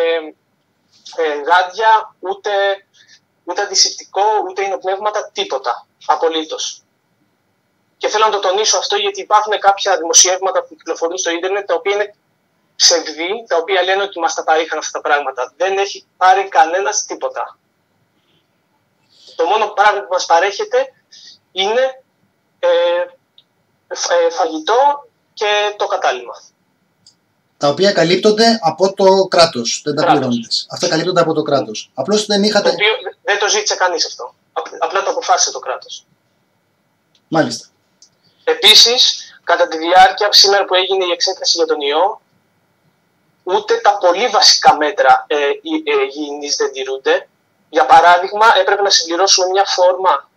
γάντια, ούτε αντισηπτικό, ούτε υνοπνεύματα, τίποτα. Απολύτως. Και θέλω να το τονίσω αυτό, γιατί υπάρχουν κάποια δημοσιεύματα που κυκλοφορούν στο ίντερνετ, τα οποία είναι ψευδή, τα οποία λένε ότι μας τα παρήχαν αυτά τα πράγματα. Δεν έχει πάρει κανένας τίποτα. Το μόνο πράγμα που μας παρέχεται είναι φαγητό και το κατάλημα. Τα οποία καλύπτονται από το κράτος. Δεν τα πληρώνετε. Αυτά καλύπτονται από το κράτος. Απλώς δεν είχατε. Το οποίο δεν το ζήτησε κανείς αυτό. Απλά το αποφάσισε το κράτος. Μάλιστα. Επίσης, κατά τη διάρκεια σήμερα που έγινε η εξέταση για τον ιό, ούτε τα πολύ βασικά μέτρα υγιεινής δεν τηρούνται. Για παράδειγμα, έπρεπε να συμπληρώσουμε μια φόρμα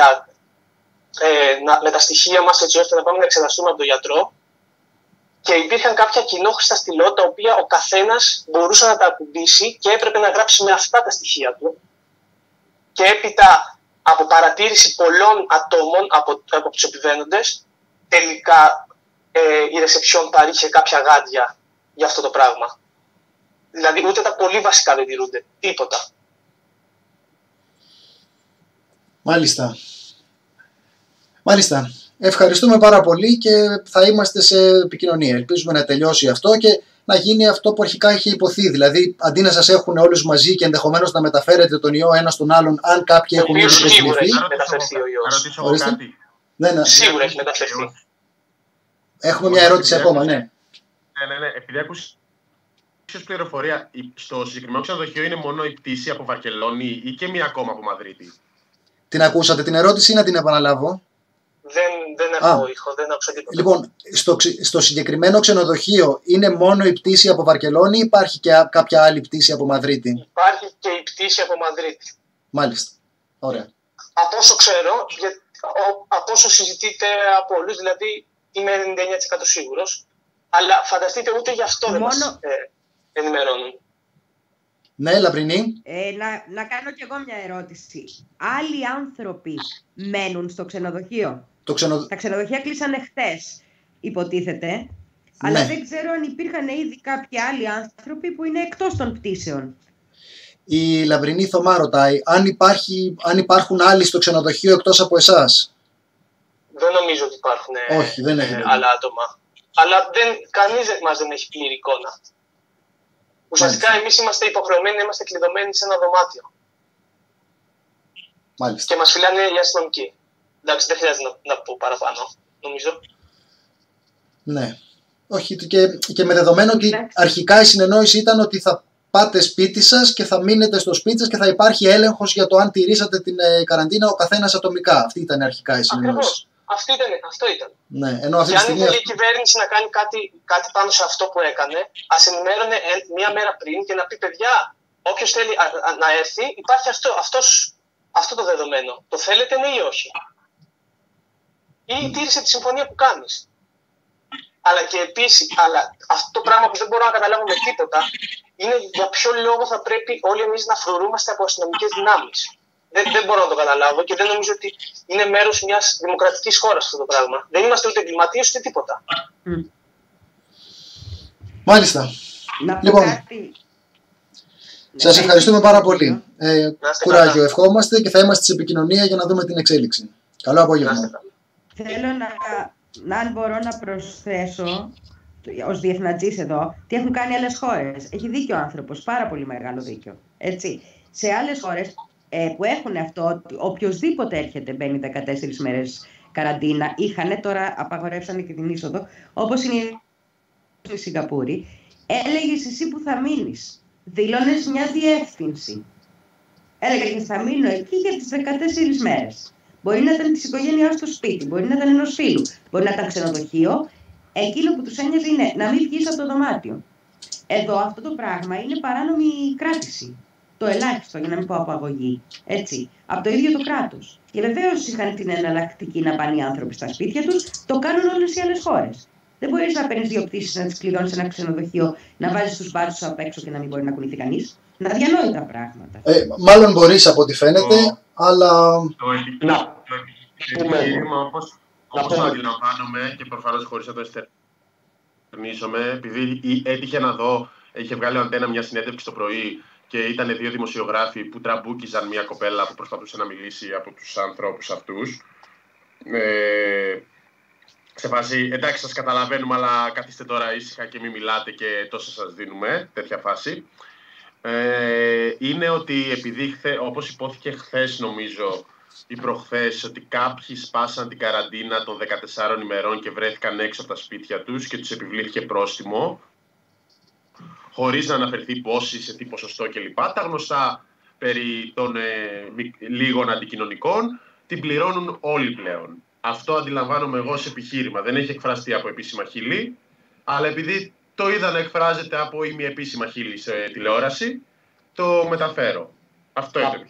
με τα στοιχεία μας, έτσι ώστε να πάμε να εξεταστούμε από τον γιατρό. Και υπήρχαν κάποια κοινόχρηστα στυλό, τα οποία ο καθένας μπορούσε να τα ακουμπήσει και έπρεπε να γράψει με αυτά τα στοιχεία του. Και έπειτα, από παρατήρηση πολλών ατόμων από τους επιβαίνοντες, τελικά η ρεσεψιόν παρήχε κάποια γάντια για αυτό το πράγμα. Δηλαδή, ούτε τα πολύ βασικά δεν τηρούνται. Τίποτα. Μάλιστα. Ευχαριστούμε πάρα πολύ και θα είμαστε σε επικοινωνία. Ελπίζουμε να τελειώσει αυτό και να γίνει αυτό που αρχικά είχε υποθεί. Δηλαδή, αντί να σας έχουν όλους μαζί και ενδεχομένως να μεταφέρετε τον ιό ένα στον άλλον, αν κάποιοι έχουν ήδη προσβληθεί. Σίγουρα έχει μεταφερθεί ο ιός. Σίγουρα έχει μεταφερθεί. Έχουμε μια ερώτηση ακόμα, ναι. Ναι. Επειδή άκουσα πληροφορία, στο συγκεκριμένο ξενοδοχείο είναι μόνο η πτήση από Βαρκελόνη ή και μία ακόμα από Μαδρίτη? Την ακούσατε την ερώτηση ή να την επαναλάβω? Δεν έχω ήχο, δεν άκουσα τίποτα. Λοιπόν, στο συγκεκριμένο ξενοδοχείο είναι μόνο η πτήση από Βαρκελόνη ή υπάρχει και κάποια άλλη πτήση από Μαδρίτη? Υπάρχει και η πτήση από Μαδρίτη. Μάλιστα. Ωραία. Από όσο ξέρω, από όσο συζητείτε από όλους, δηλαδή είμαι 99% σίγουρος, αλλά φανταστείτε ούτε γι' αυτό δεν μας ενημερώνουν. Ναι, Λαμπρινή. Να κάνω κι εγώ μια ερώτηση. Άλλοι άνθρωποι μένουν στο ξενοδοχείο? Τα ξενοδοχεία κλείσανε χτες, υποτίθεται. Ναι. Αλλά δεν ξέρω αν υπήρχαν ήδη κάποιοι άλλοι άνθρωποι που είναι εκτός των πτήσεων. Η Λαμπρινή Θωμά ρωτάει αν υπάρχουν άλλοι στο ξενοδοχείο εκτός από εσάς. Δεν νομίζω ότι υπάρχουν άλλα άτομα. Αλλά κανείς μας δεν έχει πλήρη εικόνα. Ουσιαστικά εμείς είμαστε υποχρεωμένοι να είμαστε κλειδωμένοι σε ένα δωμάτιο. Μάλιστα. Και μας φυλάνε οι αστυνομικοί. Εντάξει, δεν χρειάζεται να πω παραπάνω, νομίζω. Ναι. Όχι, και με δεδομένο ότι αρχικά η συνεννόηση ήταν ότι θα πάτε σπίτι σας και θα μείνετε στο σπίτι σας και θα υπάρχει έλεγχος για το αν τηρήσατε την καραντίνα ο καθένας ατομικά. Αυτή ήταν αρχικά η συνεννόηση. Ακριβώς. Αυτό ήταν. Ναι, ενώ αυτή και αν ήθελε η κυβέρνηση να κάνει κάτι πάνω σε αυτό που έκανε, ας ενημέρωνε μία μέρα πριν και να πει: παιδιά, όποιος θέλει να έρθει, υπάρχει αυτό το δεδομένο. Το θέλετε, ναι ή όχι? Ή τήρησε τη συμφωνία που κάνεις. Αλλά και επίσης, αυτό το πράγμα που δεν μπορώ να καταλάβω με τίποτα είναι για ποιο λόγο θα πρέπει όλοι εμείς να φρουρούμαστε από αστυνομικές δυνάμεις. Δεν μπορώ να το καταλάβω και δεν νομίζω ότι είναι μέρος μιας δημοκρατικής χώρας αυτό το πράγμα. Δεν είμαστε ούτε εγκληματίες ούτε τίποτα. Μάλιστα. Λοιπόν, σας ευχαριστούμε πάρα πολύ. Κουράγιο ευχόμαστε και θα είμαστε σε επικοινωνία για να δούμε την εξέλιξη. Καλό απόγευμα. Θέλω αν μπορώ να προσθέσω ως διεθνατζής εδώ τι έχουν κάνει άλλες χώρες. Έχει δίκιο ο άνθρωπος, πάρα πολύ μεγάλο δίκιο. Έτσι. Σε άλλες χώρες που έχουν αυτό, ότι οποιοσδήποτε έρχεται μπαίνει 14 μέρες καραντίνα, τώρα απαγορεύσανε και την είσοδο, όπως είναι η Σιγκαπούρη, έλεγες εσύ που θα μείνεις. Δηλώνες μια διεύθυνση. Έλεγες θα μείνω εκεί για τις 14 μέρες. Μπορεί να ήταν της οικογένειάς στο σπίτι, μπορεί να ήταν ενός φίλου, μπορεί να ήταν ξενοδοχείο. Εκείνο που τους ένοιαζε είναι να μην βγεις από το δωμάτιο. Εδώ αυτό το πράγμα είναι παράνομη κράτηση. Το ελάχιστο, για να μην πω απαγωγή. Έτσι. Από το ίδιο το κράτος. Και βεβαίως είχαν την εναλλακτική να πάνε οι άνθρωποι στα σπίτια τους, το κάνουν όλες οι άλλες χώρες. Δεν μπορείς να παίρνεις 2 πτήσεις, να τις κλειδώνεις σε ένα ξενοδοχείο, να βάζεις τους μπάτσους απ' έξω και να μην μπορεί να κουνηθεί κανείς. Να διανόητα πράγματα. Μάλλον μπορείς από ό,τι φαίνεται, αλλά. Το επιχείρημα, όπως το αντιλαμβάνομαι και προφανώς χωρίς να το εστερνίσομαι, επειδή έτυχε να δω, είχε βγάλει ο Αντένα μια συνέντευξη το πρωί και ήταν 2 δημοσιογράφοι που τραμπούκιζαν μια κοπέλα που προσπαθούσε να μιλήσει από τους ανθρώπους αυτούς. Σε φάση, εντάξει, σας καταλαβαίνουμε, αλλά καθίστε τώρα ήσυχα και μην μιλάτε και τόσα σας δίνουμε, τέτοια φάση. Είναι ότι επειδή, όπως υπόθηκε χθες νομίζω ή προχθές, ότι κάποιοι σπάσαν την καραντίνα των 14 ημερών και βρέθηκαν έξω από τα σπίτια τους και τους επιβλήθηκε πρόστιμο, χωρίς να αναφερθεί πόση, σε τι ποσοστό κλπ. Τα γνωστά περί των λίγων αντικοινωνικών την πληρώνουν όλοι πλέον. Αυτό αντιλαμβάνομαι εγώ ως επιχείρημα. Δεν έχει εκφραστεί από επίσημα χείλη, αλλά επειδή το είδα να εκφράζεται από ημιεπίσημα χείλη σε τηλεόραση, το μεταφέρω. Αυτό είναι.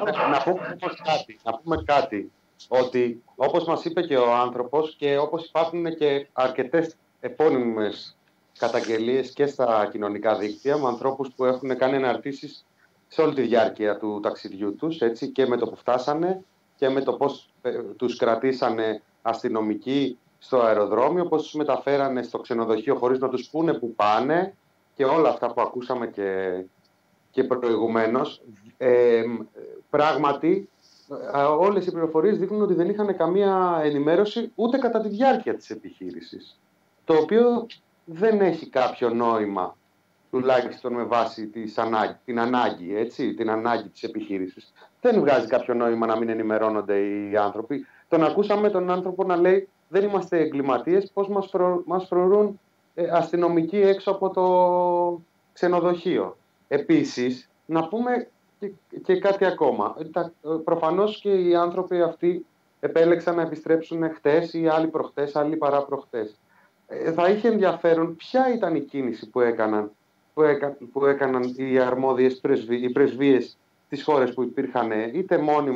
Να πούμε κάτι, ότι όπως μας είπε και ο άνθρωπος και όπως υπάρχουν και αρκετές επώνυμες καταγγελίες και στα κοινωνικά δίκτυα με ανθρώπους που έχουν κάνει αναρτήσεις σε όλη τη διάρκεια του ταξιδιού τους, έτσι, και με το που φτάσανε και με το πώς τους κρατήσανε αστυνομικοί στο αεροδρόμιο, πώς τους μεταφέρανε στο ξενοδοχείο χωρίς να τους πούνε που πάνε και όλα αυτά που ακούσαμε και προηγουμένως. Πράγματι, όλες οι πληροφορίες δείχνουν ότι δεν είχαν καμία ενημέρωση ούτε κατά τη διάρκεια της επιχείρησης, το οποίο δεν έχει κάποιο νόημα, τουλάχιστον με βάση την ανάγκη της επιχείρησης. Δεν βγάζει κάποιο νόημα να μην ενημερώνονται οι άνθρωποι. Τον ακούσαμε τον άνθρωπο να λέει δεν είμαστε εγκληματίες, πώς μας προωρούν αστυνομικοί έξω από το ξενοδοχείο. Επίσης, να πούμε και κάτι ακόμα. Προφανώς και οι άνθρωποι αυτοί επέλεξαν να επιστρέψουν χτες ή άλλοι προχτές, άλλοι παραπροχτές. Θα είχε ενδιαφέρον ποια ήταν η κίνηση που έκαναν οι αρμόδιες οι πρεσβείες στις χώρες που υπήρχαν είτε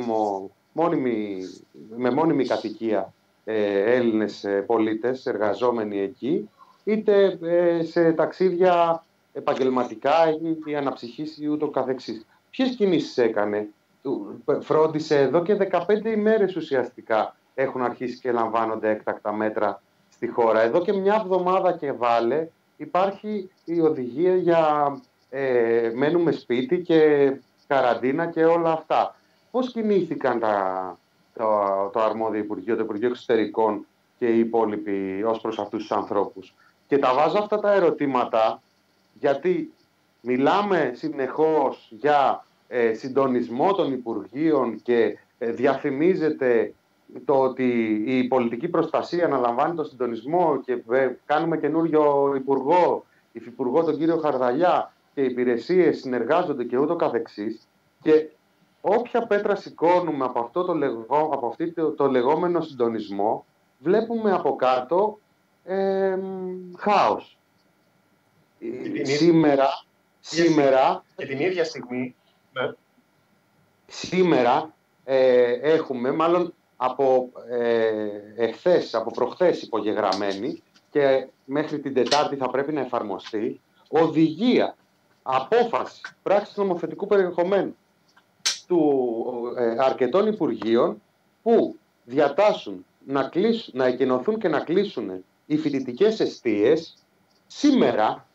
με μόνιμη κατοικία Έλληνες πολίτες εργαζόμενοι εκεί, είτε σε ταξίδια επαγγελματικά ή αναψυχής ή ούτω καθεξής. Ποιες κινήσεις έκανε? Φρόντισε εδώ και 15 ημέρες ουσιαστικά έχουν αρχίσει και λαμβάνονται έκτακτα μέτρα στη χώρα. Εδώ και μια εβδομάδα και βάλε υπάρχει η οδηγία για μένουμε σπίτι και καραντίνα και όλα αυτά. Πώς κινήθηκαν το αρμόδιο Υπουργείο, το Υπουργείο Εξωτερικών και οι υπόλοιποι ως προς αυτούς τους ανθρώπους? Και τα βάζω αυτά τα ερωτήματα γιατί μιλάμε συνεχώς για συντονισμό των Υπουργείων και διαφημίζεται το ότι η πολιτική προστασία αναλαμβάνει το συντονισμό και κάνουμε καινούριο υπουργό, υφυπουργό τον κύριο Χαρδαλιά και οι υπηρεσίες συνεργάζονται και ούτω καθεξής, και όποια πέτρα σηκώνουμε από αυτό το λεγόμενο συντονισμό βλέπουμε από κάτω χάος. Σήμερα και την ίδια στιγμή σήμερα έχουμε, μάλλον από προχθές υπογεγραμμένη και μέχρι την Τετάρτη θα πρέπει να εφαρμοστεί οδηγία, απόφαση, πράξη νομοθετικού περιεχομένου του αρκετών υπουργείων που διατάσσουν να εκκοινωθούν και να κλείσουν οι φοιτητικές εστίες σήμερα,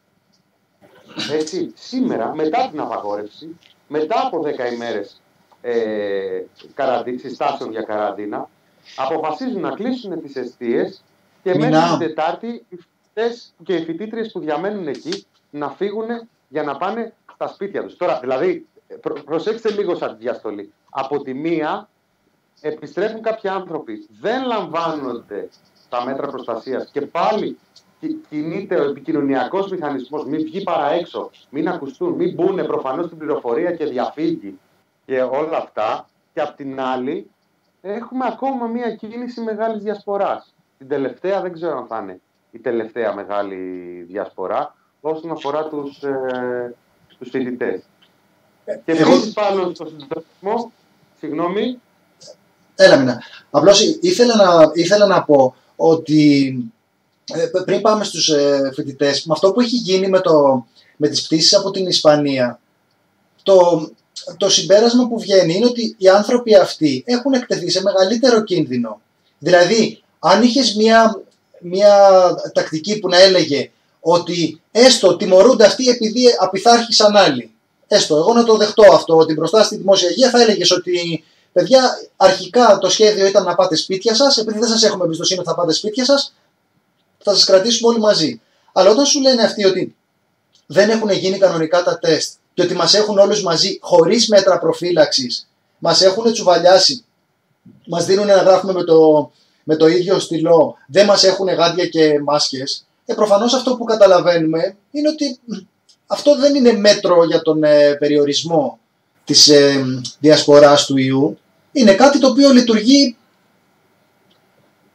σήμερα μετά την απαγόρευση, μετά από 10 ημέρες συστάσεων για καραντίνα, αποφασίζουν να κλείσουν τις εστίες και μέχρι την Τετάρτη οι φοιτητές και οι φοιτήτριες που διαμένουν εκεί να φύγουν για να πάνε στα σπίτια τους. Τώρα, δηλαδή, προσέξτε λίγο σαν διαστολή. Από τη μία επιστρέφουν κάποιοι άνθρωποι, δεν λαμβάνονται τα μέτρα προστασίας και πάλι κινείται ο επικοινωνιακός μηχανισμός, μην βγει παρά έξω, μην ακουστούν, μην μπουν προφανώς στην πληροφορία και διαφύγει και όλα αυτά. Και απ' την άλλη έχουμε ακόμα μια κίνηση μεγάλης διασποράς. Την τελευταία, δεν ξέρω αν θα είναι η τελευταία μεγάλη διασπορά όσον αφορά τους φοιτητές. Και επίσης πάνω στο συντονισμό, συγγνώμη. Έλα μήνα. Απλώς ήθελα να πω ότι πριν πάμε στους φοιτητές, με αυτό που έχει γίνει με τις πτήσεις από την Ισπανία, το συμπέρασμα που βγαίνει είναι ότι οι άνθρωποι αυτοί έχουν εκτεθεί σε μεγαλύτερο κίνδυνο. Δηλαδή, αν είχες μια τακτική που να έλεγε ότι έστω τιμωρούνται αυτοί επειδή απειθάρχησαν άλλοι, έστω, εγώ να το δεχτώ αυτό, ότι μπροστά στη δημόσια υγεία θα έλεγες ότι παιδιά, αρχικά το σχέδιο ήταν να πάτε σπίτια σας, επειδή δεν σας έχουμε εμπιστοσύνη ότι θα πάτε σπίτια σας, θα σας κρατήσουμε όλοι μαζί. Αλλά όταν σου λένε αυτοί ότι δεν έχουν γίνει κανονικά τα τεστ και ότι μας έχουν όλους μαζί χωρίς μέτρα προφύλαξης, μας έχουν τσουβαλιάσει, μας δίνουν να γράφουμε με το ίδιο στυλό, δεν μας έχουν γάντια και μάσκες, προφανώς αυτό που καταλαβαίνουμε είναι ότι αυτό δεν είναι μέτρο για τον περιορισμό της διασποράς του ιού. Είναι κάτι το οποίο λειτουργεί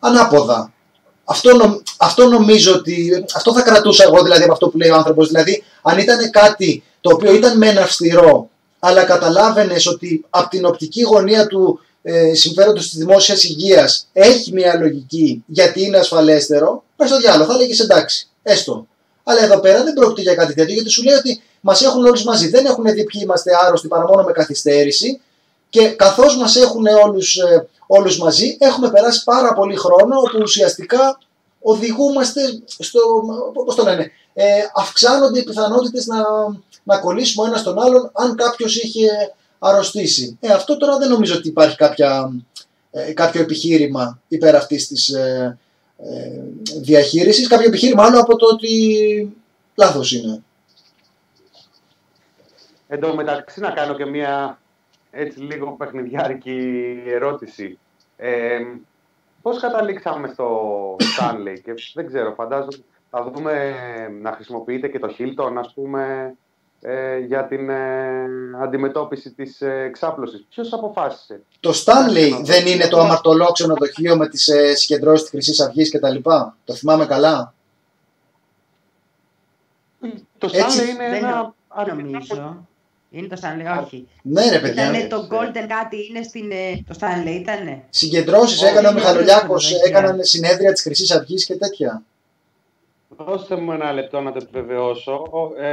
ανάποδα. Αυτό νομίζω ότι. Αυτό θα κρατούσα εγώ δηλαδή από αυτό που λέει ο άνθρωπος. Δηλαδή, αν ήταν κάτι το οποίο ήταν μεν αυστηρό, αλλά καταλάβαινες ότι από την οπτική γωνία του συμφέροντος της δημόσιας υγείας έχει μια λογική γιατί είναι ασφαλέστερο, πες στο διάλογο, θα έλεγες εντάξει, έστω. Αλλά εδώ πέρα δεν πρόκειται για κάτι τέτοιο, γιατί σου λέει ότι μας έχουν όλους μαζί. Δεν έχουν δει ποιοι είμαστε άρρωστοι παρά μόνο με καθυστέρηση, και καθώς μας έχουν όλους μαζί, έχουμε περάσει πάρα πολύ χρόνο όπου ουσιαστικά οδηγούμαστε πώς το λένε, αυξάνονται οι πιθανότητες να κολλήσουμε ο ένας τον άλλον αν κάποιος είχε αρρωστήσει. Αυτό τώρα δεν νομίζω ότι υπάρχει κάποιο επιχείρημα υπέρ αυτής της διαχείρισης, κάποιο επιχείρημα άλλο από το ότι λάθος είναι. Εν τω μεταξύ να κάνω και μια έτσι λίγο παιχνιδιάρικη ερώτηση. Πώς καταλήξαμε στο Stanley? Και δεν ξέρω, φαντάζομαι θα δούμε να χρησιμοποιείτε και το Hilton, ας πούμε, για την αντιμετώπιση της εξάπλωσης. Ποιος αποφάσισε? Το Stanley δεν είναι το αμαρτωλό ξενοδοχείο με τις συγκεντρώσεις της Χρυσής Αυγής και τα λοιπά? Το θυμάμαι καλά. Το Stanley είναι ένα... Νομίζω. Είναι το Stanley, όχι. Ναι ρε παιδιά. Ήτανε το Golden κάτι, είναι το Stanley, ήτανε. Συγκεντρώσεις έκανε ο Μιχαλολιάκος, έκαναν συνέδρια της Χρυσής Αυγής και τέτοια. Δώστε μου ένα λεπτό να το επιβεβαιώσω.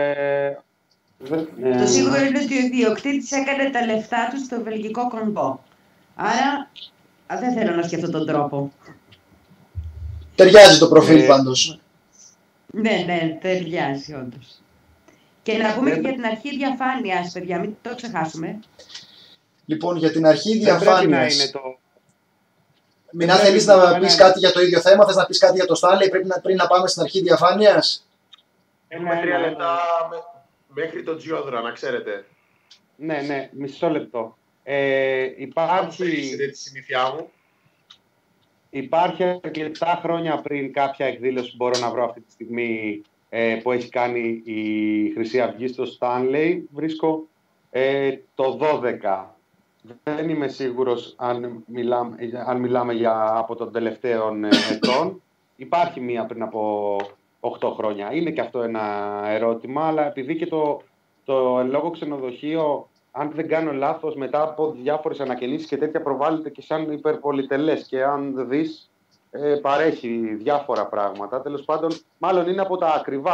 Το σίγουρο είναι ότι ο ιδιοκτήτης έκανε τα λεφτά του στο βελγικό Κονγκό. Άρα δεν θέλω να σκεφτώ τον τρόπο. Ταιριάζει το προφίλ πάντως. Ναι, ταιριάζει όντως. Και να πούμε και για την αρχή διαφάνειας, παιδιά, μην το ξεχάσουμε. Λοιπόν, για την αρχή διαφάνειας. Μην θέλεις να πεις είναι... κάτι για το ίδιο θέμα, θες να πεις κάτι για το Stanley πριν να πάμε στην αρχή διαφάνειας? Έχουμε 3 λεπτά μέχρι τον Τζιόδρα, να ξέρετε. Ναι, μισό λεπτό. Υπάρχει τη συνήθειά μου. Υπάρχει αρκετά χρόνια πριν κάποια εκδήλωση που μπορώ να βρω αυτή τη στιγμή που έχει κάνει η Χρυσή Αυγή στο Stanley. Βρίσκω το 12. Δεν είμαι σίγουρος αν μιλάμε από των τελευταίων ετών. Υπάρχει μία πριν από 8 χρόνια. Είναι και αυτό ένα ερώτημα, αλλά επειδή και το εν λόγω ξενοδοχείο, αν δεν κάνω λάθος, μετά από διάφορες ανακαινήσεις και τέτοια προβάλλεται και σαν υπερπολιτελές, και αν δεις παρέχει διάφορα πράγματα. Τέλος πάντων, μάλλον είναι από τα ακριβά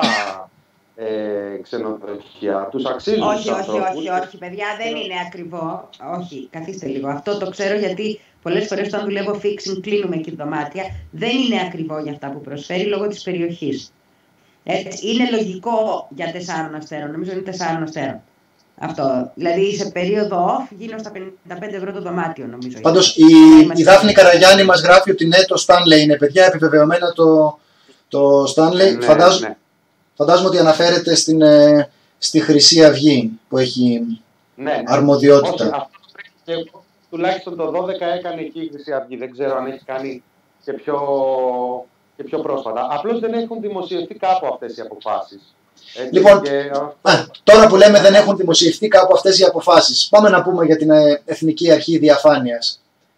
ξενοδοχεία. Τους αξίζουν. Όχι, παιδιά, δεν είναι ακριβό. Όχι, καθίστε λίγο. Αυτό το ξέρω γιατί πολλές φορές όταν δουλεύω fixing κλείνουμε και δωμάτια. Δεν είναι ακριβό για αυτά που προσφέρει λόγω της περιοχής. Έτσι, είναι λογικό για 4 αστέρων. Νομίζω είναι 4 αστέρων. Αυτό. Δηλαδή σε περίοδο off γίνω στα 55 ευρώ το δωμάτιο, νομίζω. Πάντως η Δάφνη Καραγιάννη μας γράφει ότι ναι, το Stanley είναι, παιδιά, επιβεβαιωμένα το Stanley. Ναι, Φαντάζομαι ότι αναφέρεται στη Χρυσή Αυγή που έχει αρμοδιότητα. Αυτό και τουλάχιστον το 12 έκανε εκεί η Χρυσή Αυγή. Δεν ξέρω αν έχει κάνει και πιο πρόσφατα. Απλώς δεν έχουν δημοσιευτεί κάπου αυτές οι αποφάσεις. Έτσι, λοιπόν, τώρα που λέμε δεν έχουν δημοσιευτεί κάπου αυτές οι αποφάσεις, πάμε να πούμε για την Εθνική Αρχή Διαφάνειας.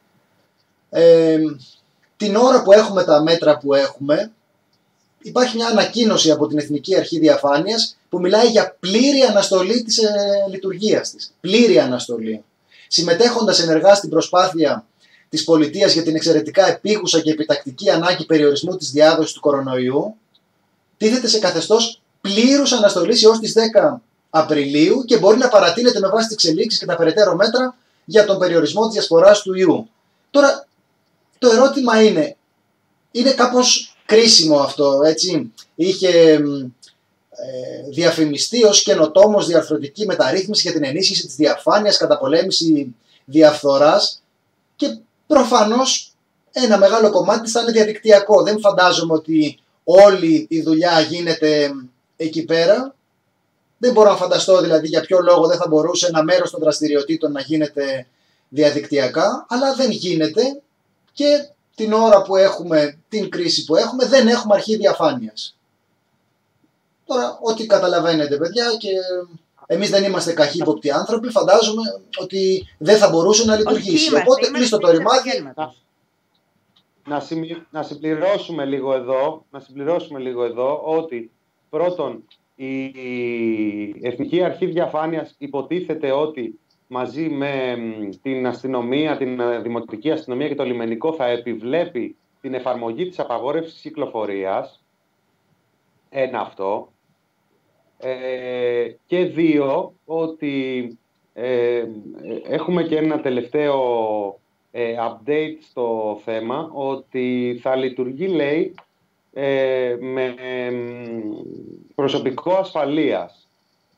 Την ώρα που έχουμε τα μέτρα που έχουμε, υπάρχει μια ανακοίνωση από την Εθνική Αρχή Διαφάνειας που μιλάει για πλήρη αναστολή της λειτουργίας της. Πλήρη αναστολή. Συμμετέχοντας ενεργά στην προσπάθεια της πολιτείας για την εξαιρετικά επίγουσα και επιτακτική ανάγκη περιορισμού της διάδοσης του κορονοϊού, τίθεται σε καθεστώς πλήρους αναστολής έως τις 10 Απριλίου και μπορεί να παρατείνεται με βάση τις εξελίξεις και τα περαιτέρω μέτρα για τον περιορισμό της διασποράς του ιού. Τώρα, το ερώτημα είναι κάπως κρίσιμο αυτό, έτσι. Είχε διαφημιστεί ως καινοτόμος διαρθρωτική μεταρρύθμιση για την ενίσχυση της διαφάνειας, καταπολέμηση διαφθοράς, και προφανώς ένα μεγάλο κομμάτι θα είναι διαδικτυακό. Δεν φαντάζομαι ότι όλη η δουλειά γίνεται εκεί πέρα. Δεν μπορώ να φανταστώ δηλαδή για ποιο λόγο δεν θα μπορούσε ένα μέρος των δραστηριοτήτων να γίνεται διαδικτυακά, αλλά δεν γίνεται, και την ώρα που έχουμε την κρίση που έχουμε δεν έχουμε αρχή διαφάνειας. Τώρα, ό,τι καταλαβαίνετε παιδιά, και εμείς δεν είμαστε καχύποπτοι άνθρωποι, φαντάζομαι ότι δεν θα μπορούσε να λειτουργήσει. Οπότε κλείστο το ρημάδι. να συμπληρώσουμε λίγο εδώ ότι πρώτον η Εθνική Αρχή Διαφάνειας υποτίθεται ότι μαζί με την αστυνομία, την Δημοτική Αστυνομία και το λιμενικό θα επιβλέπει την εφαρμογή της απαγόρευσης κυκλοφορίας. Ένα αυτό. Και δύο, ότι έχουμε και ένα τελευταίο update στο θέμα, ότι θα λειτουργεί, λέει, με προσωπικό ασφαλείας,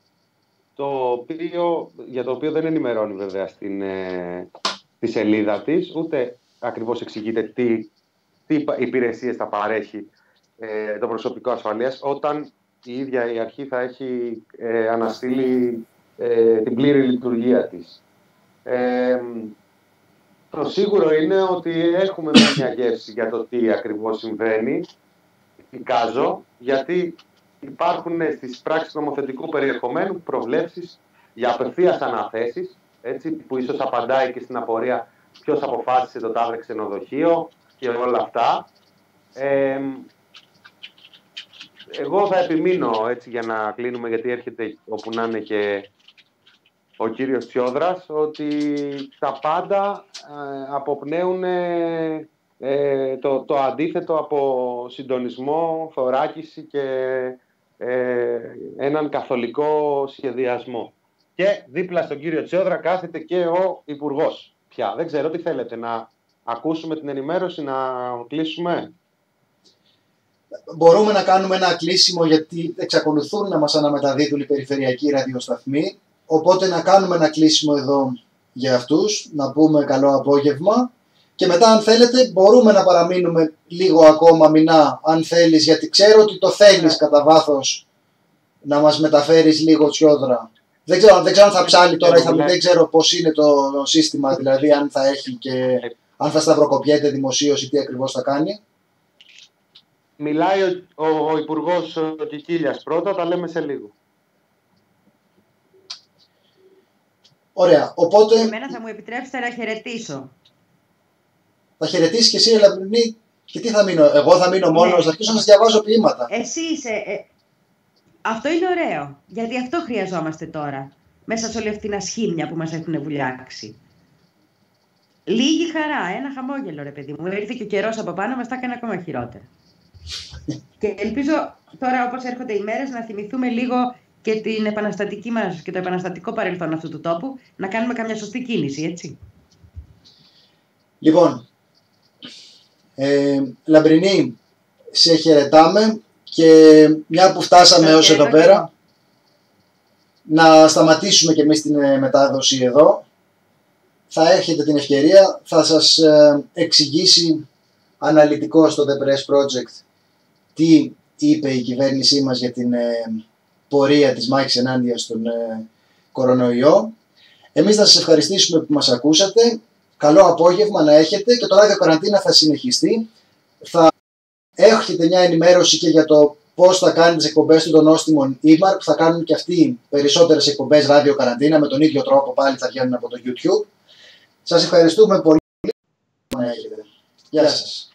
για το οποίο δεν ενημερώνει βέβαια στη σελίδα της, ούτε ακριβώς εξηγείται τι υπηρεσίες θα παρέχει το προσωπικό ασφαλείας, όταν η ίδια η αρχή θα έχει αναστείλει την πλήρη λειτουργία της. Το σίγουρο είναι ότι έχουμε μια γεύση για το τι ακριβώς συμβαίνει. Εικάζω, γιατί υπάρχουν στις πράξεις νομοθετικού περιεχομένου προβλέψεις για απευθείας αναθέσεις, έτσι, που ίσως απαντάει και στην απορία ποιος αποφάσισε το τάδε ξενοδοχείο και όλα αυτά. Εγώ θα επιμείνω, έτσι, για να κλείνουμε, γιατί έρχεται όπου να είναι και ο κύριος Τσιόδρας, ότι τα πάντα αποπνέουν το αντίθετο από συντονισμό, θωράκιση και έναν καθολικό σχεδιασμό. Και δίπλα στον κύριο Τσιόδρα κάθεται και ο Υπουργός πια. Δεν ξέρω τι θέλετε, να ακούσουμε την ενημέρωση, να κλείσουμε. Μπορούμε να κάνουμε ένα κλείσιμο, γιατί εξακολουθούν να μας αναμεταδίδουν οι περιφερειακοί ραδιοσταθμοί. Οπότε να κάνουμε ένα κλείσιμο εδώ για αυτούς, να πούμε καλό απόγευμα. Και μετά, αν θέλετε, μπορούμε να παραμείνουμε λίγο ακόμα, Μινά, αν θέλεις, γιατί ξέρω ότι το θέλεις κατά βάθος να μας μεταφέρεις λίγο Τσιόδρα. Δεν ξέρω αν θα ψάλει τώρα, δεν ξέρω πώς είναι το σύστημα, δηλαδή αν θα έχει και αν θα σταυροκοπιέται δημοσίως, τι ακριβώς θα κάνει. Μιλάει ο Υπουργός Κικίλιας πρώτα, τα λέμε σε λίγο. Ωραία, οπότε... Εμένα θα μου επιτρέψετε να χαιρετήσω. Θα χαιρετήσεις και εσύ, Λαμπρινή, και τι θα μείνω, εγώ θα μείνω μόνος, θα αρχίσω να σας διαβάζω ποίηματα. Εσύ είσαι... Αυτό είναι ωραίο, γιατί αυτό χρειαζόμαστε τώρα, μέσα σε όλη αυτή την ασχήμια που μας έχουν βουλιάξει. Λίγη χαρά, ένα χαμόγελο, ρε παιδί μου. Ήρθε και ο καιρός από πάνω, μας τα έκανε ακόμα χειρότερα. Και ελπίζω τώρα, όπως έρχονται οι μέρες, να θυμηθούμε λίγο και την επαναστατική μας και το επαναστατικό παρελθόν αυτού του τόπου, να κάνουμε καμιά σωστή κίνηση, έτσι. Λοιπόν, Λαμπρινή, σε χαιρετάμε και μια που φτάσαμε ως εδώ πέρα, να σταματήσουμε και εμείς την μετάδοση εδώ. Θα έχετε την ευκαιρία, θα σας εξηγήσει αναλυτικό στο The Press Project τι είπε η κυβέρνησή μας για την πορεία της μάχης ενάντια στον κορονοϊό. Εμείς θα σας ευχαριστήσουμε που μας ακούσατε. Καλό απόγευμα να έχετε και το ράδιο καραντίνα θα συνεχιστεί. Θα έχετε μια ενημέρωση και για το πώς θα κάνει τις εκπομπές του των νόστιμων Ήμαρ, που θα κάνουν και αυτοί περισσότερες εκπομπές ράδιο καραντίνα, με τον ίδιο τρόπο πάλι θα βγαίνουν από το YouTube. Σας ευχαριστούμε πολύ. Να έχετε. Γεια σας.